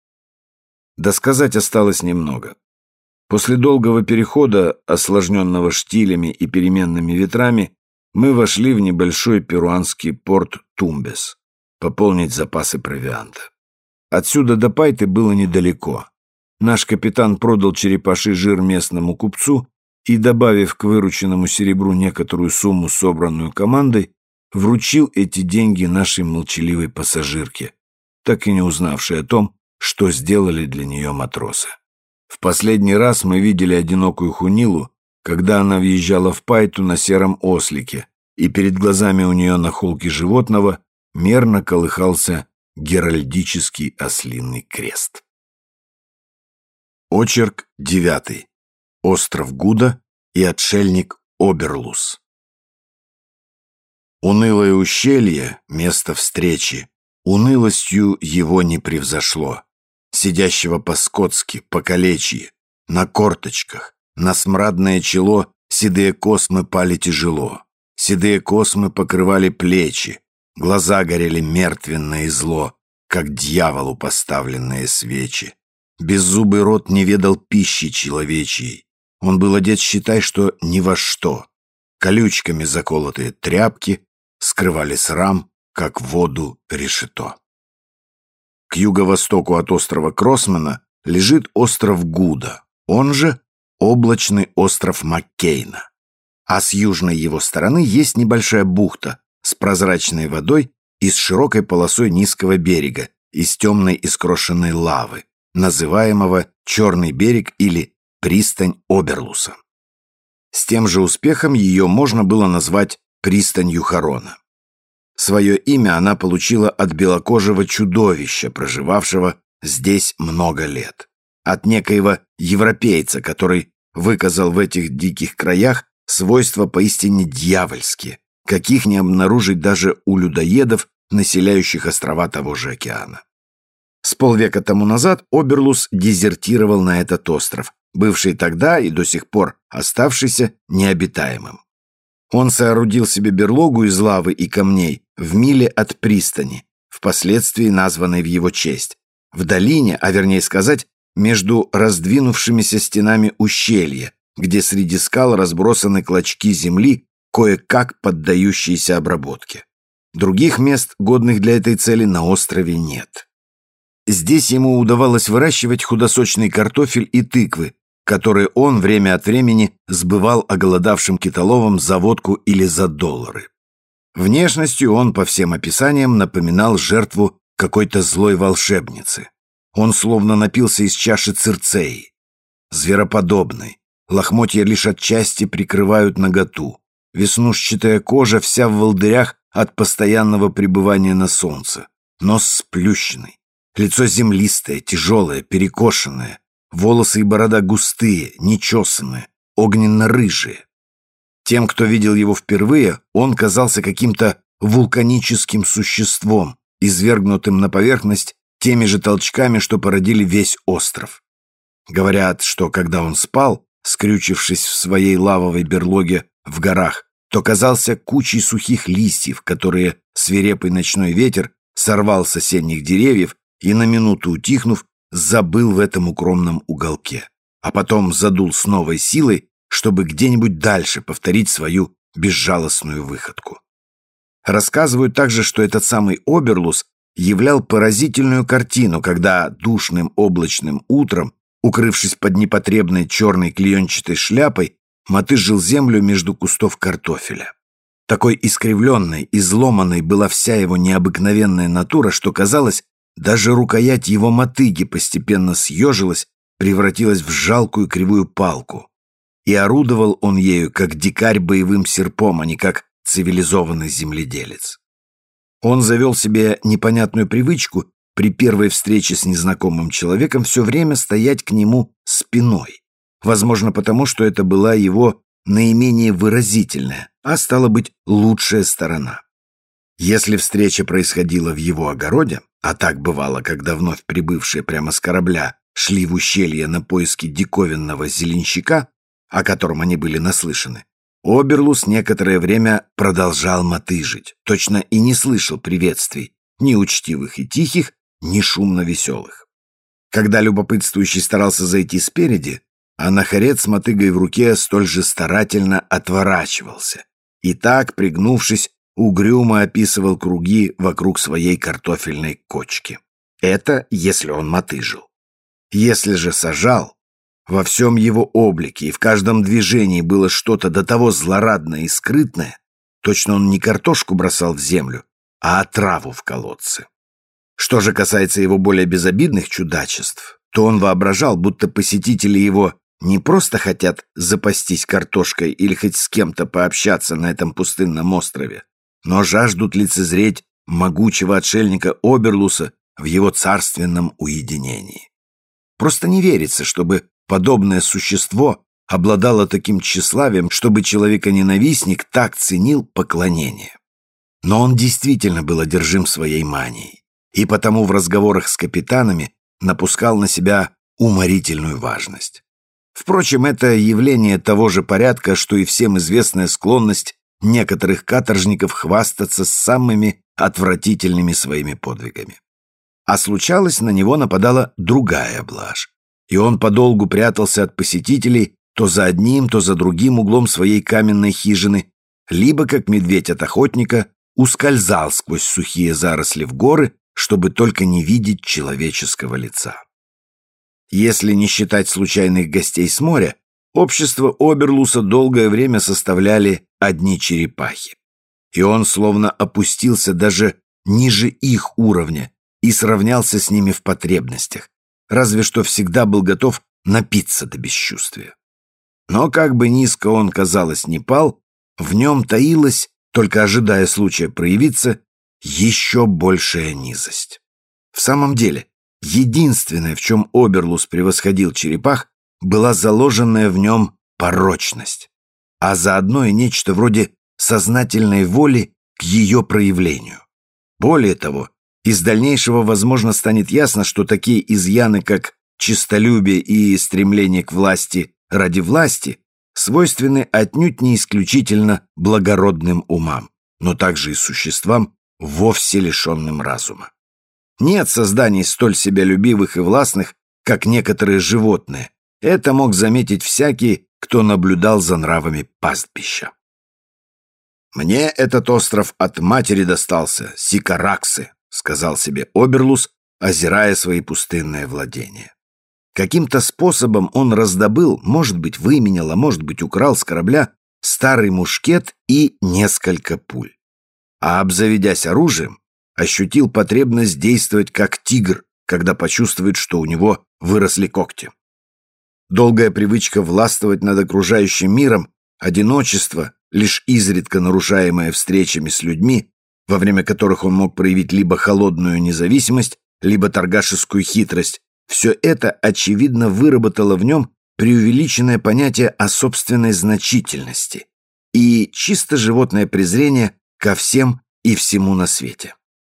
Досказать осталось немного. После долгого перехода, осложненного штилями и переменными ветрами, мы вошли в небольшой перуанский порт Тумбес, пополнить запасы провианта. Отсюда до Пайты было недалеко. Наш капитан продал черепаший жир местному купцу и, добавив к вырученному серебру некоторую сумму, собранную командой, вручил эти деньги нашей молчаливой пассажирке, так и не узнавшей о том, что сделали для нее матросы. В последний раз мы видели одинокую Хунилу, когда она въезжала в Пайту на сером ослике, и перед глазами у нее на холке животного мерно колыхался геральдический ослиный крест. Очерк девятый. Остров Гуда и отшельник Оберлус. Унылое ущелье, место встречи, унылостью его не превзошло. Сидящего по-скотски, по-калечьи, на корточках, на смрадное чело седые космы пали тяжело. Седые космы покрывали плечи, глаза горели мертвенно и зло, как дьяволу поставленные свечи. Беззубый рот не ведал пищи человечьей. Он был одет, считай, что ни во что. Колючками заколотые тряпки скрывали срам, как воду решето. К юго-востоку от острова Кроссмана лежит остров Гуда, он же облачный остров Маккейна. А с южной его стороны есть небольшая бухта с прозрачной водой и с широкой полосой низкого берега из темной искрошенной лавы, называемого Черный берег или пристань Оберлуса. С тем же успехом ее можно было назвать пристанью Харона. Свое имя она получила от белокожего чудовища, проживавшего здесь много лет. От некоего европейца, который выказал в этих диких краях свойства поистине дьявольские, каких не обнаружить даже у людоедов, населяющих острова того же океана. С полвека тому назад Оберлус дезертировал на этот остров, бывший тогда и до сих пор оставшийся необитаемым. Он соорудил себе берлогу из лавы и камней в миле от пристани, впоследствии названной в его честь, в долине, а вернее сказать, между раздвинувшимися стенами ущелья, где среди скал разбросаны клочки земли, кое-как поддающиеся обработке. Других мест, годных для этой цели, на острове нет. Здесь ему удавалось выращивать худосочный картофель и тыквы, которые он время от времени сбывал оголодавшим китоловам за водку или за доллары. Внешностью он, по всем описаниям, напоминал жертву какой-то злой волшебницы. Он словно напился из чаши Цирцеи. Звероподобный, лохмотья лишь отчасти прикрывают наготу, веснушчатая кожа вся в волдырях от постоянного пребывания на солнце, нос сплющенный, лицо землистое, тяжелое, перекошенное, волосы и борода густые, нечесанные, огненно-рыжие. Тем, кто видел его впервые, он казался каким-то вулканическим существом, извергнутым на поверхность теми же толчками, что породили весь остров. Говорят, что когда он спал, скрючившись в своей лавовой берлоге в горах, то казался кучей сухих листьев, которые свирепый ночной ветер сорвал с осенних деревьев и, на минуту утихнув, забыл в этом укромном уголке, а потом задул с новой силой, чтобы где-нибудь дальше повторить свою безжалостную выходку. Рассказывают также, что этот самый Оберлус являл поразительную картину, когда душным облачным утром, укрывшись под непотребной черной клеенчатой шляпой, мотыжил землю между кустов картофеля. Такой искривленной, изломанной была вся его необыкновенная натура, что, казалось, даже рукоять его мотыги постепенно съежилась, превратилась в жалкую кривую палку. И орудовал он ею, как дикарь боевым серпом, а не как цивилизованный земледелец. Он завел себе непонятную привычку при первой встрече с незнакомым человеком все время стоять к нему спиной. Возможно, потому что это была его наименее выразительная, а стало быть, лучшая сторона. Если встреча происходила в его огороде, а так бывало, когда вновь прибывшие прямо с корабля шли в ущелье на поиски диковинного зеленщика, о котором они были наслышаны, Оберлус некоторое время продолжал мотыжить, точно и не слышал приветствий, ни учтивых и тихих, ни шумно веселых. Когда любопытствующий старался зайти спереди, анахарет с мотыгой в руке столь же старательно отворачивался и так, пригнувшись, угрюмо описывал круги вокруг своей картофельной кочки. Это если он мотыжил. Если же сажал, во всем его облике и в каждом движении было что-то до того злорадное и скрытное, точно он не картошку бросал в землю, а отраву в колодцы. Что же касается его более безобидных чудачеств, то он воображал, будто посетители его не просто хотят запастись картошкой или хоть с кем-то пообщаться на этом пустынном острове, но жаждут лицезреть могучего отшельника Оберлуса в его царственном уединении. Просто не верится, чтобы подобное существо обладало таким тщеславием, чтобы человеконенавистник так ценил поклонение. Но он действительно был одержим своей манией, и потому в разговорах с капитанами напускал на себя уморительную важность. Впрочем, это явление того же порядка, что и всем известная склонность некоторых каторжников хвастаться самыми отвратительными своими подвигами. А случалось, на него нападала другая блажь, и он подолгу прятался от посетителей то за одним, то за другим углом своей каменной хижины, либо, как медведь от охотника, ускользал сквозь сухие заросли в горы, чтобы только не видеть человеческого лица. Если не считать случайных гостей с моря, общество Оберлуса долгое время составляли одни черепахи. И он словно опустился даже ниже их уровня и сравнялся с ними в потребностях, разве что всегда был готов напиться до бесчувствия. Но как бы низко он, казалось, не пал, в нем таилась, только ожидая случая проявиться, еще большая низость. В самом деле, единственное, в чем Оберлус превосходил черепах, была заложенная в нем порочность, а заодно и нечто вроде сознательной воли к ее проявлению. Более того, из дальнейшего, возможно, станет ясно, что такие изъяны, как честолюбие и стремление к власти ради власти, свойственны отнюдь не исключительно благородным умам, но также и существам, вовсе лишенным разума. Нет созданий столь себялюбивых и властных, как некоторые животные. Это мог заметить всякий, кто наблюдал за нравами пастбища. «Мне этот остров от матери достался, Сикараксы», — сказал себе Оберлус, озирая свои пустынные владения. Каким-то способом он раздобыл, может быть, выменял, а может быть, украл с корабля старый мушкет и несколько пуль. А обзаведясь оружием, ощутил потребность действовать как тигр, когда почувствует, что у него выросли когти. Долгая привычка властвовать над окружающим миром, одиночество, лишь изредка нарушаемое встречами с людьми, во время которых он мог проявить либо холодную независимость, либо торгашескую хитрость, все это, очевидно, выработало в нем преувеличенное понятие о собственной значительности и чисто животное презрение ко всем и всему на свете.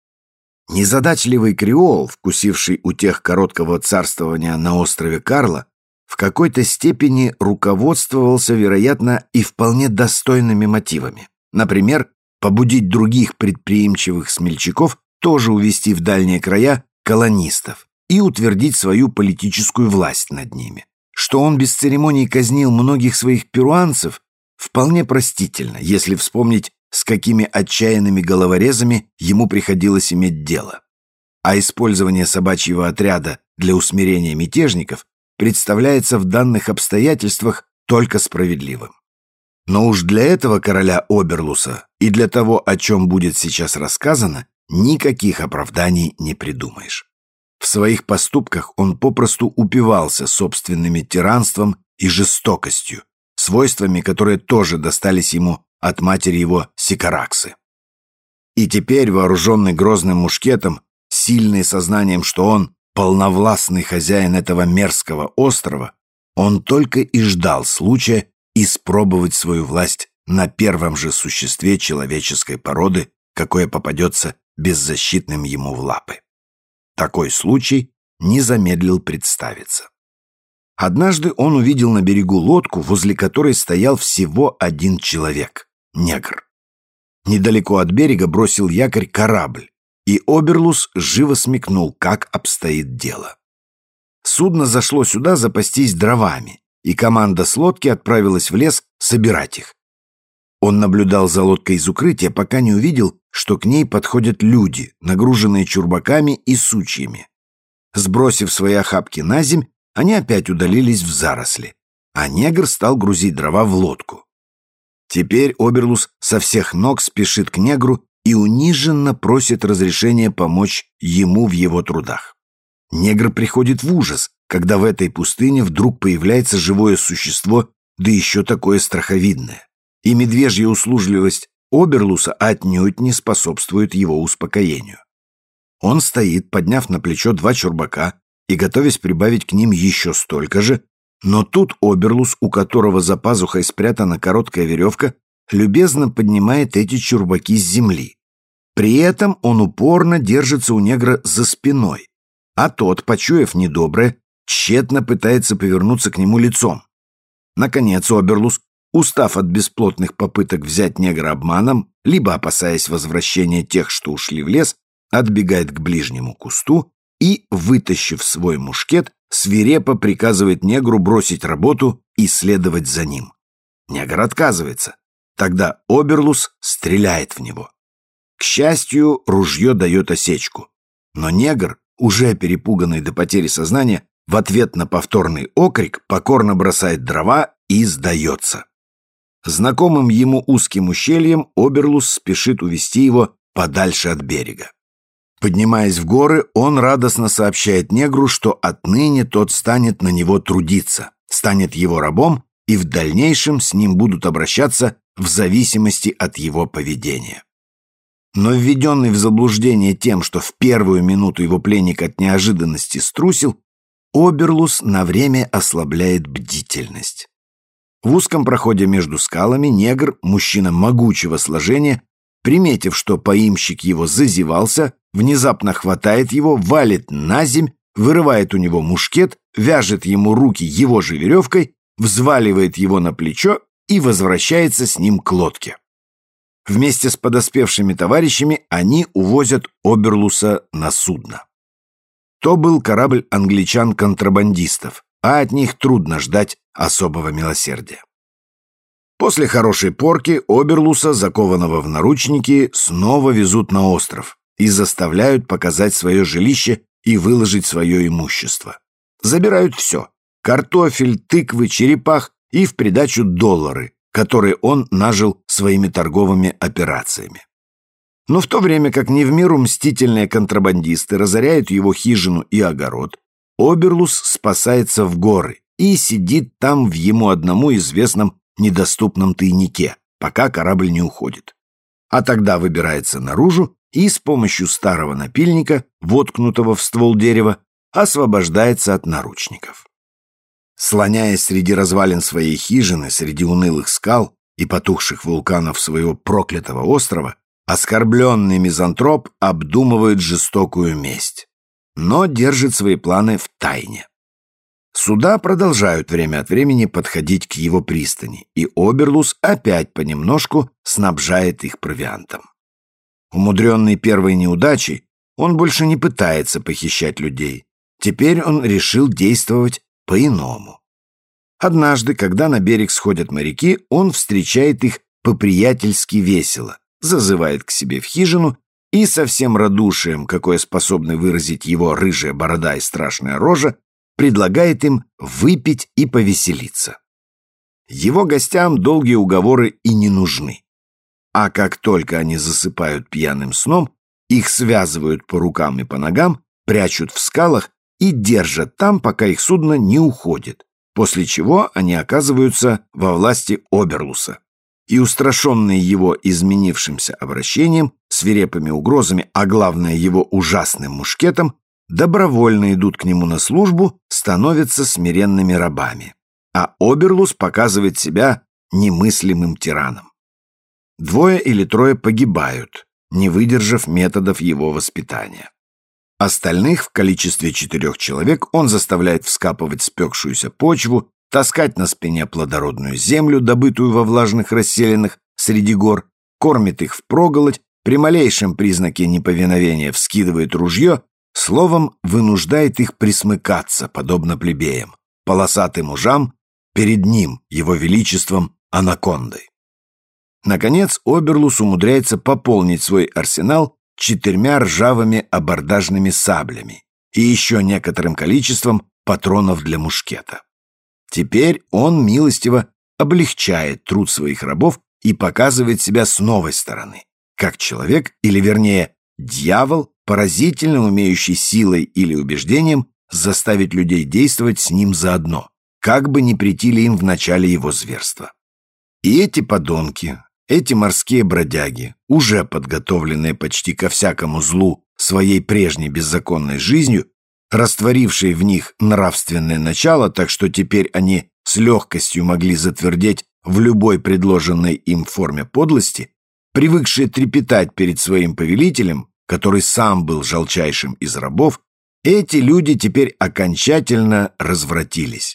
Незадачливый креол, вкусивший утех короткого царствования на острове Карла, в какой-то степени руководствовался, вероятно, и вполне достойными мотивами. Например, побудить других предприимчивых смельчаков тоже увести в дальние края колонистов и утвердить свою политическую власть над ними. Что он без церемоний казнил многих своих перуанцев, вполне простительно, если вспомнить, с какими отчаянными головорезами ему приходилось иметь дело. А использование собачьего отряда для усмирения мятежников представляется в данных обстоятельствах только справедливым. Но уж для этого короля Оберлуса и для того, о чем будет сейчас рассказано, никаких оправданий не придумаешь. В своих поступках он попросту упивался собственными тиранством и жестокостью, свойствами, которые тоже достались ему от матери его Сикараксы. И теперь, вооруженный грозным мушкетом, сильный сознанием, что он полновластный хозяин этого мерзкого острова, он только и ждал случая испробовать свою власть на первом же существе человеческой породы, какое попадется беззащитным ему в лапы. Такой случай не замедлил представиться. Однажды он увидел на берегу лодку, возле которой стоял всего один человек — негр. Недалеко от берега бросил якорь корабль, и Оберлус живо смекнул, как обстоит дело. Судно зашло сюда запастись дровами, и команда с лодки отправилась в лес собирать их. Он наблюдал за лодкой из укрытия, пока не увидел, что к ней подходят люди, нагруженные чурбаками и сучьями. Сбросив свои охапки на земь, они опять удалились в заросли, а негр стал грузить дрова в лодку. Теперь Оберлус со всех ног спешит к негру и униженно просит разрешения помочь ему в его трудах. Негр приходит в ужас, когда в этой пустыне вдруг появляется живое существо, да еще такое страховидное. И медвежья услужливость Оберлуса отнюдь не способствует его успокоению. Он стоит, подняв на плечо два чурбака и готовясь прибавить к ним еще столько же, но тут Оберлус, у которого за пазухой спрятана короткая веревка, любезно поднимает эти чурбаки с земли. При этом он упорно держится у негра за спиной, а тот, почуяв недоброе, тщетно пытается повернуться к нему лицом. Наконец Оберлус, устав от бесплотных попыток взять негра обманом, либо опасаясь возвращения тех, что ушли в лес, отбегает к ближнему кусту и, вытащив свой мушкет, свирепо приказывает негру бросить работу и следовать за ним. Негр отказывается. Тогда Оберлус стреляет в него. К счастью, ружье дает осечку. Но негр, уже перепуганный до потери сознания, в ответ на повторный окрик покорно бросает дрова и сдается. Знакомым ему узким ущельем Оберлус спешит увести его подальше от берега. Поднимаясь в горы, он радостно сообщает негру, что отныне тот станет на него трудиться, станет его рабом, и в дальнейшем с ним будут обращаться в зависимости от его поведения. Но введенный в заблуждение тем, что в первую минуту его пленник от неожиданности струсил, Оберлус на время ослабляет бдительность. В узком проходе между скалами негр, мужчина могучего сложения, приметив, что поимщик его зазевался, внезапно хватает его, валит на земь, вырывает у него мушкет, вяжет ему руки его же веревкой, взваливает его на плечо и возвращается с ним к лодке. Вместе с подоспевшими товарищами они увозят Оберлуса на судно. То был корабль англичан-контрабандистов, а от них трудно ждать особого милосердия. После хорошей порки Оберлуса, закованного в наручники, снова везут на остров и заставляют показать свое жилище и выложить свое имущество. Забирают все – картофель, тыквы, черепах и в придачу доллары, которые он нажил своими торговыми операциями. Но в то время как не в меру мстительные контрабандисты разоряют его хижину и огород, Оберлус спасается в горы и сидит там в ему одному известном недоступном тайнике, пока корабль не уходит. А тогда выбирается наружу и с помощью старого напильника, воткнутого в ствол дерева, освобождается от наручников. Слоняясь среди развалин своей хижины, среди унылых скал и потухших вулканов своего проклятого острова, оскорбленный мизантроп обдумывает жестокую месть, но держит свои планы в тайне. Суда продолжают время от времени подходить к его пристани, и Оберлус опять понемножку снабжает их провиантом. Умудренный первой неудачей, он больше не пытается похищать людей. Теперь он решил действовать по-иному. Однажды, когда на берег сходят моряки, он встречает их по-приятельски весело, зазывает к себе в хижину и со всем радушием, какое способны выразить его рыжая борода и страшная рожа, предлагает им выпить и повеселиться. Его гостям долгие уговоры и не нужны. А как только они засыпают пьяным сном, их связывают по рукам и по ногам, прячут в скалах и держат там, пока их судно не уходит, после чего они оказываются во власти Оберлуса. И устрашенные его изменившимся обращением, свирепыми угрозами, а главное его ужасным мушкетом, добровольно идут к нему на службу, становятся смиренными рабами. А Оберлус показывает себя немыслимым тираном. Двое или трое погибают, не выдержав методов его воспитания. Остальных в количестве четырех человек он заставляет вскапывать спекшуюся почву, таскать на спине плодородную землю, добытую во влажных расселинах среди гор, кормит их впроголодь, при малейшем признаке неповиновения вскидывает ружье, словом, вынуждает их присмыкаться, подобно плебеям, полосатым мужам, перед ним, его величеством, анакондой. Наконец, Оберлус умудряется пополнить свой арсенал четырьмя ржавыми абордажными саблями и еще некоторым количеством патронов для мушкета. Теперь он милостиво облегчает труд своих рабов и показывает себя с новой стороны, как человек, или вернее, дьявол, поразительно умеющий силой или убеждением заставить людей действовать с ним заодно, как бы ни претили им в начале его зверства. И эти подонки, эти морские бродяги, уже подготовленные почти ко всякому злу своей прежней беззаконной жизнью, растворившие в них нравственное начало, так что теперь они с легкостью могли затвердеть в любой предложенной им форме подлости, привыкшие трепетать перед своим повелителем, который сам был жалчайшим из рабов, эти люди теперь окончательно развратились.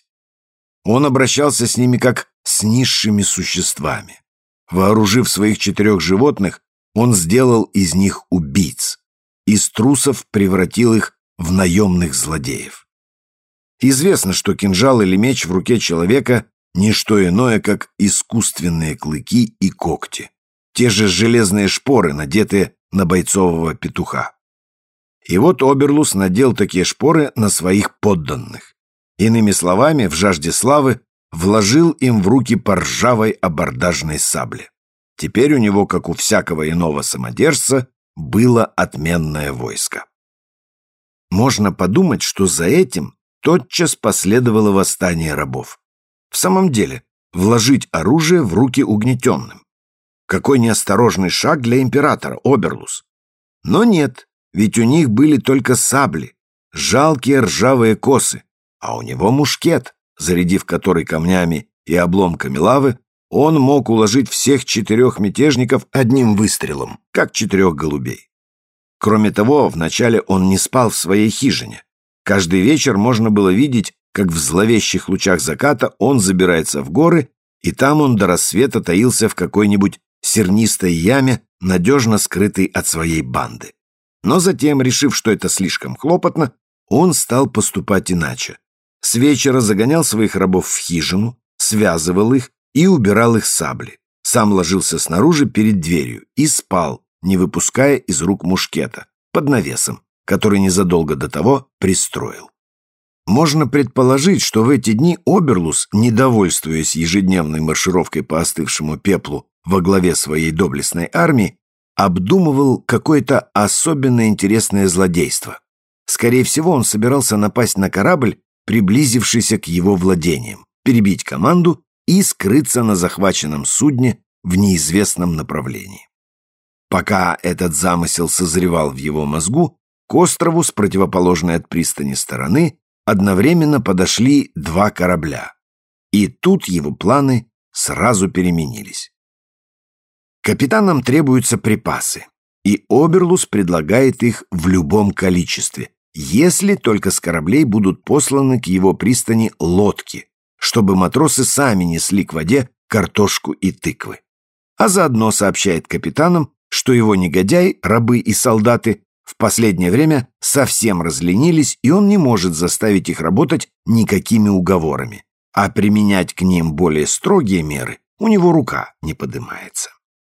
Он обращался с ними как с низшими существами. Вооружив своих четырех животных, он сделал из них убийц. Из трусов превратил их в наемных злодеев. Известно, что кинжал или меч в руке человека – не что иное, как искусственные клыки и когти. Те же железные шпоры, надетые на бойцового петуха. И вот Оберлус надел такие шпоры на своих подданных. Иными словами, в жажде славы вложил им в руки по ржавой абордажной сабле. Теперь у него, как у всякого иного самодержца, было отменное войско. Можно подумать, что за этим тотчас последовало восстание рабов. В самом деле, вложить оружие в руки угнетенным. Какой неосторожный шаг для императора, Оберлус. Но нет, ведь у них были только сабли, жалкие ржавые косы, а у него мушкет, зарядив который камнями и обломками лавы, он мог уложить всех четырех мятежников одним выстрелом, как четырех голубей. Кроме того, вначале он не спал в своей хижине. Каждый вечер можно было видеть, как в зловещих лучах заката он забирается в горы, и там он до рассвета таился в какой-нибудь сернистой яме, надежно скрытой от своей банды. Но затем, решив, что это слишком хлопотно, он стал поступать иначе. С вечера загонял своих рабов в хижину, связывал их и убирал их сабли. Сам ложился снаружи перед дверью и спал, не выпуская из рук мушкета, под навесом, который незадолго до того пристроил. Можно предположить, что в эти дни Оберлус, недовольствуясь ежедневной маршировкой по остывшему пеплу во главе своей доблестной армии, обдумывал какое-то особенно интересное злодейство. Скорее всего, он собирался напасть на корабль, приблизившийся к его владениям, перебить команду и скрыться на захваченном судне в неизвестном направлении. Пока этот замысел созревал в его мозгу, к острову с противоположной от пристани стороны одновременно подошли два корабля. И тут его планы сразу переменились. Капитанам требуются припасы, и Оберлус предлагает их в любом количестве, если только с кораблей будут посланы к его пристани лодки, чтобы матросы сами несли к воде картошку и тыквы. А заодно сообщает капитанам, что его негодяи, рабы и солдаты в последнее время совсем разленились, и он не может заставить их работать никакими уговорами, а применять к ним более строгие меры у него рука не подымается.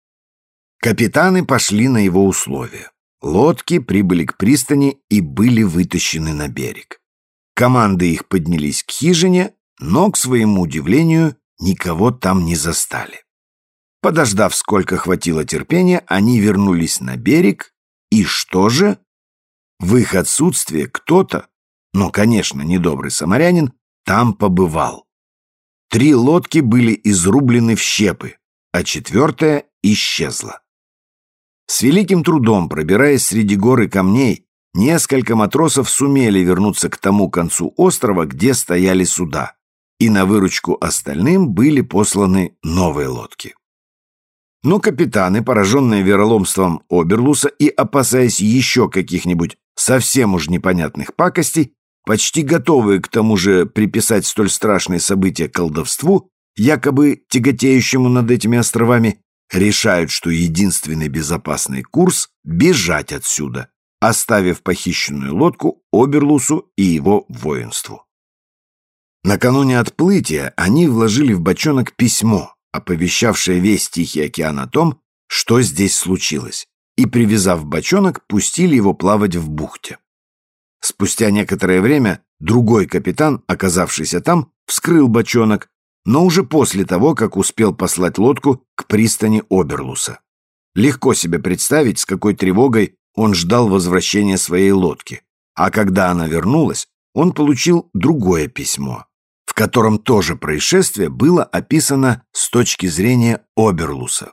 Капитаны пошли на его условия. Лодки прибыли к пристани и были вытащены на берег. Команды их поднялись к хижине, но, к своему удивлению, никого там не застали. Подождав, сколько хватило терпения, они вернулись на берег, и что же? В их отсутствие кто-то, ну, конечно, недобрый самарянин, там побывал. Три лодки были изрублены в щепы, а четвертая исчезла. С великим трудом, пробираясь среди гор и камней, несколько матросов сумели вернуться к тому концу острова, где стояли суда, и на выручку остальным были посланы новые лодки. Но капитаны, пораженные вероломством Оберлуса и опасаясь еще каких-нибудь совсем уж непонятных пакостей, почти готовые к тому же приписать столь страшные события колдовству, якобы тяготеющему над этими островами, решают, что единственный безопасный курс — бежать отсюда, оставив похищенную лодку Оберлусу и его воинству. Накануне отплытия они вложили в бочонок письмо, оповещавшее весь Тихий океан о том, что здесь случилось, и, привязав бочонок, пустили его плавать в бухте. Спустя некоторое время другой капитан, оказавшийся там, вскрыл бочонок, но уже после того, как успел послать лодку к пристани Оберлуса. Легко себе представить, с какой тревогой он ждал возвращения своей лодки, а когда она вернулась, он получил другое письмо, в котором тоже происшествие было описано с точки зрения Оберлуса.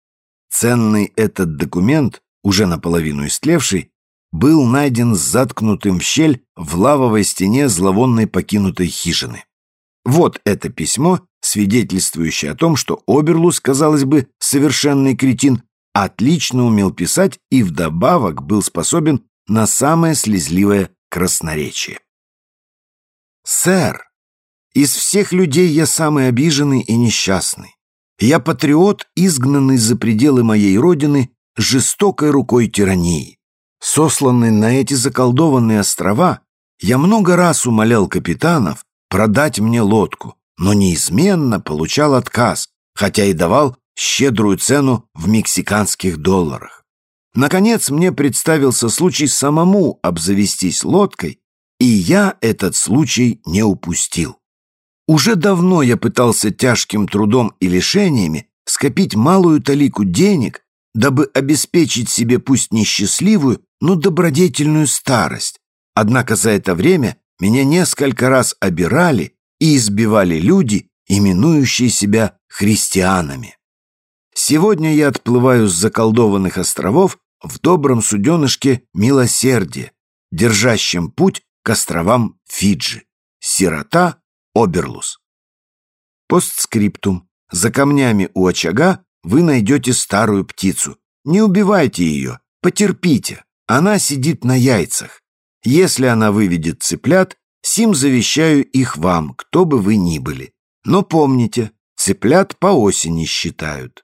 Ценный этот документ, уже наполовину истлевший, был найден заткнутым в щель в лавовой стене зловонной покинутой хижины. Вот это письмо, свидетельствующее о том, что Оберлус, казалось бы, совершенный кретин, отлично умел писать и вдобавок был способен на самое слезливое красноречие. «Сэр, из всех людей я самый обиженный и несчастный. Я патриот, изгнанный за пределы моей родины жестокой рукой тирании. Сосланный на эти заколдованные острова, я много раз умолял капитанов продать мне лодку, но неизменно получал отказ, хотя и давал щедрую цену в мексиканских долларах. Наконец мне представился случай самому обзавестись лодкой, и я этот случай не упустил. Уже давно я пытался тяжким трудом и лишениями скопить малую талику денег, дабы обеспечить себе пусть несчастливую, но добродетельную старость. Однако за это время меня несколько раз обирали и избивали люди, именующие себя христианами. Сегодня я отплываю с заколдованных островов в добром суденышке «Милосердие», держащем путь к островам Фиджи. Сирота Оберлус. Постскриптум. За камнями у очага вы найдете старую птицу. Не убивайте ее, потерпите. Она сидит на яйцах. Если она выведет цыплят, сим завещаю их вам, кто бы вы ни были. Но помните, цыплят по осени считают.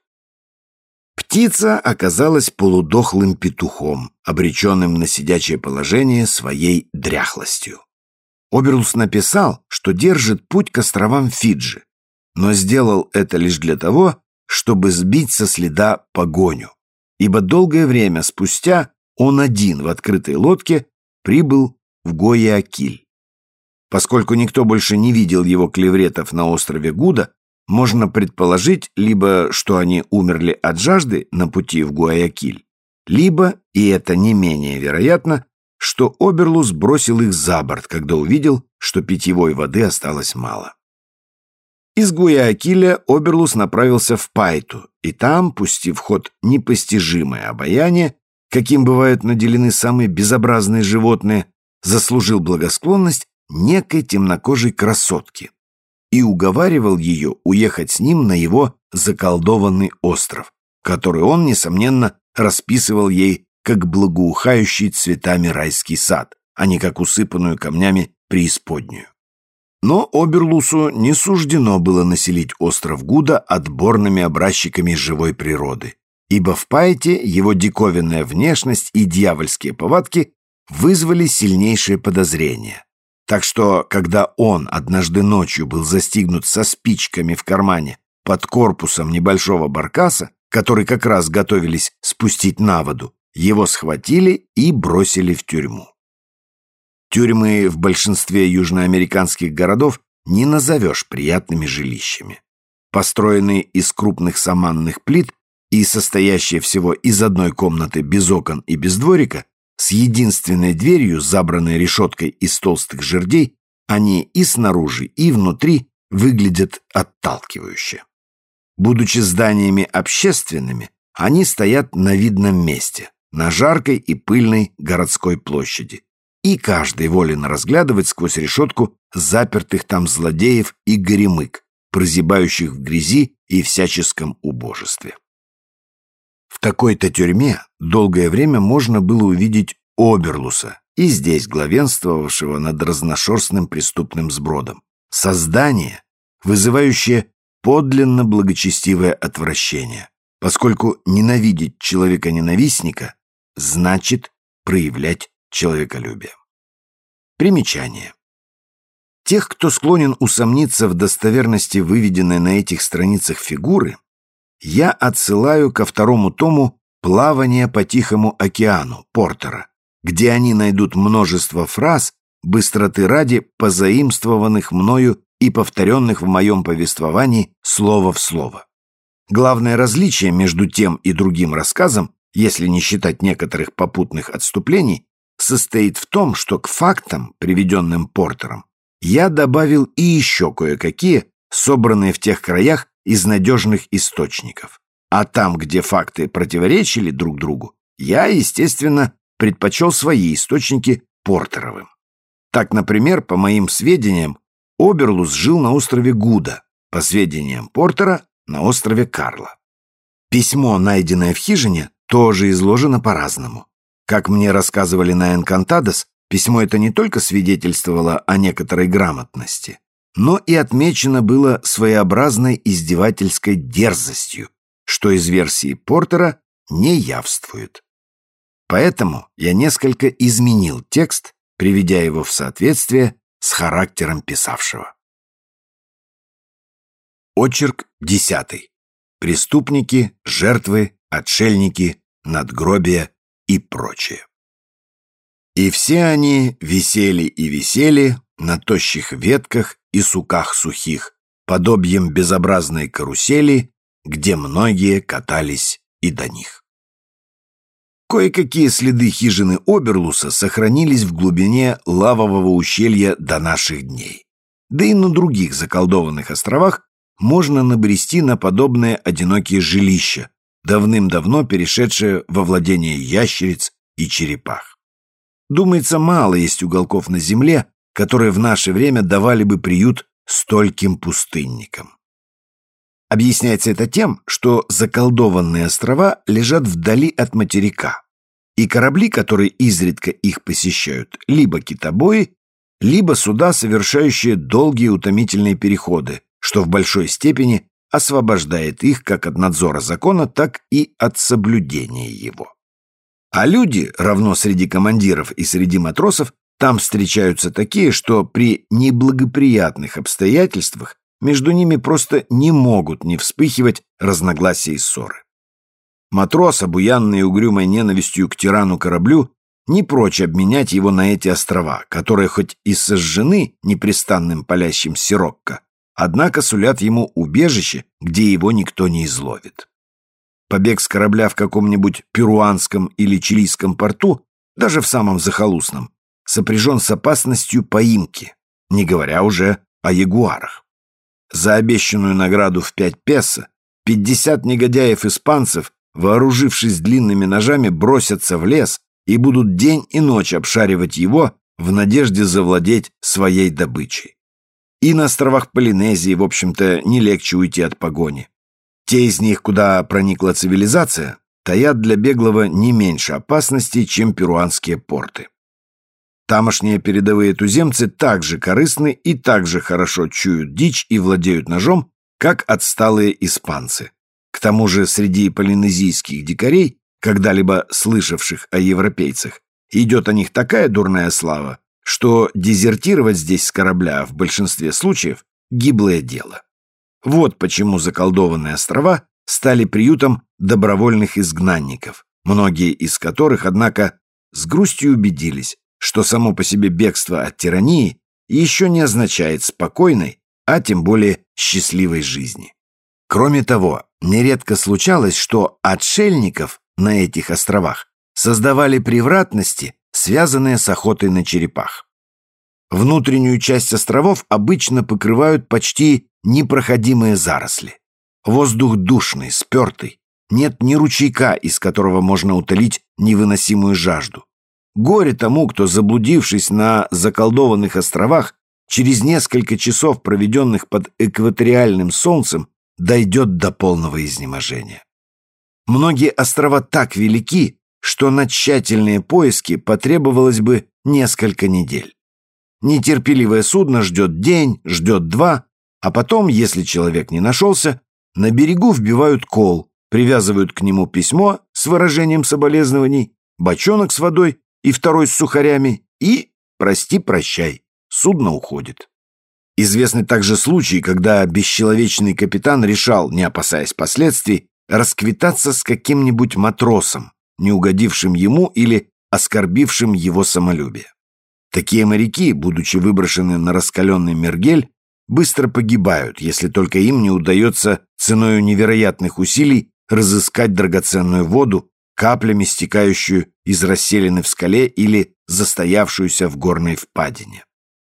Птица оказалась полудохлым петухом, обреченным на сидячее положение своей дряхлостью. Оберлус написал, что держит путь к островам Фиджи, но сделал это лишь для того, чтобы сбить со следа погоню, ибо долгое время спустя он один в открытой лодке прибыл в Гуаякиль. Поскольку никто больше не видел его клевретов на острове Гуда, можно предположить либо, что они умерли от жажды на пути в Гуаякиль, либо, и это не менее вероятно, что Оберлус бросил их за борт, когда увидел, что питьевой воды осталось мало. Из Гуаякиля Оберлус направился в Пайту, и там, пустив в ход непостижимое обаяние, каким бывают наделены самые безобразные животные, заслужил благосклонность некой темнокожей красотки и уговаривал ее уехать с ним на его заколдованный остров, который он, несомненно, расписывал ей как благоухающий цветами райский сад, а не как усыпанную камнями преисподнюю. Но Оберлусу не суждено было населить остров Гуда отборными образчиками живой природы, ибо в Пайте его диковинная внешность и дьявольские повадки вызвали сильнейшее подозрение. Так что, когда он однажды ночью был застигнут со спичками в кармане под корпусом небольшого баркаса, который как раз готовились спустить на воду, его схватили и бросили в тюрьму. Тюрьмы в большинстве южноамериканских городов не назовешь приятными жилищами. Построенные из крупных саманных плит и состоящие всего из одной комнаты без окон и без дворика, с единственной дверью, забранной решеткой из толстых жердей, они и снаружи, и внутри выглядят отталкивающе. Будучи зданиями общественными, они стоят на видном месте, на жаркой и пыльной городской площади, и каждый волен разглядывать сквозь решетку запертых там злодеев и горемык, прозябающих в грязи и всяческом убожестве. В такой-то тюрьме долгое время можно было увидеть Оберлуса, и здесь главенствовавшего над разношерстным преступным сбродом. Создание, вызывающее подлинно благочестивое отвращение, поскольку ненавидеть человека-ненавистника значит проявлять человеколюбие. Примечание. Тех, кто склонен усомниться в достоверности выведенной на этих страницах фигуры, я отсылаю ко второму тому «Плавание по Тихому океану» Портера, где они найдут множество фраз, быстроты ради позаимствованных мною и повторенных в моем повествовании слово в слово. Главное различие между тем и другим рассказом, если не считать некоторых попутных отступлений, состоит в том, что к фактам, приведенным Портером, я добавил и еще кое-какие, собранные в тех краях из надежных источников. А там, где факты противоречили друг другу, я, естественно, предпочел свои источники Портеровым. Так, например, по моим сведениям, Оберлус жил на острове Гуда, по сведениям Портера, на острове Карла. Письмо, найденное в хижине, тоже изложено по-разному. Как мне рассказывали на Энкантадос, письмо это не только свидетельствовало о некоторой грамотности, но и отмечено было своеобразной издевательской дерзостью, что из версии Портера не явствует. Поэтому я несколько изменил текст, приведя его в соответствие с характером писавшего. Очерк десятый. Преступники, жертвы, отшельники, надгробия и прочее. И все они висели и висели на тощих ветках и суках сухих, подобием безобразной карусели, где многие катались и до них. Кое-какие следы хижины Оберлуса сохранились в глубине лавового ущелья до наших дней. Да и на других заколдованных островах можно набрести на подобные одинокие жилища, давным-давно перешедшие во владение ящериц и черепах. Думается, мало есть уголков на земле, которые в наше время давали бы приют стольким пустынникам. Объясняется это тем, что заколдованные острова лежат вдали от материка, и корабли, которые изредка их посещают, либо китобои, либо суда, совершающие долгие утомительные переходы, что в большой степени освобождает их как от надзора закона, так и от соблюдения его. А люди, равно среди командиров и среди матросов, там встречаются такие, что при неблагоприятных обстоятельствах между ними просто не могут не вспыхивать разногласия и ссоры. Матрос, обуянный угрюмой ненавистью к тирану-кораблю, не прочь обменять его на эти острова, которые хоть и сожжены непрестанным палящим сирокко, однако сулят ему убежище, где его никто не изловит. Побег с корабля в каком-нибудь перуанском или чилийском порту, даже в самом захолустном, сопряжен с опасностью поимки, не говоря уже о ягуарах. За обещанную награду в пять песо пятьдесят негодяев-испанцев, вооружившись длинными ножами, бросятся в лес и будут день и ночь обшаривать его в надежде завладеть своей добычей. И на островах Полинезии, в общем-то, не легче уйти от погони. Те из них, куда проникла цивилизация, таят для беглого не меньше опасностей, чем перуанские порты. Тамошние передовые туземцы также корыстны и также хорошо чуют дичь и владеют ножом, как отсталые испанцы. К тому же среди полинезийских дикарей, когда-либо слышавших о европейцах, идет о них такая дурная слава, что дезертировать здесь с корабля в большинстве случаев – гиблое дело. Вот почему заколдованные острова стали приютом добровольных изгнанников, многие из которых, однако, с грустью убедились, что само по себе бегство от тирании еще не означает спокойной, а тем более счастливой жизни. Кроме того, нередко случалось, что отшельников на этих островах создавали превратности, связанные с охотой на черепах. Внутреннюю часть островов обычно покрывают почти непроходимые заросли. Воздух душный, спертый, нет ни ручейка, из которого можно утолить невыносимую жажду. Горе тому, кто, заблудившись на заколдованных островах, через несколько часов, проведенных под экваториальным солнцем, дойдет до полного изнеможения. Многие острова так велики, что на тщательные поиски потребовалось бы несколько недель. Нетерпеливое судно ждет день, ждет два, а потом, если человек не нашелся, на берегу вбивают кол, привязывают к нему письмо с выражением соболезнований, бочонок с водой и второй с сухарями, и, прости-прощай, судно уходит. Известны также случаи, когда бесчеловечный капитан решал, не опасаясь последствий, расквитаться с каким-нибудь матросом, не угодившим ему или оскорбившим его самолюбие. Такие моряки, будучи выброшены на раскаленный мергель, быстро погибают, если только им не удается ценою невероятных усилий разыскать драгоценную воду, каплями стекающую из расселины в скале или застоявшуюся в горной впадине.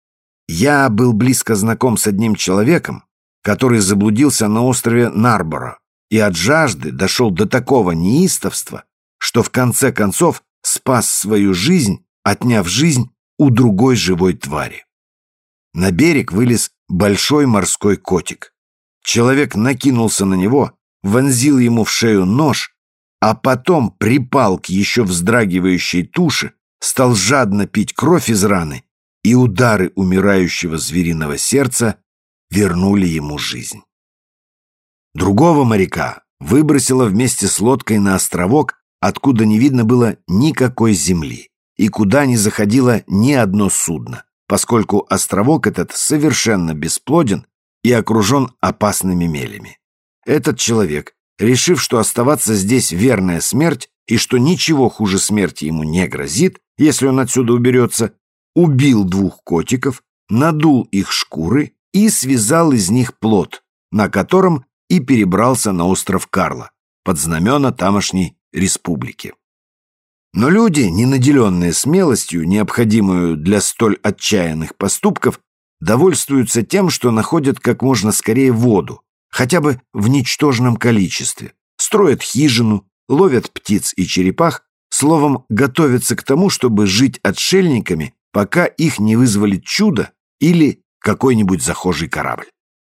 Я был близко знаком с одним человеком, который заблудился на острове Нарборо и от жажды дошел до такого неистовства, что в конце концов спас свою жизнь, отняв жизнь у другой живой твари. На берег вылез большой морской котик. Человек накинулся на него, вонзил ему в шею нож, а потом припал к еще вздрагивающей туше, стал жадно пить кровь из раны, и удары умирающего звериного сердца вернули ему жизнь. Другого моряка выбросило вместе с лодкой на островок откуда не видно было никакой земли и куда не заходило ни одно судно, поскольку островок этот совершенно бесплоден и окружен опасными мелями. Этот человек, решив, что оставаться здесь верная смерть и что ничего хуже смерти ему не грозит, если он отсюда уберется, убил двух котиков, надул их шкуры и связал из них плот, на котором и перебрался на остров Карла под знамена тамошней республики. Но люди, не наделенные смелостью, необходимую для столь отчаянных поступков, довольствуются тем, что находят как можно скорее воду, хотя бы в ничтожном количестве, строят хижину, ловят птиц и черепах, словом, готовятся к тому, чтобы жить отшельниками, пока их не вызволит чудо или какой-нибудь захожий корабль.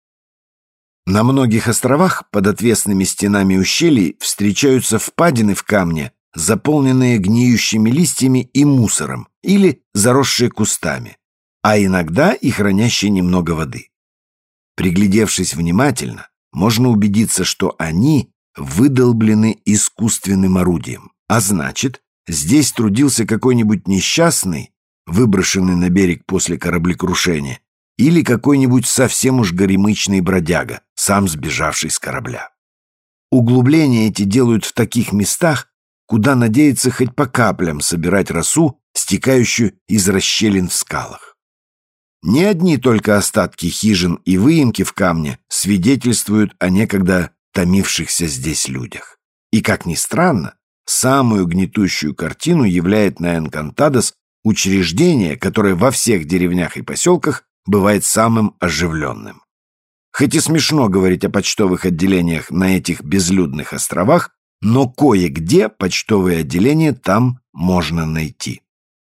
На многих островах под отвесными стенами ущелий встречаются впадины в камне, заполненные гниющими листьями и мусором или заросшие кустами, а иногда и хранящие немного воды. Приглядевшись внимательно, можно убедиться, что они выдолблены искусственным орудием, а значит, здесь трудился какой-нибудь несчастный, выброшенный на берег после кораблекрушения, или какой-нибудь совсем уж горемычный бродяга, сам сбежавший с корабля. Углубления эти делают в таких местах, куда надеется хоть по каплям собирать росу, стекающую из расщелин в скалах. Не одни только остатки хижин и выемки в камне свидетельствуют о некогда томившихся здесь людях. И, как ни странно, самую гнетущую картину являет на Энкантадос учреждение, которое во всех деревнях и поселках бывает самым оживленным. Хоть и смешно говорить о почтовых отделениях на этих безлюдных островах, но кое-где почтовые отделения там можно найти.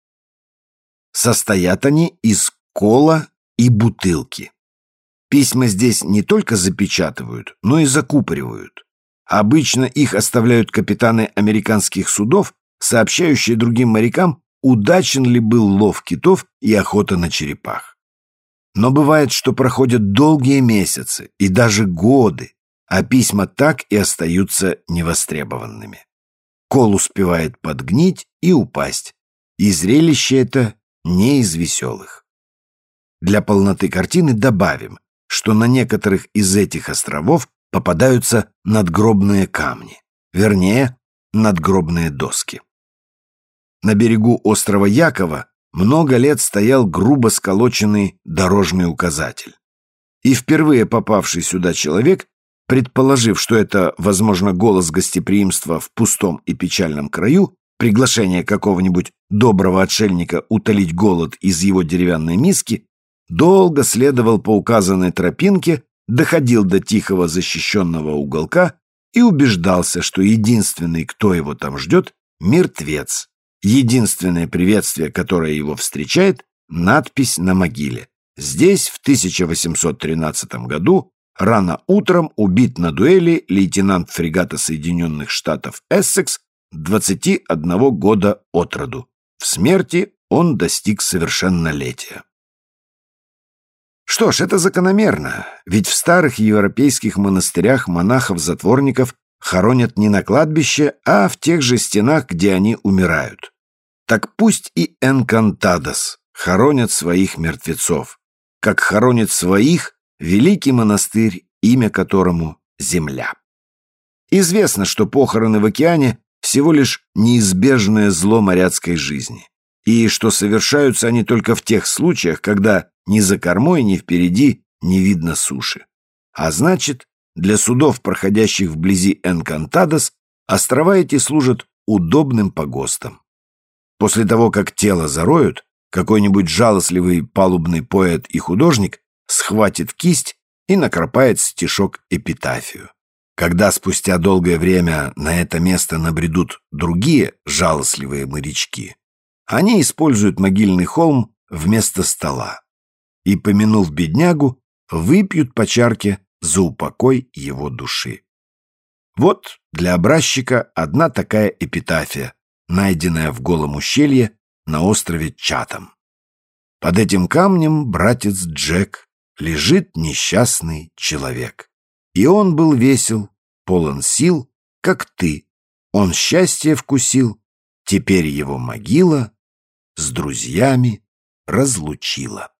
Состоят они из кола и бутылки. Письма здесь не только запечатывают, но и закупоривают. Обычно их оставляют капитаны американских судов, сообщающие другим морякам, удачен ли был лов китов и охота на черепах. Но бывает, что проходят долгие месяцы и даже годы, а письма так и остаются невостребованными. Кол успевает подгнить и упасть, и зрелище это не из веселых. Для полноты картины добавим, что на некоторых из этих островов попадаются надгробные камни, вернее, надгробные доски. На берегу острова Якова много лет стоял грубо сколоченный дорожный указатель. И впервые попавший сюда человек, предположив, что это, возможно, голос гостеприимства в пустом и печальном краю, приглашение какого-нибудь доброго отшельника утолить голод из его деревянной миски, долго следовал по указанной тропинке, доходил до тихого защищенного уголка и убеждался, что единственный, кто его там ждет, мертвец. Единственное приветствие, которое его встречает, надпись на могиле. Здесь в тысяча восемьсот тринадцатом году рано утром убит на дуэли лейтенант фрегата Соединенных Штатов Эссекс двадцати одного года от роду. В смерти он достиг совершеннолетия. Что ж, это закономерно, ведь в старых европейских монастырях монахов-затворников хоронят не на кладбище, а в тех же стенах, где они умирают. Так пусть и Энкантадос хоронят своих мертвецов, как хоронит своих великий монастырь, имя которому Земля. Известно, что похороны в океане всего лишь неизбежное зло моряцкой жизни, и что совершаются они только в тех случаях, когда ни за кормой, ни впереди не видно суши. А значит, для судов, проходящих вблизи Энкантадос, острова эти служат удобным погостом. После того, как тело зароют, какой-нибудь жалостливый палубный поэт и художник схватит кисть и накропает стишок-эпитафию. Когда спустя долгое время на это место набредут другие жалостливые морячки, они используют могильный холм вместо стола и, помянув беднягу, выпьют по чарке за упокой его души. Вот для образчика одна такая эпитафия, найденная в голом ущелье на острове Чатам. Под этим камнем, братец Джек, лежит несчастный человек. И он был весел, полон сил, как ты, Он счастье вкусил, теперь его могила с друзьями разлучила.